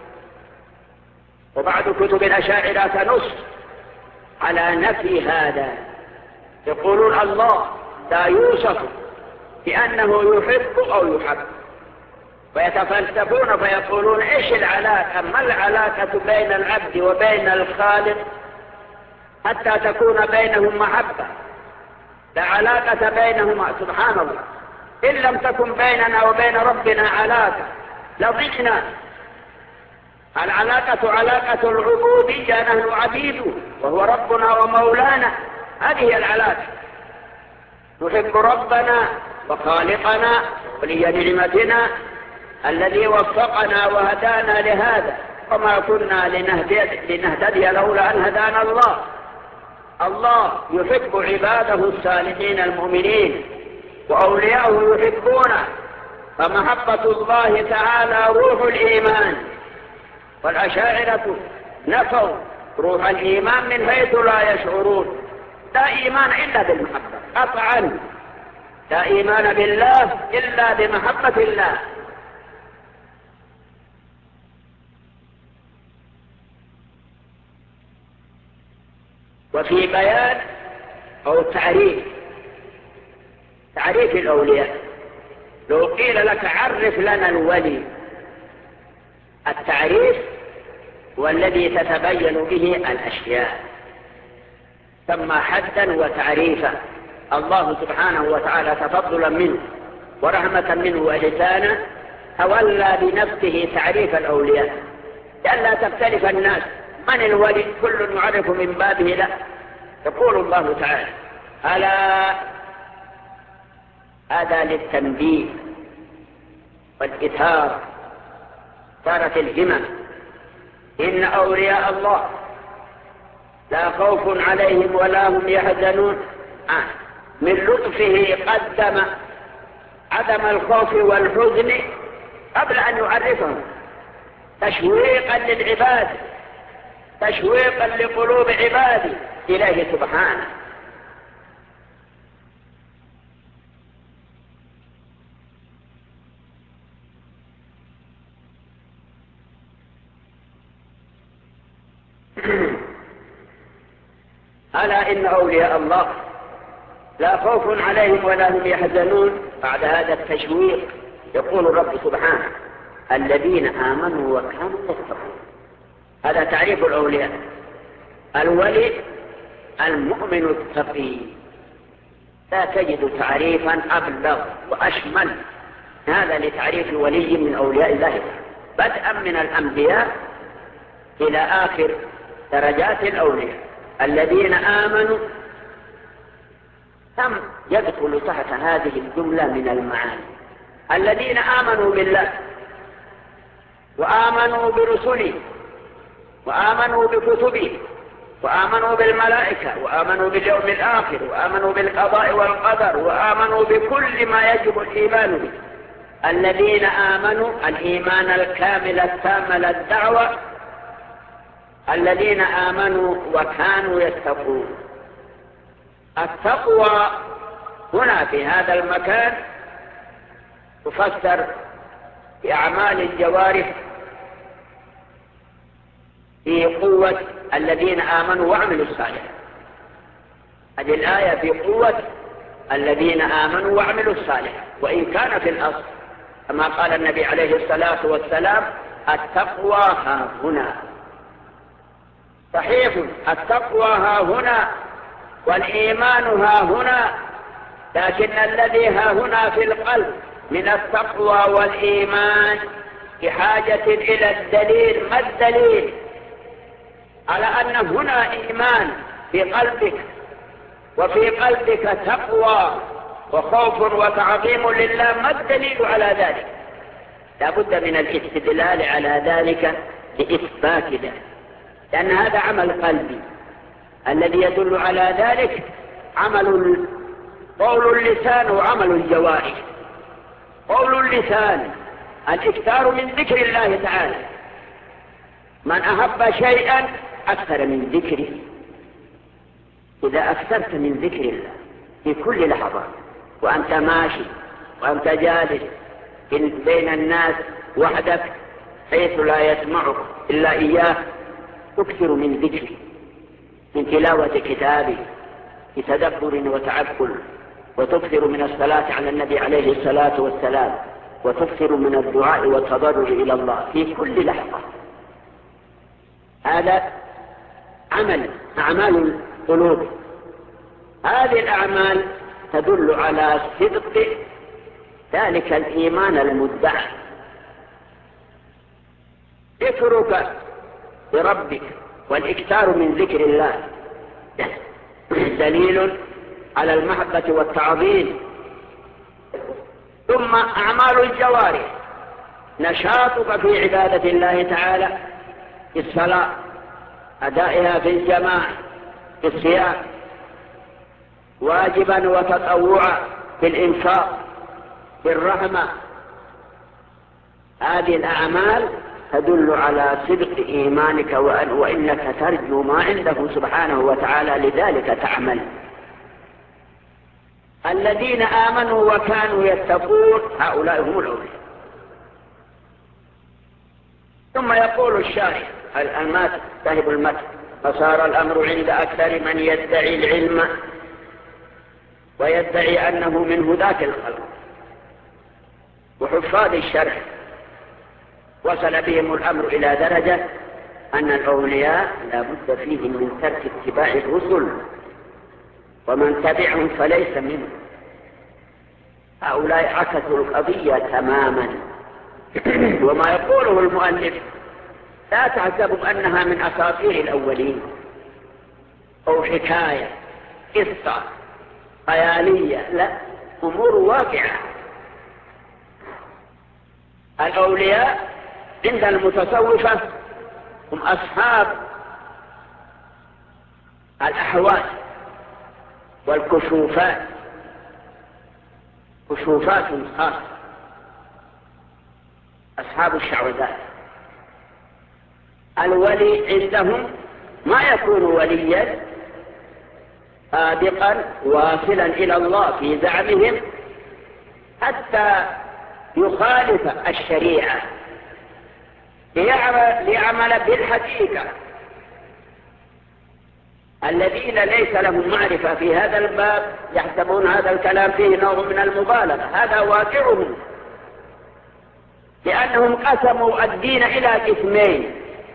وبعض كتب الأشاعرة تنص على نفي هذا، يقولون الله لا يوصف بأنه يحب أو يحب، ويتفلسفون فيقولون إيش العلاقة؟ ما العلاقة بين العبد وبين الخالق حتى تكون بينهم محبة؟ لا علاقة بينهما سبحان الله. إن لم تكن بيننا وبين ربنا علاقة لضعنا. العلاقة علاقة العبودية، نحن عبيده وهو ربنا ومولانا، هذه هي العلاقة. نحب ربنا وخالقنا ولي نعمتنا الذي وفقنا وهدانا لهذا، وما كنا لنهتدي لولا أن هدانا الله. الله يحب عباده الصالحين المؤمنين وأولياءه يحبونه، فمحبة الله تعالى روح الإيمان. والأشاعرة نفوا روح الإيمان من حيث لا يشعرون. لا إيمان إلا بالمحبة قطعا، لا إيمان بالله إلا بمحبة الله. وفي بيان أو تعريف تعريف الأولياء، لو قيل لك عرف لنا الولي، التعريف والذي تتبين به الأشياء، ثم حدا وتعريفا. الله سبحانه وتعالى تفضلا منه ورحمة منه وإحسانا تولى بنفسه تعريف الأولياء لئلا تختلف الناس من الولي، كل يعرف من بابه. لا، يقول الله تعالى: ألا، هذا للتنبيه والإثارة، صارت الهمم. إن أولياء الله لا خوف عليهم ولا هم يحزنون. آه. من لطفه قدم عدم الخوف والحزن قبل أن يعرفهم، تشويقا للعباد، تشويقا لقلوب عباده إليه سبحانه. ألا إن أولياء الله لا خوف عليهم ولا هم يحزنون. بعد هذا التشويق يقول الرب سبحانه: الذين آمنوا وكانوا يتقون. هذا تعريف الأولياء. الولي المؤمن التقي. لا تجد تعريفا أبلغ وأشمل هذا لتعريف ولي من أولياء الله، بدءا من الأنبياء إلى آخر درجات الأولياء. الذين آمنوا ثم يدخل تحت هذه الجملة من المعاني: الذين آمنوا بالله وآمنوا برسله وآمنوا بكتبه وآمنوا بالملائكة وآمنوا باليوم الآخر وآمنوا بالقضاء والقدر وآمنوا بكل ما يجب الإيمان به. الذين آمنوا الإيمان الكامل التام للدعوة. الذين آمنوا وكانوا يتقون. التقوى هنا في هذا المكان تفسر بأعمال الجوارح في قوة الذين آمنوا وعملوا الصالحات. هذه الآية في قوة الذين آمنوا وعملوا الصالحات، وإن كان في الأصل كما قال النبي عليه الصلاة والسلام: التقوى ها هنا. صحيح التقوى ها هنا والإيمان ها هنا، لكن الذي ها هنا في القلب من التقوى والإيمان بحاجة إلى الدليل. ما الدليل على أن هنا إيمان في قلبك وفي قلبك تقوى وخوف وتعظيم لله؟ ما الدليل على ذلك؟ لا بد من الاستدلال على ذلك بإثبات ذلك، لأن هذا عمل قلبي. الذي يدل على ذلك عمل قول اللسان وعمل الجوارح. قول اللسان الإكثار من ذكر الله تعالى، من أحب شيئا أكثر من ذكره. إذا أكثرت من ذكر الله في كل لحظة وأنت ماشي وأنت جالس بين الناس وحدك حيث لا يسمعك إلا إياه، تكثر من ذكره، من تلاوة كتابه، بتدبر وتعقل، وتكثر من الصلاة على النبي عليه الصلاة والسلام، وتكثر من الدعاء والتضرع إلى الله في كل لحظة. هذا عمل أعمال القلوب. هذه الأعمال تدل على صدق ذلك الإيمان المدعى. ذكرك بربك والإكثار من ذكر الله دليل على المحبة والتعظيم. ثم أعمال الجوارح، نشاطك في عبادة الله تعالى، في الصلاة، أدائها في الجماعة، في الصيام، واجبا وتطوعا، في الإنفاق، في الرحمة. هذه الأعمال تدل على صدق إيمانك وأن وإنك ترجو ما عنده سبحانه وتعالى، لذلك تعمل. الذين آمنوا وكانوا يتقون هؤلاء هم الأولياء. ثم يقول الشارح المات صاحب المتن: فصار الأمر عند أكثر من يدعي العلم ويدعي أنه من هداة الخلق وحفاظ الشرع، وصل بهم الأمر إلى درجة أن الأولياء لا بد فيهم من ترك اتباع الرسل، ومن تبعهم فليس منهم. هؤلاء عكسوا القضية تماما. وما يقوله المؤلف لا تحسبوا أنها من أساطير الأولين أو حكاية قصة خيالية، لا، أمور واقعة. الأولياء عند المتصوفة هم أصحاب الأحوال والكشوفات، كشوفات خاصة، أصحاب الشعوذات. الولي عندهم ما يكون وليا صادقا واصلا إلى الله في زعمهم حتى يخالف الشريعة ليعمل, ليعمل بالحقيقة. الذين ليس لهم معرفة في هذا الباب يحسبون هذا الكلام فيه نوع من المبالغة. هذا واقعهم، لأنهم قسموا الدين إلى قسمين: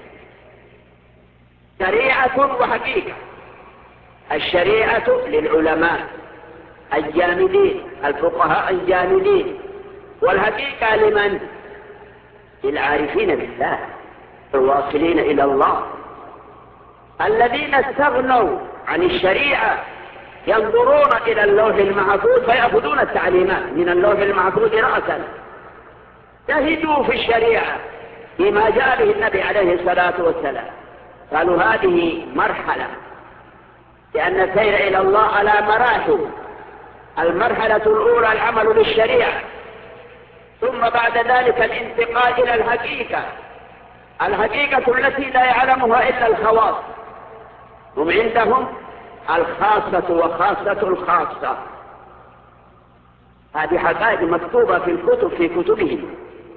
شريعة وحقيقة. الشريعة للعلماء الجامدين، الفقهاء الجامدين، والحقيقة لمن؟ للعارفين بالله الواصلين إلى الله، الذين استغنوا عن الشريعة ينظرون إلى اللوح المحفوظ فيأخذون التعليمات من اللوح المحفوظ رأسا. جهدوا في الشريعة بما جاء به النبي عليه الصلاة والسلام. قالوا هذه مرحلة، لأن السير إلى الله على مراحل. المرحلة الأولى العمل بالشريعة، ثم بعد ذلك الانتقال إلى الحقيقة، الحقيقة التي لا يعلمها إلا الخواص. هم عندهم الخاصة وخاصة الخاصة. هذه حقائق مكتوبة في الكتب في كتبهم.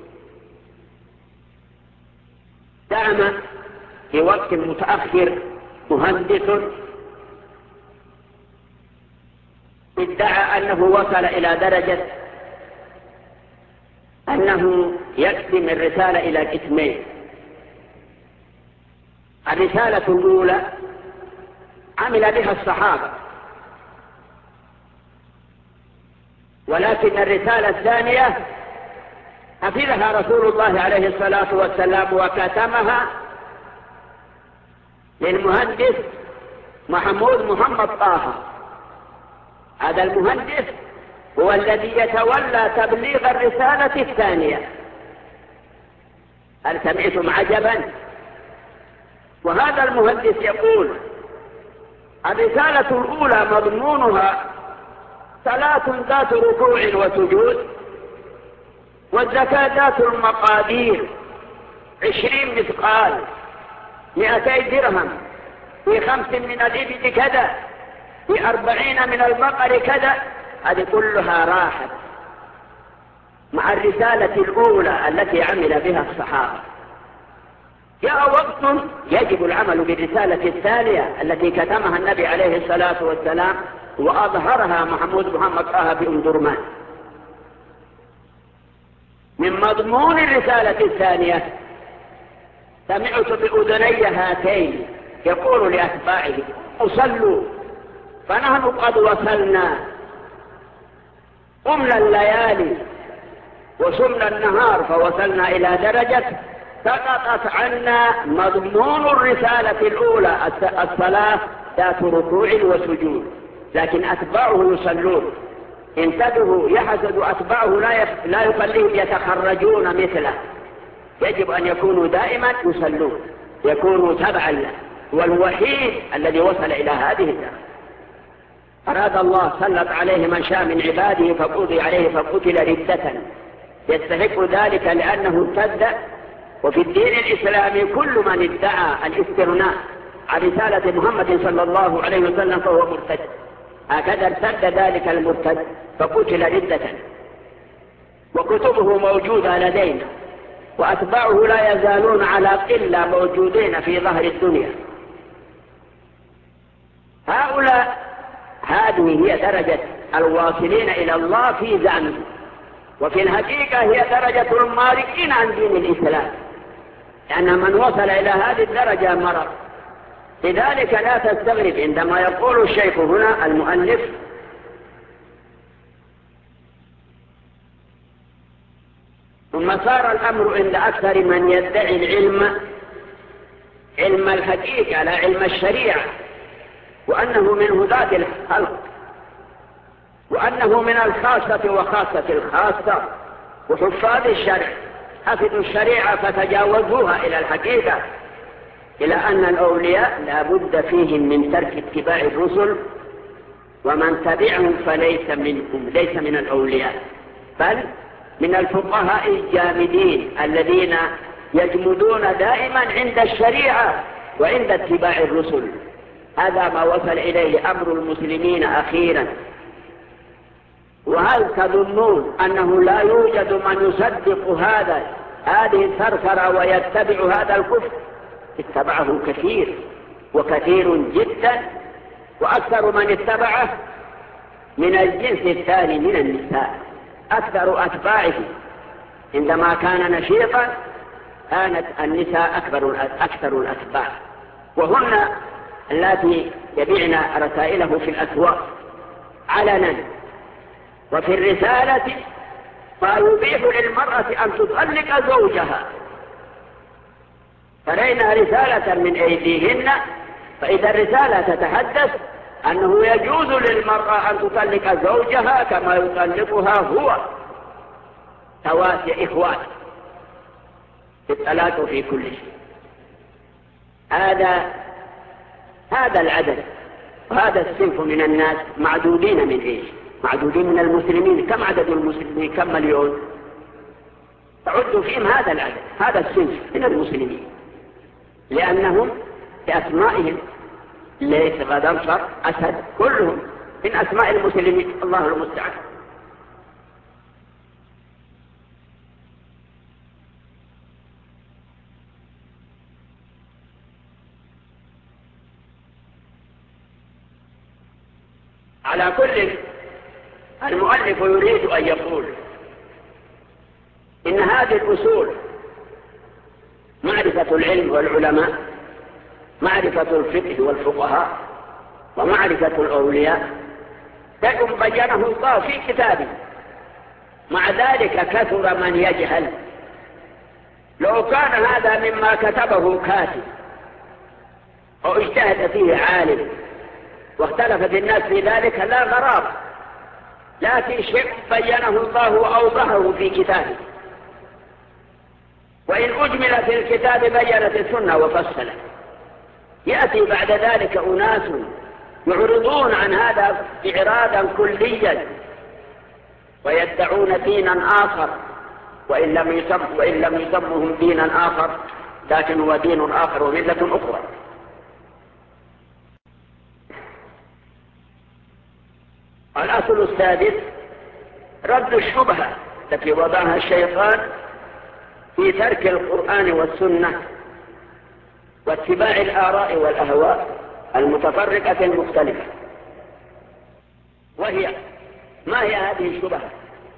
زعم في وقت متأخر مهندس ادعى أنه وصل إلى درجة أنه يقسم الرسالة إلى قسمين. الرسالة الأولى عمل بها الصحابة، ولكن الرسالة الثانية حفظها رسول الله عليه الصلاة والسلام وكتمها للمهندس محمود محمد طه. هذا المهندس هو الذي يتولى تبليغ الرسالة الثانية. هل سمعتم عجبا؟ وهذا المهندس يقول: الرسالة الأولى مضمونها صلاة ذات ركوع وسجود، والزكاة ذات المقادير، عشرين مثقال، مئتي درهم، في خمس من الإبل كذا، في أربعين من البقر كذا. هذه كلها راحت مع الرسالة الأولى التي عمل بها الصحابة. جاء وقت يجب العمل بالرسالة الثانية التي كتمها النبي عليه الصلاة والسلام وأظهرها محمود محمد طه بأم درمان. من مضمون الرسالة الثانية سمعت بأذني هاتين يقول لأتباعه: صلوا فنحن قد وصلنا، قمنا الليالي وصمنا النهار فوصلنا إلى درجة سقطت عنا مضمون الرسالة الأولى، الصلاة ذات ركوع وسجود، لكن أتباعه يصلون. انتبهوا، يحسد أتباعه لا يخليهم يتخرجون مثله، يجب أن يكونوا دائما يصلون، يكونوا تبعا له، والوحيد الذي وصل إلى هذه الدرجة. أراد الله سلط عليه من شاء من عباده فقضي عليه فقتل ردة، يستحق ذلك لأنه ارتد. وفي الدين الإسلامي كل من ادعى الاستغناء عن رسالة محمد صلى الله عليه وسلم فهو مرتد، هكذا ارتد ذلك المرتد فقتل ردة. وكتبه موجودة لدينا، وأتباعه لا يزالون على قلة موجودين في ظهر الدنيا. هؤلاء هذه هي درجة الواصلين إلى الله في زعمه، وفي الحقيقة هي درجة المارقين عن دين الإسلام، لأن من وصل إلى هذه الدرجة مرض. لذلك لا تستغرب عندما يقول الشيخ هنا المؤلف: ثم صار الأمر عند أكثر من يدعي العلم علم الحقيقة لا علم الشريعة، وأنه من هداة الخلق، وأنه من الخاصة وخاصة الخاصة، وحفاظ الشرع حفظوا الشريعة فتجاوزوها إلى الحقيقة، إلى أن الأولياء لا بد فيهم من ترك اتباع الرسل، ومن تبعهم فليس منهم، ليس من الأولياء، بل من الفقهاء الجامدين الذين يجمدون دائما عند الشريعة وعند اتباع الرسل. هذا ما وصل إليه أمر المسلمين أخيرا. وهل تظنون أنه لا يوجد من يصدق هذا هذه الثرثرة ويتبع هذا الكفر؟ اتبعه كثير وكثير جدا، وأكثر من اتبعه من الجنس الثاني من النساء. أكثر أتباعه عندما كان نشيطا كانت النساء أكبر أكثر الأتباع، وهن التي يبيعن رسائله في الأسواق علنا. وفي الرسالة ما يبيح للمرأة أن تطلق زوجها، فرينا رسالة من أيديهن، فإذا الرسالة تتحدث أنه يجوز للمرأة أن تطلق زوجها كما يطلقها هو، تواسي إخوات في الطلاق في كل شيء. هذا هذا العدد وهذا الصنف من الناس معدودين من إيش؟ معدودين من المسلمين. كم عدد المسلمين؟ كم مليون؟ تعد فيهم هذا العدد، هذا الصنف من المسلمين، لأنهم بأسمائهم ليس غضنفر أسد كلهم من أسماء المسلمين. الله المستعان. على كل المؤلف يريد أن يقول إن هذه الأصول: معرفة العلم والعلماء، معرفة الفقه والفقهاء، ومعرفة الأولياء، شيء بينه الله في كتابه. مع ذلك كثر من يجهل. لو كان هذا مما كتبه كاتب أو اجتهد فيه عالم واختلفت الناس في ذلك لا غراب، لكن شيء بينه الله وأوضحه في كتابه. وإن أجمل في الكتاب بينت السنة وفصلت. يأتي بعد ذلك أناس يعرضون عن هذا إعراضا كليا ويدعون دينا آخر، وإن لم يسم وإن لم يسمهم دينا آخر، لكن هو دين آخر وملة أخرى. الأصل السادس: رد الشبهة التي وضعها الشيطان في ترك القرآن والسنة واتباع الآراء والأهواء المتفرقة المختلفة. وهي: ما هي هذه الشبهة؟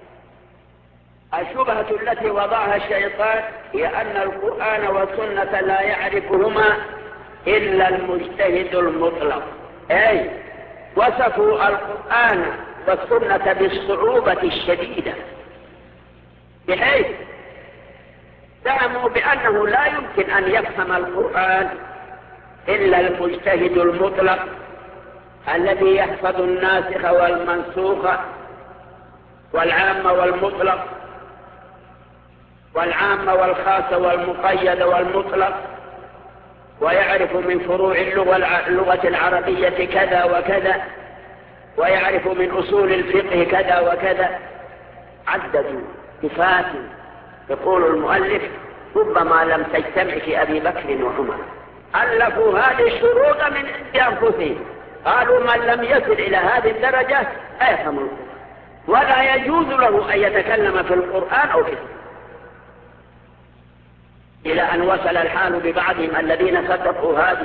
الشبهة التي وضعها الشيطان هي أن القرآن والسنة لا يعرفهما إلا المجتهد المطلق، أي وصفوا القرآن والسنة بالصعوبة الشديدة، بحيث زعموا بأنه لا يمكن أن يفهم القرآن إلا المجتهد المطلق الذي يحفظ الناسخ والمنسوخ والعام والمطلق والعام والخاص والمقيد والمطلق، ويعرف من فروع اللغة العربية كذا وكذا، ويعرف من أصول الفقه كذا وكذا. عددوا صفات يقول المؤلف ربما لم تجتمع في أبي بكر وعمر. ألفوا هذه الشروط من عند أنفسهم، قالوا من لم يصل إلى هذه الدرجة لا يفهم القرآن، ولا يجوز له أن يتكلم في القرآن أو في السنة. إلى أن وصل الحال ببعضهم الذين صدقوا هذه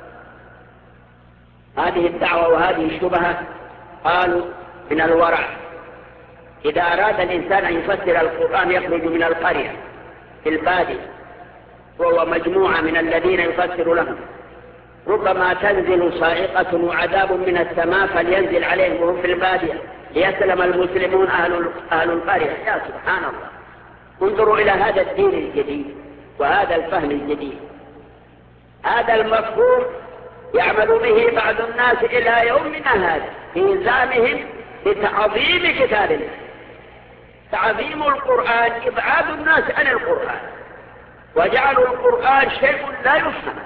هذه الدعوة وهذه الشبهة، قالوا من الورع إذا أراد الإنسان أن يفسر القرآن يخرج من القرية في البادية وهو مجموعة من الذين يفسر لهم، ربما تنزل صاعقة وعذاب من السماء فلينزل عليهم وهم في البادية ليسلم المسلمون أهل أهل القرية. يا سبحان الله، انظروا إلى هذا الدين الجديد وهذا الفهم الجديد. هذا المفهوم يعمل به بعض الناس إلى يومنا هذا في زعمهم بتعظيم كتاب الله. تعظيم القرآن إبعاد الناس عن القرآن، وجعلوا القرآن شيء لا يفهم.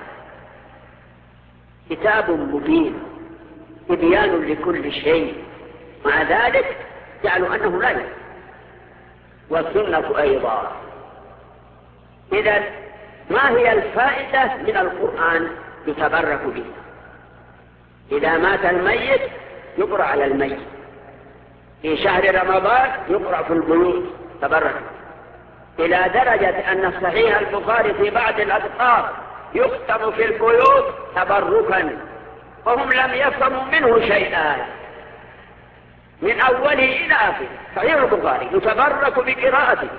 كتاب مبين تبيان لكل شيء، مع ذلك جعلوا أنه لا يفهم. والسنة أيضا. إذن ما هي الفائدة من القرآن؟ يتبرك به. إذا مات الميت يقرأ على الميت، في شهر رمضان يقرأ في البيوت تبرك، إلى درجة أن صحيح البخاري في بعض الأذكار يختم في البيوت تبركا، وهم لم يفهموا منه شيئا من أوله إلى آخره. صحيح البخاري يتبرك بقراءته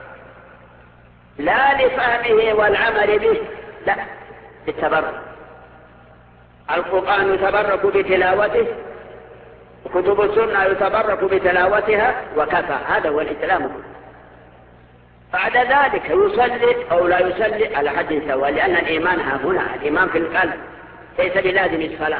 لا لفهمه والعمل به، لا بالتبرك. القرآن يتبرك بتلاوته، وكتب السنة يتبرك بتلاوتها، وكفى. هذا هو الإسلام. بعد ذلك يصلي أو لا يصلي على حد سواء، لأن الإيمان ها هنا، الإيمان في القلب ليس بلازم الصلاة.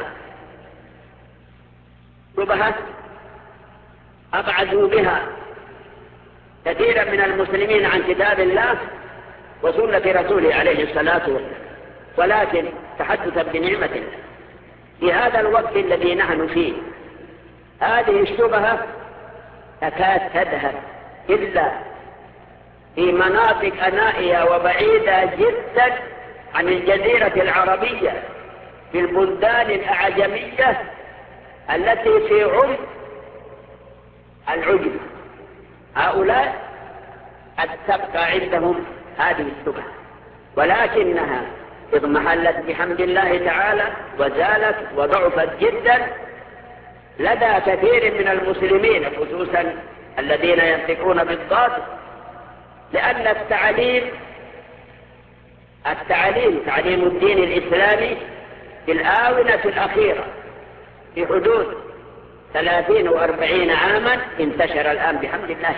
شبهة أبعدوا بها كثيرا من المسلمين عن كتاب الله وسنة رسوله عليه الصلاة والسلام، ولكن تحدثا بنعمة الله في هذا الوقت الذي نحن فيه هذه الشبهة تكاد تذهب إلا في مناطق نائية وبعيدة جدا عن الجزيرة العربية، في البلدان الأعجمية التي في عمق العجم. هؤلاء قد تبقى عندهم هذه الشبهة، ولكنها اضمحلت بحمد الله تعالى وزالت وضعفت جدا لدى كثير من المسلمين، خصوصا الذين ينطقون بالضاد لأن التعليم التعليم تعليم الدين الإسلامي في الآونة الأخيرة في حدود ثلاثين وأربعين عاما انتشر الآن بحمد الله.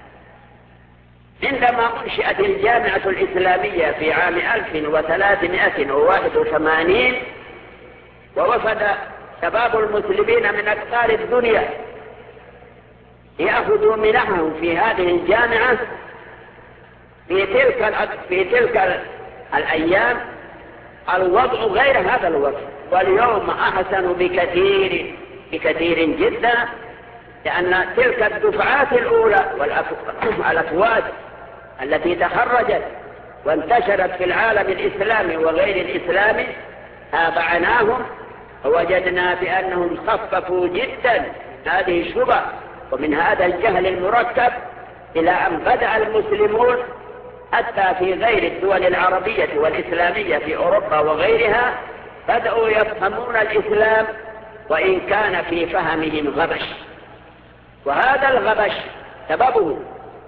عندما أنشئت الجامعة الإسلامية في عام ألف وثلاثمائة وواحد وثمانين ووفد شباب المسلمين من أقطار الدنيا يأخذوا منحهم في هذه الجامعة في تلك في تلك الأيام الوضع غير هذا الوضع، واليوم أحسن بكثير بكثير جدا، لأن تلك الدفعات الأولى والأفواج التي تخرجت وانتشرت في العالم الإسلامي وغير الإسلامي تابعناهم ووجدنا بأنهم خففوا جدا هذه الشبه ومن هذا الجهل المركب، إلى أن بدأ المسلمون حتى في غير الدول العربية والإسلامية في أوروبا وغيرها بدأوا يفهمون الإسلام، وإن كان في فهمهم غبش. وهذا الغبش سببه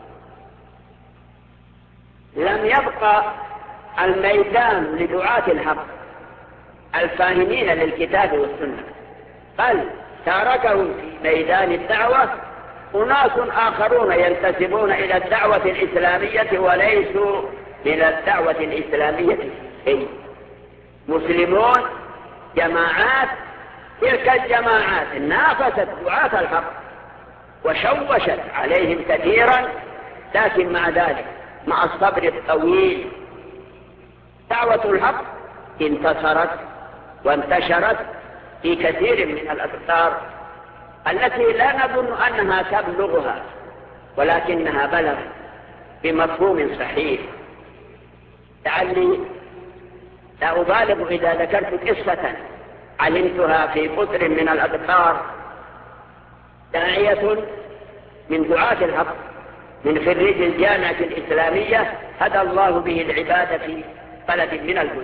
لم يبقى الميدان لدعاة الحق الفاهمين للكتاب والسنة، بل تركهم في ميدان الدعوة أناس آخرون ينتسبون إلى الدعوة الإسلامية وليسوا من الدعوة الإسلامية شيء. مسلمون جماعات، تلك الجماعات نافست دعاة الحق وشوشت عليهم كثيرا، لكن مع ذلك مع الصبر الطويل دعوة الحق انتصرت وانتشرت في كثير من الأقطار التي لا نظن أنها تبلغها، ولكنها بلغت بمفهوم صحيح. لعلي لا أبالغ إذا ذكرت قصة علمتها في قطر من الأقطار. داعية من دعاة الحق من خريج الجامعة الإسلامية هدى الله به العباد في بلد من البلد،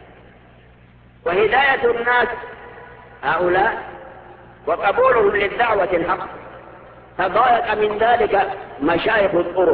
وهداية الناس هؤلاء وقبولهم للدعوة الحق تضايق من ذلك مشايخ الطرق،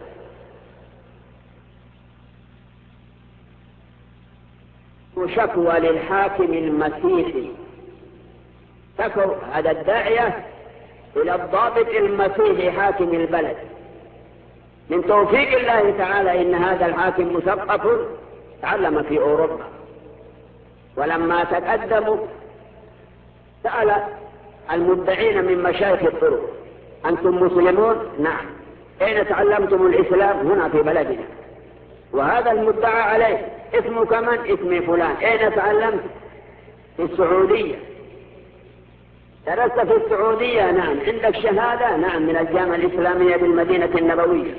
وشكوى للحاكم المسيحي، شكوا هذا الداعية إلى الضابط المسيحي حاكم البلد. من توفيق الله تعالى إن هذا الحاكم مثقف تعلم في أوروبا، ولما تقدموا سأل المدعين من مشايخ الطرق: أنتم مسلمون؟ نعم. أين تعلمتم الإسلام؟ هنا في بلدنا. وهذا المدعى عليه اسمه كمان اسمي فلان. أين تعلمت؟ في السعودية. درست في السعودية؟ نعم. عندك شهادة؟ نعم، من الجامعة الإسلامية بالمدينة النبوية.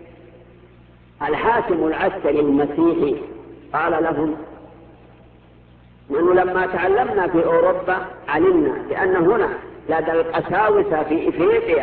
الحاكم العسكري المسيحي قال لهم: نحن لما تعلمنا في أوروبا علمنا بأن هنا لدى القساوسة في إفريقيا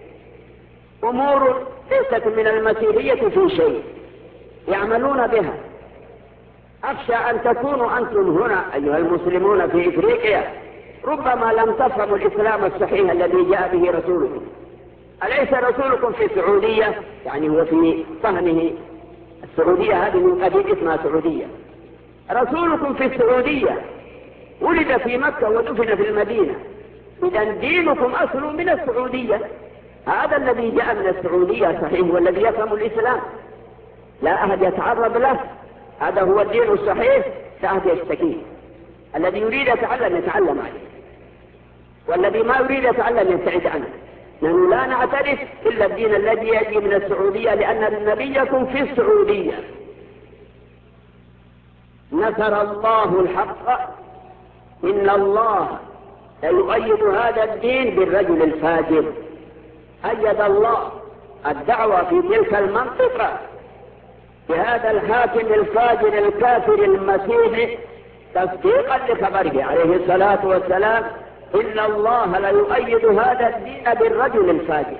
أمور ليست من المسيحية في شيء يعملون بها. أخشى أن تكونوا أنتم هنا أيها المسلمون في إفريقيا ربما لم تفهموا الإسلام الصحيح الذي جاء به رسولكم. أليس رسولكم في السعودية؟ يعني هو في فهمه السعودية هذه من قبيل اسمها سعودية. رسولكم في السعودية، ولد في مكة ودفن في المدينة، إذا دينكم أصله من السعودية. هذا الذي جاء من السعودية صحيح والذي يفهم الإسلام، لا أحد يتعرض له. هذا هو الدين الصحيح، لا أحد يشتكيه. الذي يريد يتعلم يتعلم عليه، والذي ما يريد يتعلم يبتعد عنه. نحن لا نعترف إلا الدين الذي يجي من السعودية، لأن نبيكم في السعودية. نصر الله الحق، إن الله سيؤيد هذا الدين بالرجل الفاجر. أيد الله الدعوة في تلك المنطقة بهذا الحاكم الفاجر الكافر المسيحي تصديقا لخبره عليه الصلاة والسلام: إن الله ليؤيد هذا الدين بالرجل الفاجر.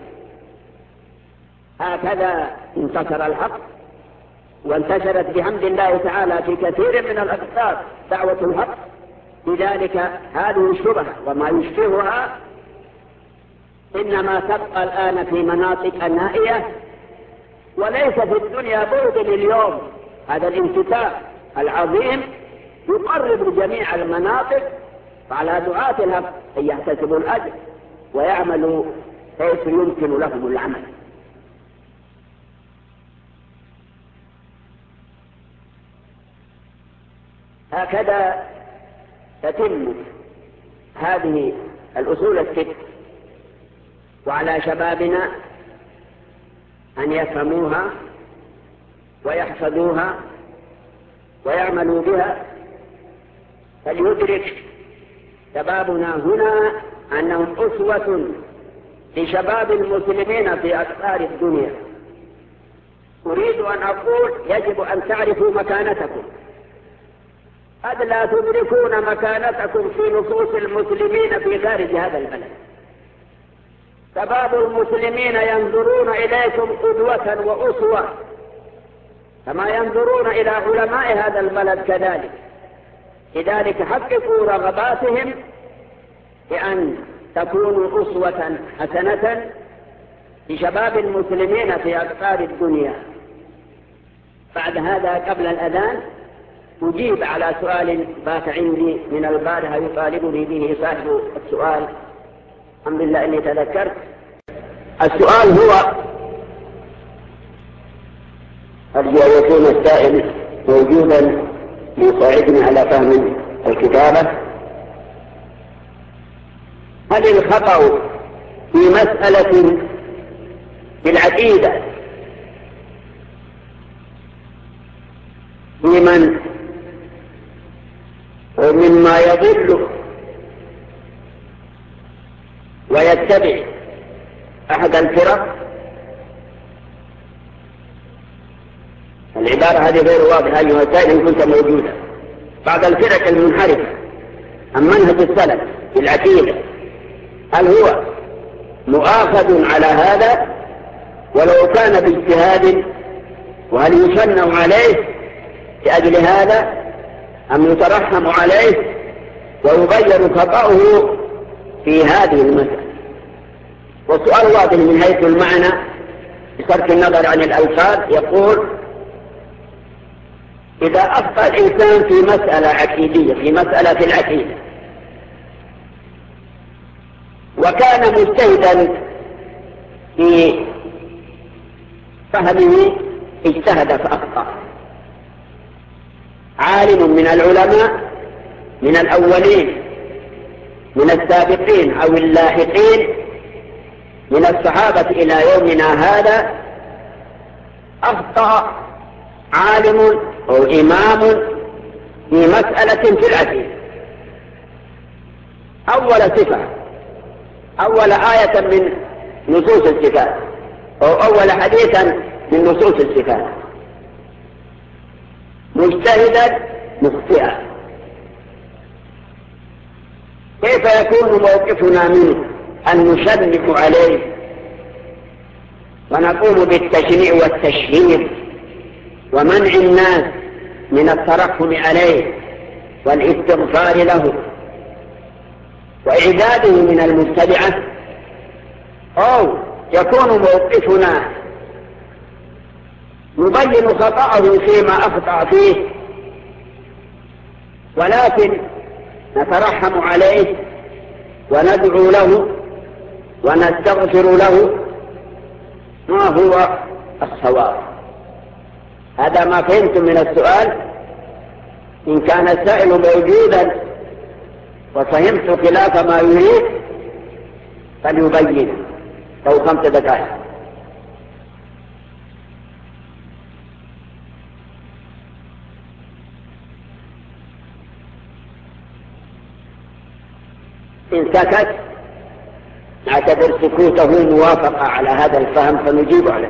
هكذا انتصر الحق وانتشرت بحمد الله تعالى في كثير من الأقطار دعوة الحق. لذلك هذه الشبهة وما يشبهها إنما تبقى الآن في مناطق النائية وليس في الدنيا بعد اليوم. هذا الانتساب العظيم يقرب لجميع المناطق، فعلى دعاة الحق أن يحتسبوا الأجر ويعملوا حيث يمكن لهم العمل. هكذا تتم هذه الأصول الست، وعلى شبابنا أن يفهموها ويحفظوها ويعملوا بها، فليدرك شبابنا هنا أنهم أسوة لشباب المسلمين في أقطار الدنيا. أريد أن أقول يجب أن تعرفوا مكانتكم، قد لا تدركون مكانتكم في نصوص المسلمين في خارج هذا البلد. شباب المسلمين ينظرون إليكم قدوة وأسوة، كما ينظرون إلى علماء هذا البلد كذلك. لذلك حققوا رغباتهم بأن تكونوا أسوة حسنة لشباب المسلمين في أقطار الدنيا. بعد هذا قبل الأذان أجيب على سؤال بات عندي من البارحة يطالبني به صاحب السؤال، الحمد لله أني تذكرت. السؤال هو: أرجو أن يكون السائل موجودا ليساعدني على فهم الكتابة. هل الخطأ في مسألة في العقيدة لمن ومما يضل ويتبع أحد الفرق؟ العبارة هذه غير واضحة أيها السائل إن كنت موجودا. بعض الفرق المنحرفة عن منهج السلف في العقيدة، هل هو مؤاخذ على هذا ولو كان باجتهاد؟ وهل يشنع عليه لأجل هذا أم يترحم عليه ويبين خطأه في هذه المسألة؟ والسؤال واضح من حيث المعنى بصرف النظر عن الألفاظ. يقول: إذا أخطأ الإنسان في مسألة عقيدية، في مسألة في العقيدة، وكان مجتهدا في فهمه، اجتهد فأخطأ، عالم من العلماء من الأولين من السابقين أو اللاحقين من الصحابة إلى يومنا هذا، أخطأ عالم أو إمام في مسألة في العقيدة، أول صفة، أول آية من نصوص الصفات، أو أول حديثا من نصوص الصفات، مجتهدا مخطئا، كيف يكون موقفنا منه؟ أن نشنع عليه ونقوم بالتشنيع والتشهير ومنع الناس من الترحم عليه والاستغفار له وإعداده من المبتدعة؟ أو يكون موقفنا نبين خطأه فيما أخطأ فيه ولكن نترحم عليه وندعو له ونستغفر له؟ ما هو الصواب؟ هذا ما فهمت من السؤال. إن كان السائل موجودا وفهمت خلاف ما يريد فليبين، لو خمس دقائق. إن سكت نعتبر سكوته موافقة على هذا الفهم فنجيب عليه.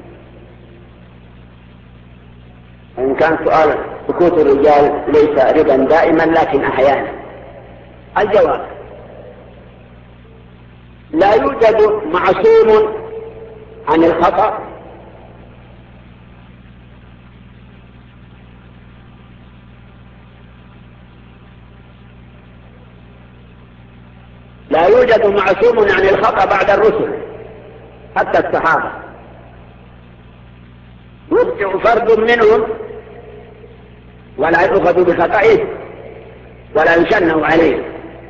إن كان سؤال سكوت الرجال ليس ربا دائما لكن أحيانا. الجواب: لا يوجد معصوم عن الخطأ، لا يوجد معصوم عن الخطأ بعد الرسل حتى الصحابة. يخطئ فرد منهم ولا يؤخذ بخطئه ولا يشنع عليه.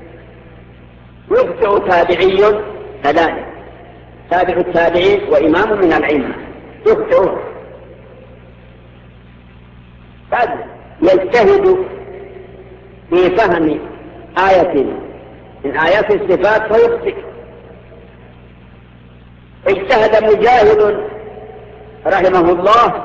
يخطئ تابعي كذلك، تابع التابعين وإمام من العلم يخطئ، قد يجتهد في فهم آية من آيات الصفات فيخطئ. اجتهد مجاهد رحمه الله،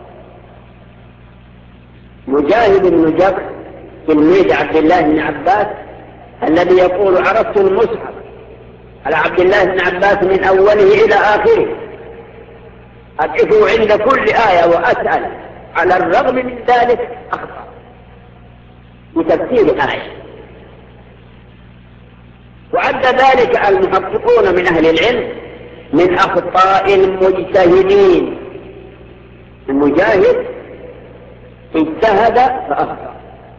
مجاهد بن جبر تلميذ عبد الله بن عباس الذي يقول عرفت المصحف على عبد الله بن عباس من أوله إلى آخره، أقف عند كل آية وأسأل، على الرغم من ذلك أخطأ بتفسير آية. وعد ذلك المحققون من أهل العلم من أخطاء المجتهدين. المجاهد اجتهد فأخطأ،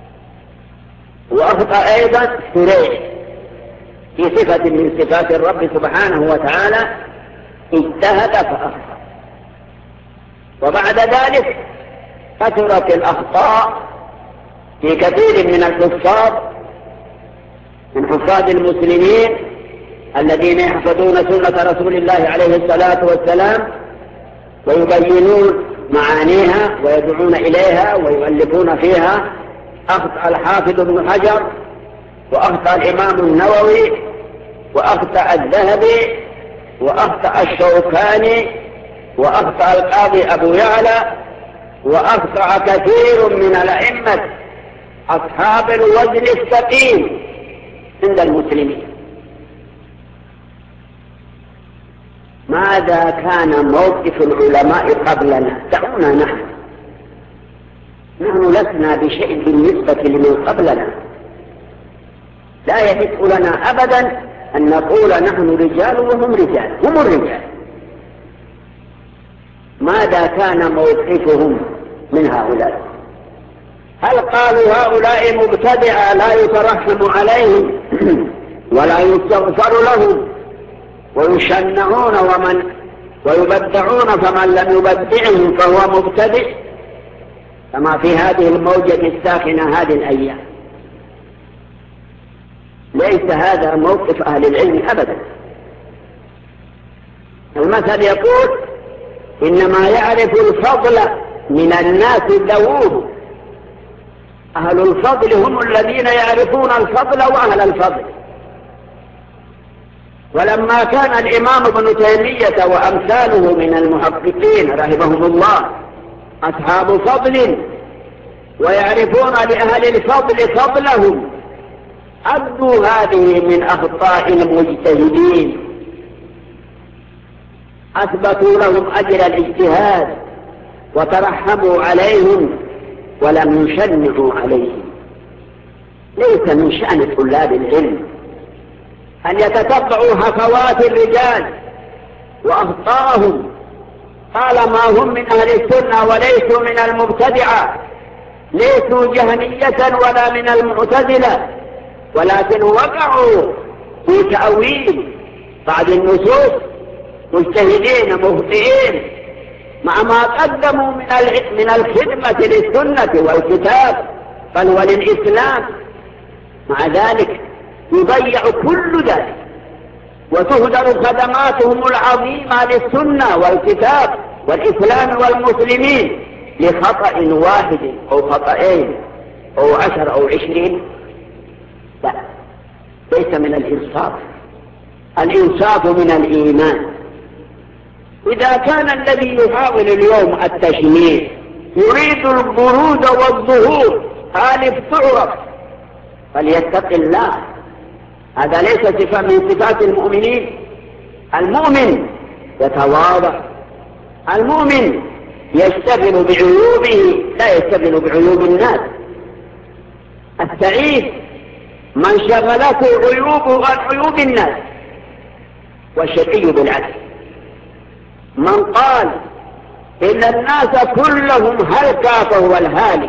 وأخطأ أيضا شريح في صفة من صفات الرب سبحانه وتعالى، اجتهد فأخطأ. وبعد ذلك كثرت الأخطاء في كثير من الحفاظ من حفاظ المسلمين الذين يحفظون سنة رسول الله عليه الصلاة والسلام ويبينون معانيها ويدعون إليها ويؤلفون فيها. أخطأ الحافظ ابن حجر، وأخطأ الإمام النووي، وأخطأ الذهبي، وأخطأ الشوكاني، وأخطأ القاضي أبو يعلى، وأخطأ كثير من الأئمة أصحاب الوزن الثقيل عند المسلمين. ماذا كان موقف العلماء قبلنا؟ دعونا نحن نحن لسنا بشيء بالنسبة لمن قبلنا. لا يحق لنا أبدا أن نقول نحن رجال وهم رجال، هم الرجال. ماذا كان موقفهم من هؤلاء؟ هل قالوا هؤلاء مبتدعة لا يترحم عليهم ولا يستغفر لهم ويشنعون ومن ويبدعون فمن لم يبدعهم فهو مبتدع، كما في هذه الموجة الساخنة هذه الأيام؟ ليس هذا موقف أهل العلم أبدا. المثل يقول إنما يعرف الفضل من الناس ذووه. أهل الفضل هم الذين يعرفون الفضل وأهل الفضل. ولما كان الإمام ابن تيمية وأمثاله من المحققين رحمهم الله أصحاب فضل ويعرفون لأهل الفضل فضلهم، أبدوا هذه من أخطاء المجتهدين، أثبتوا لهم أجر الاجتهاد وترحموا عليهم ولم يشنعوا عليهم. ليس من شأن طلاب العلم أن يتتبعوا هفوات الرجال وأخطاءهم طالما هم من أهل السنة وليسوا من المبتدعة، ليسوا جهمية ولا من المعتزلة، ولكن وقعوا في تأويل بعض النصوص مجتهدين مخطئين مع ما قدموا من من الخدمة للسنة والكتاب بل وللإسلام. مع ذلك يضيع كل ذلك وتهدر خدماتهم العظيمة للسنة والكتاب والإسلام والمسلمين لخطأ واحد أو خطأين أو عشر أو عشرين. لا، ليس من الإنصاف. الإنصاف من الإيمان. إذا كان الذي يحاول اليوم التشمير يريد البروز والظهور خالف تعرف فليتق الله. هذا ليس صفة من صفات المؤمنين. المؤمن يتواضع، المؤمن يشتغل بعيوبه لا يشتغل بعيوب الناس. السعيد من شغلته عيوبه عن عيوب الناس، والشقي بالعكس من قال إن الناس كلهم هلكا فهو الهالك.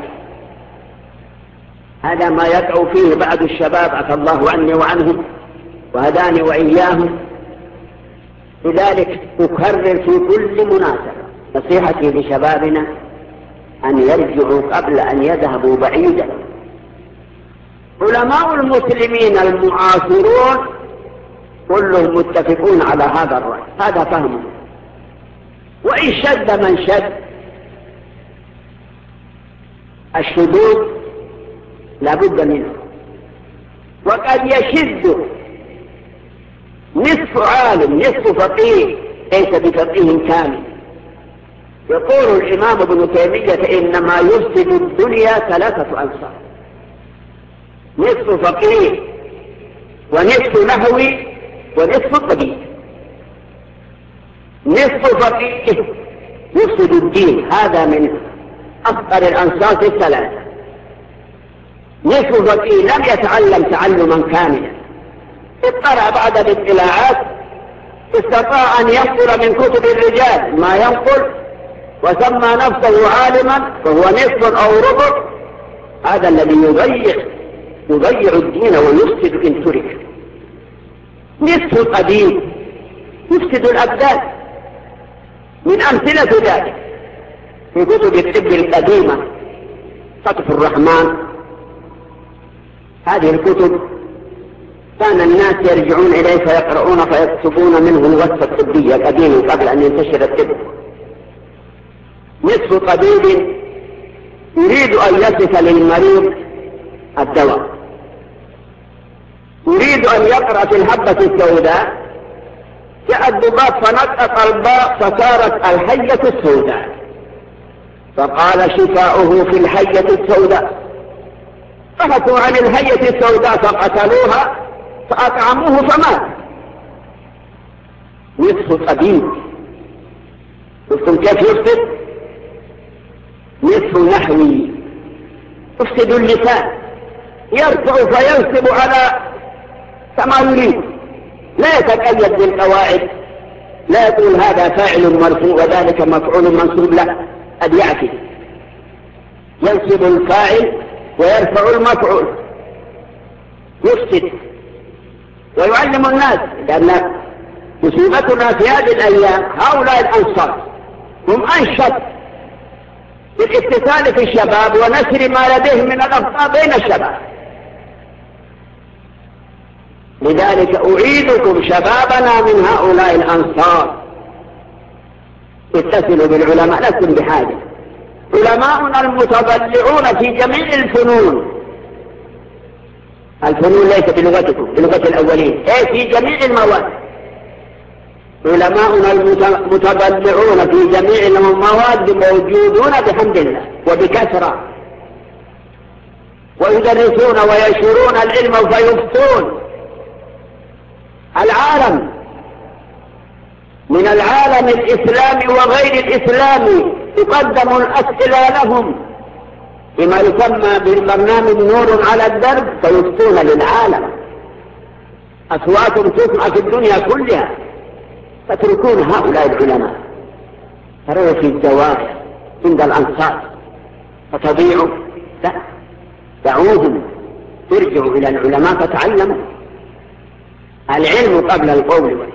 هذا ما يدعو فيه بعض الشباب عفى الله عني وعنهم وهداني وإياهم. لذلك أكرر في كل مناسبة نصيحتي لشبابنا أن يرجعوا قبل أن يذهبوا بعيدا. علماء المسلمين المعاصرون كلهم متفقون على هذا الرأي، هذا فهمه. وإن شد من شد، الشذوذ لابد منه. وقد يشد نصف عالم نصف فقيه ليس بفقيه كامل. يقول الإمام ابن تيمية إنما يفسد الدنيا ثلاثة أنصار: نصف فقيه ونصف نحوي ونصف طبيب. نصف فقيه يفسد الدين، هذا من أفقر الأنصار الثلاثة. نصف فقيه لم يتعلم تعلما كاملا، اطلع بعد الاطلاعات، استطاع أن ينقل من كتب الرجال ما ينقل وسمى نفسه عالما، فهو نصف أو ربع. هذا الذي يضيع يضيع الدين ويفسد إن ترك. نصف القديم يفسد الأبدان. من أمثلة ذلك في كتب الطب القديمة سطف الرحمن. هذه الكتب كان الناس يرجعون إليه فيقرؤون فيكتبون منه الوصفة الطبية القديمة قبل أن ينتشر الطب. نصف طبيب يريد أن يصف للمريض الدواء، يريد أن يقرأ في الحبة السوداء، جاء الضباب فنطق الباء فصارت الحية السوداء، فقال شفاؤه في الحية السوداء. بحثوا عن الحية السوداء فقتلوها فأطعموه فمات. نصف طبيب. شفتم كيف يفسد؟ نصف نحوي يفسد اللسان، يرفع فينصب على كما يريد، لا يتقيد بالقواعد، لا يقول هذا فاعل مرفوع وذلك مفعول منصوب، لا، قد يعكس، ينصب الفاعل ويرفع المفعول، يفسد ويعلم الناس. لأن مصيبتنا في هذه الأيام هؤلاء الأنصار هم أنشط بالاتصال في الشباب ونشر ما لديهم من الأخطاء بين الشباب. لذلك أعيدكم شبابنا من هؤلاء الأنصار، اتصلوا بالعلماء، لستم بحاجة. علماؤنا المتبلعون في جميع الفنون، الفنون ليس بلغتكم، بلغة الأولين، أي في جميع المواد. علماؤنا المتبلعون في جميع المواد موجودون بحمد الله وبكثرة، ويدرسون وينشرون العلم فيفتون العالم، من العالم الإسلامي وغير الإسلامي تقدم الأسئلة لهم بما يسمى بالبرنامج نور على الدرب، فيفتون للعالم. أصواتهم تسمع في الدنيا كلها، تتركون هؤلاء العلماء تروا في الزواج عند الأنصار فتضيعوا، لا، دعوهم، ارجعوا إلى العلماء فتعلموا العلم قبل القول.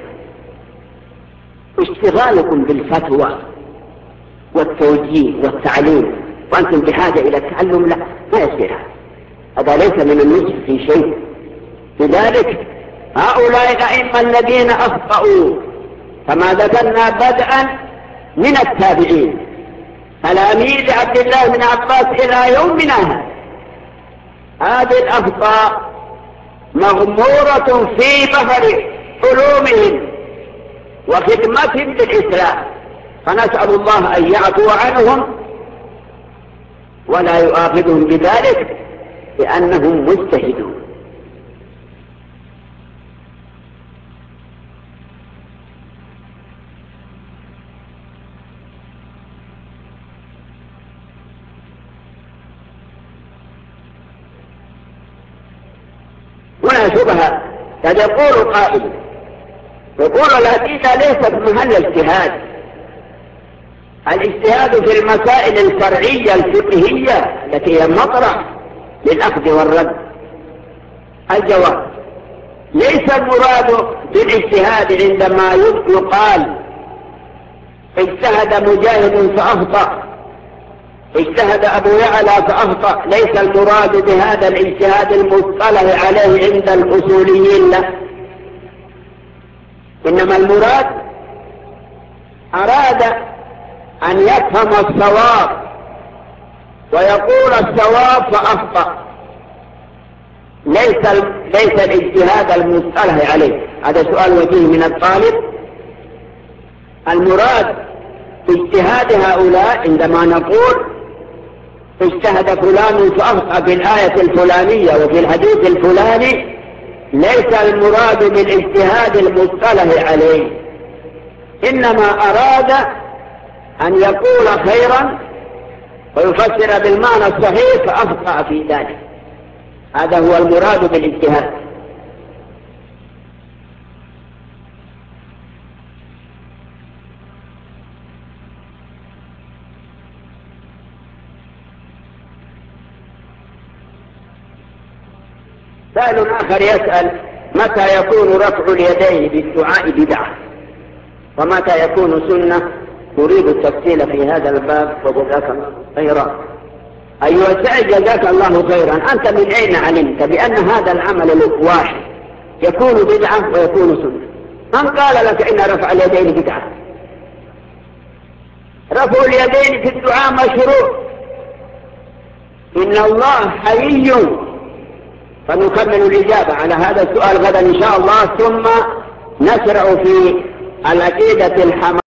اشتغالكم بالفتوى والتوجيه والتعليم وأنتم بحاجة إلى التعلم، لا، ما يصير، هذا ليس من النصف في شيء. لذلك هؤلاء الأئمة الذين أخطأوا كما ذكرنا بدءا من التابعين تلاميذ عبد الله بن عباس إلى يومنا هذا، هذه الأخطاء مغمورة في بحر علومهم وخدمتهم للإسلام، فنسأل الله أن يعفو عنهم ولا يؤاخذهم بذلك لأنهم مجتهدون. هنا شبهة، قد يقول قائل يقول العقيدة ليست محل اجتهاد، الاجتهاد في المسائل الفرعية الفقهية التي هي مطرح للأخذ والرد. الجواب: ليس المراد بالاجتهاد عندما يقال اجتهد مجاهد فأخطأ، اجتهد أبو يعلى فأخطأ، ليس المراد بهذا الاجتهاد المصطلح عليه عند الأصوليين له، إنما المراد أراد أن يفهم الصواب ويقول الصواب فأخطأ، ليس ليس الاجتهاد المصطلح عليه. هذا سؤال وجيه من الطالب. المراد باجتهاد هؤلاء عندما نقول اجتهد فلان فأخطأ في الآية الفلانية وفي الحديث الفلاني، ليس المراد بالاجتهاد المصطلح عليه، إنما أراد أن يقول خيرا ويفسر بالمعنى الصحيح فأخطأ في ذلك. هذا هو المراد بالاجتهاد. سائل آخر يسأل: متى يكون رفع اليدين بالدعاء بدعة ومتى يكون سنة؟ أريد التفصيل في هذا الباب وجزاك الله خيرا. أيها السائل جزاك الله خيرا، أنت من أين علمت بأن هذا العمل الواحد يكون بدعة ويكون سنة؟ من قال لك إن رفع اليدين بدعة؟ رفع اليدين في الدعاء مشروع، إن الله حيي. فنكمل الإجابة على هذا السؤال غدا إن شاء الله، ثم نشرع في العقيدة الحموية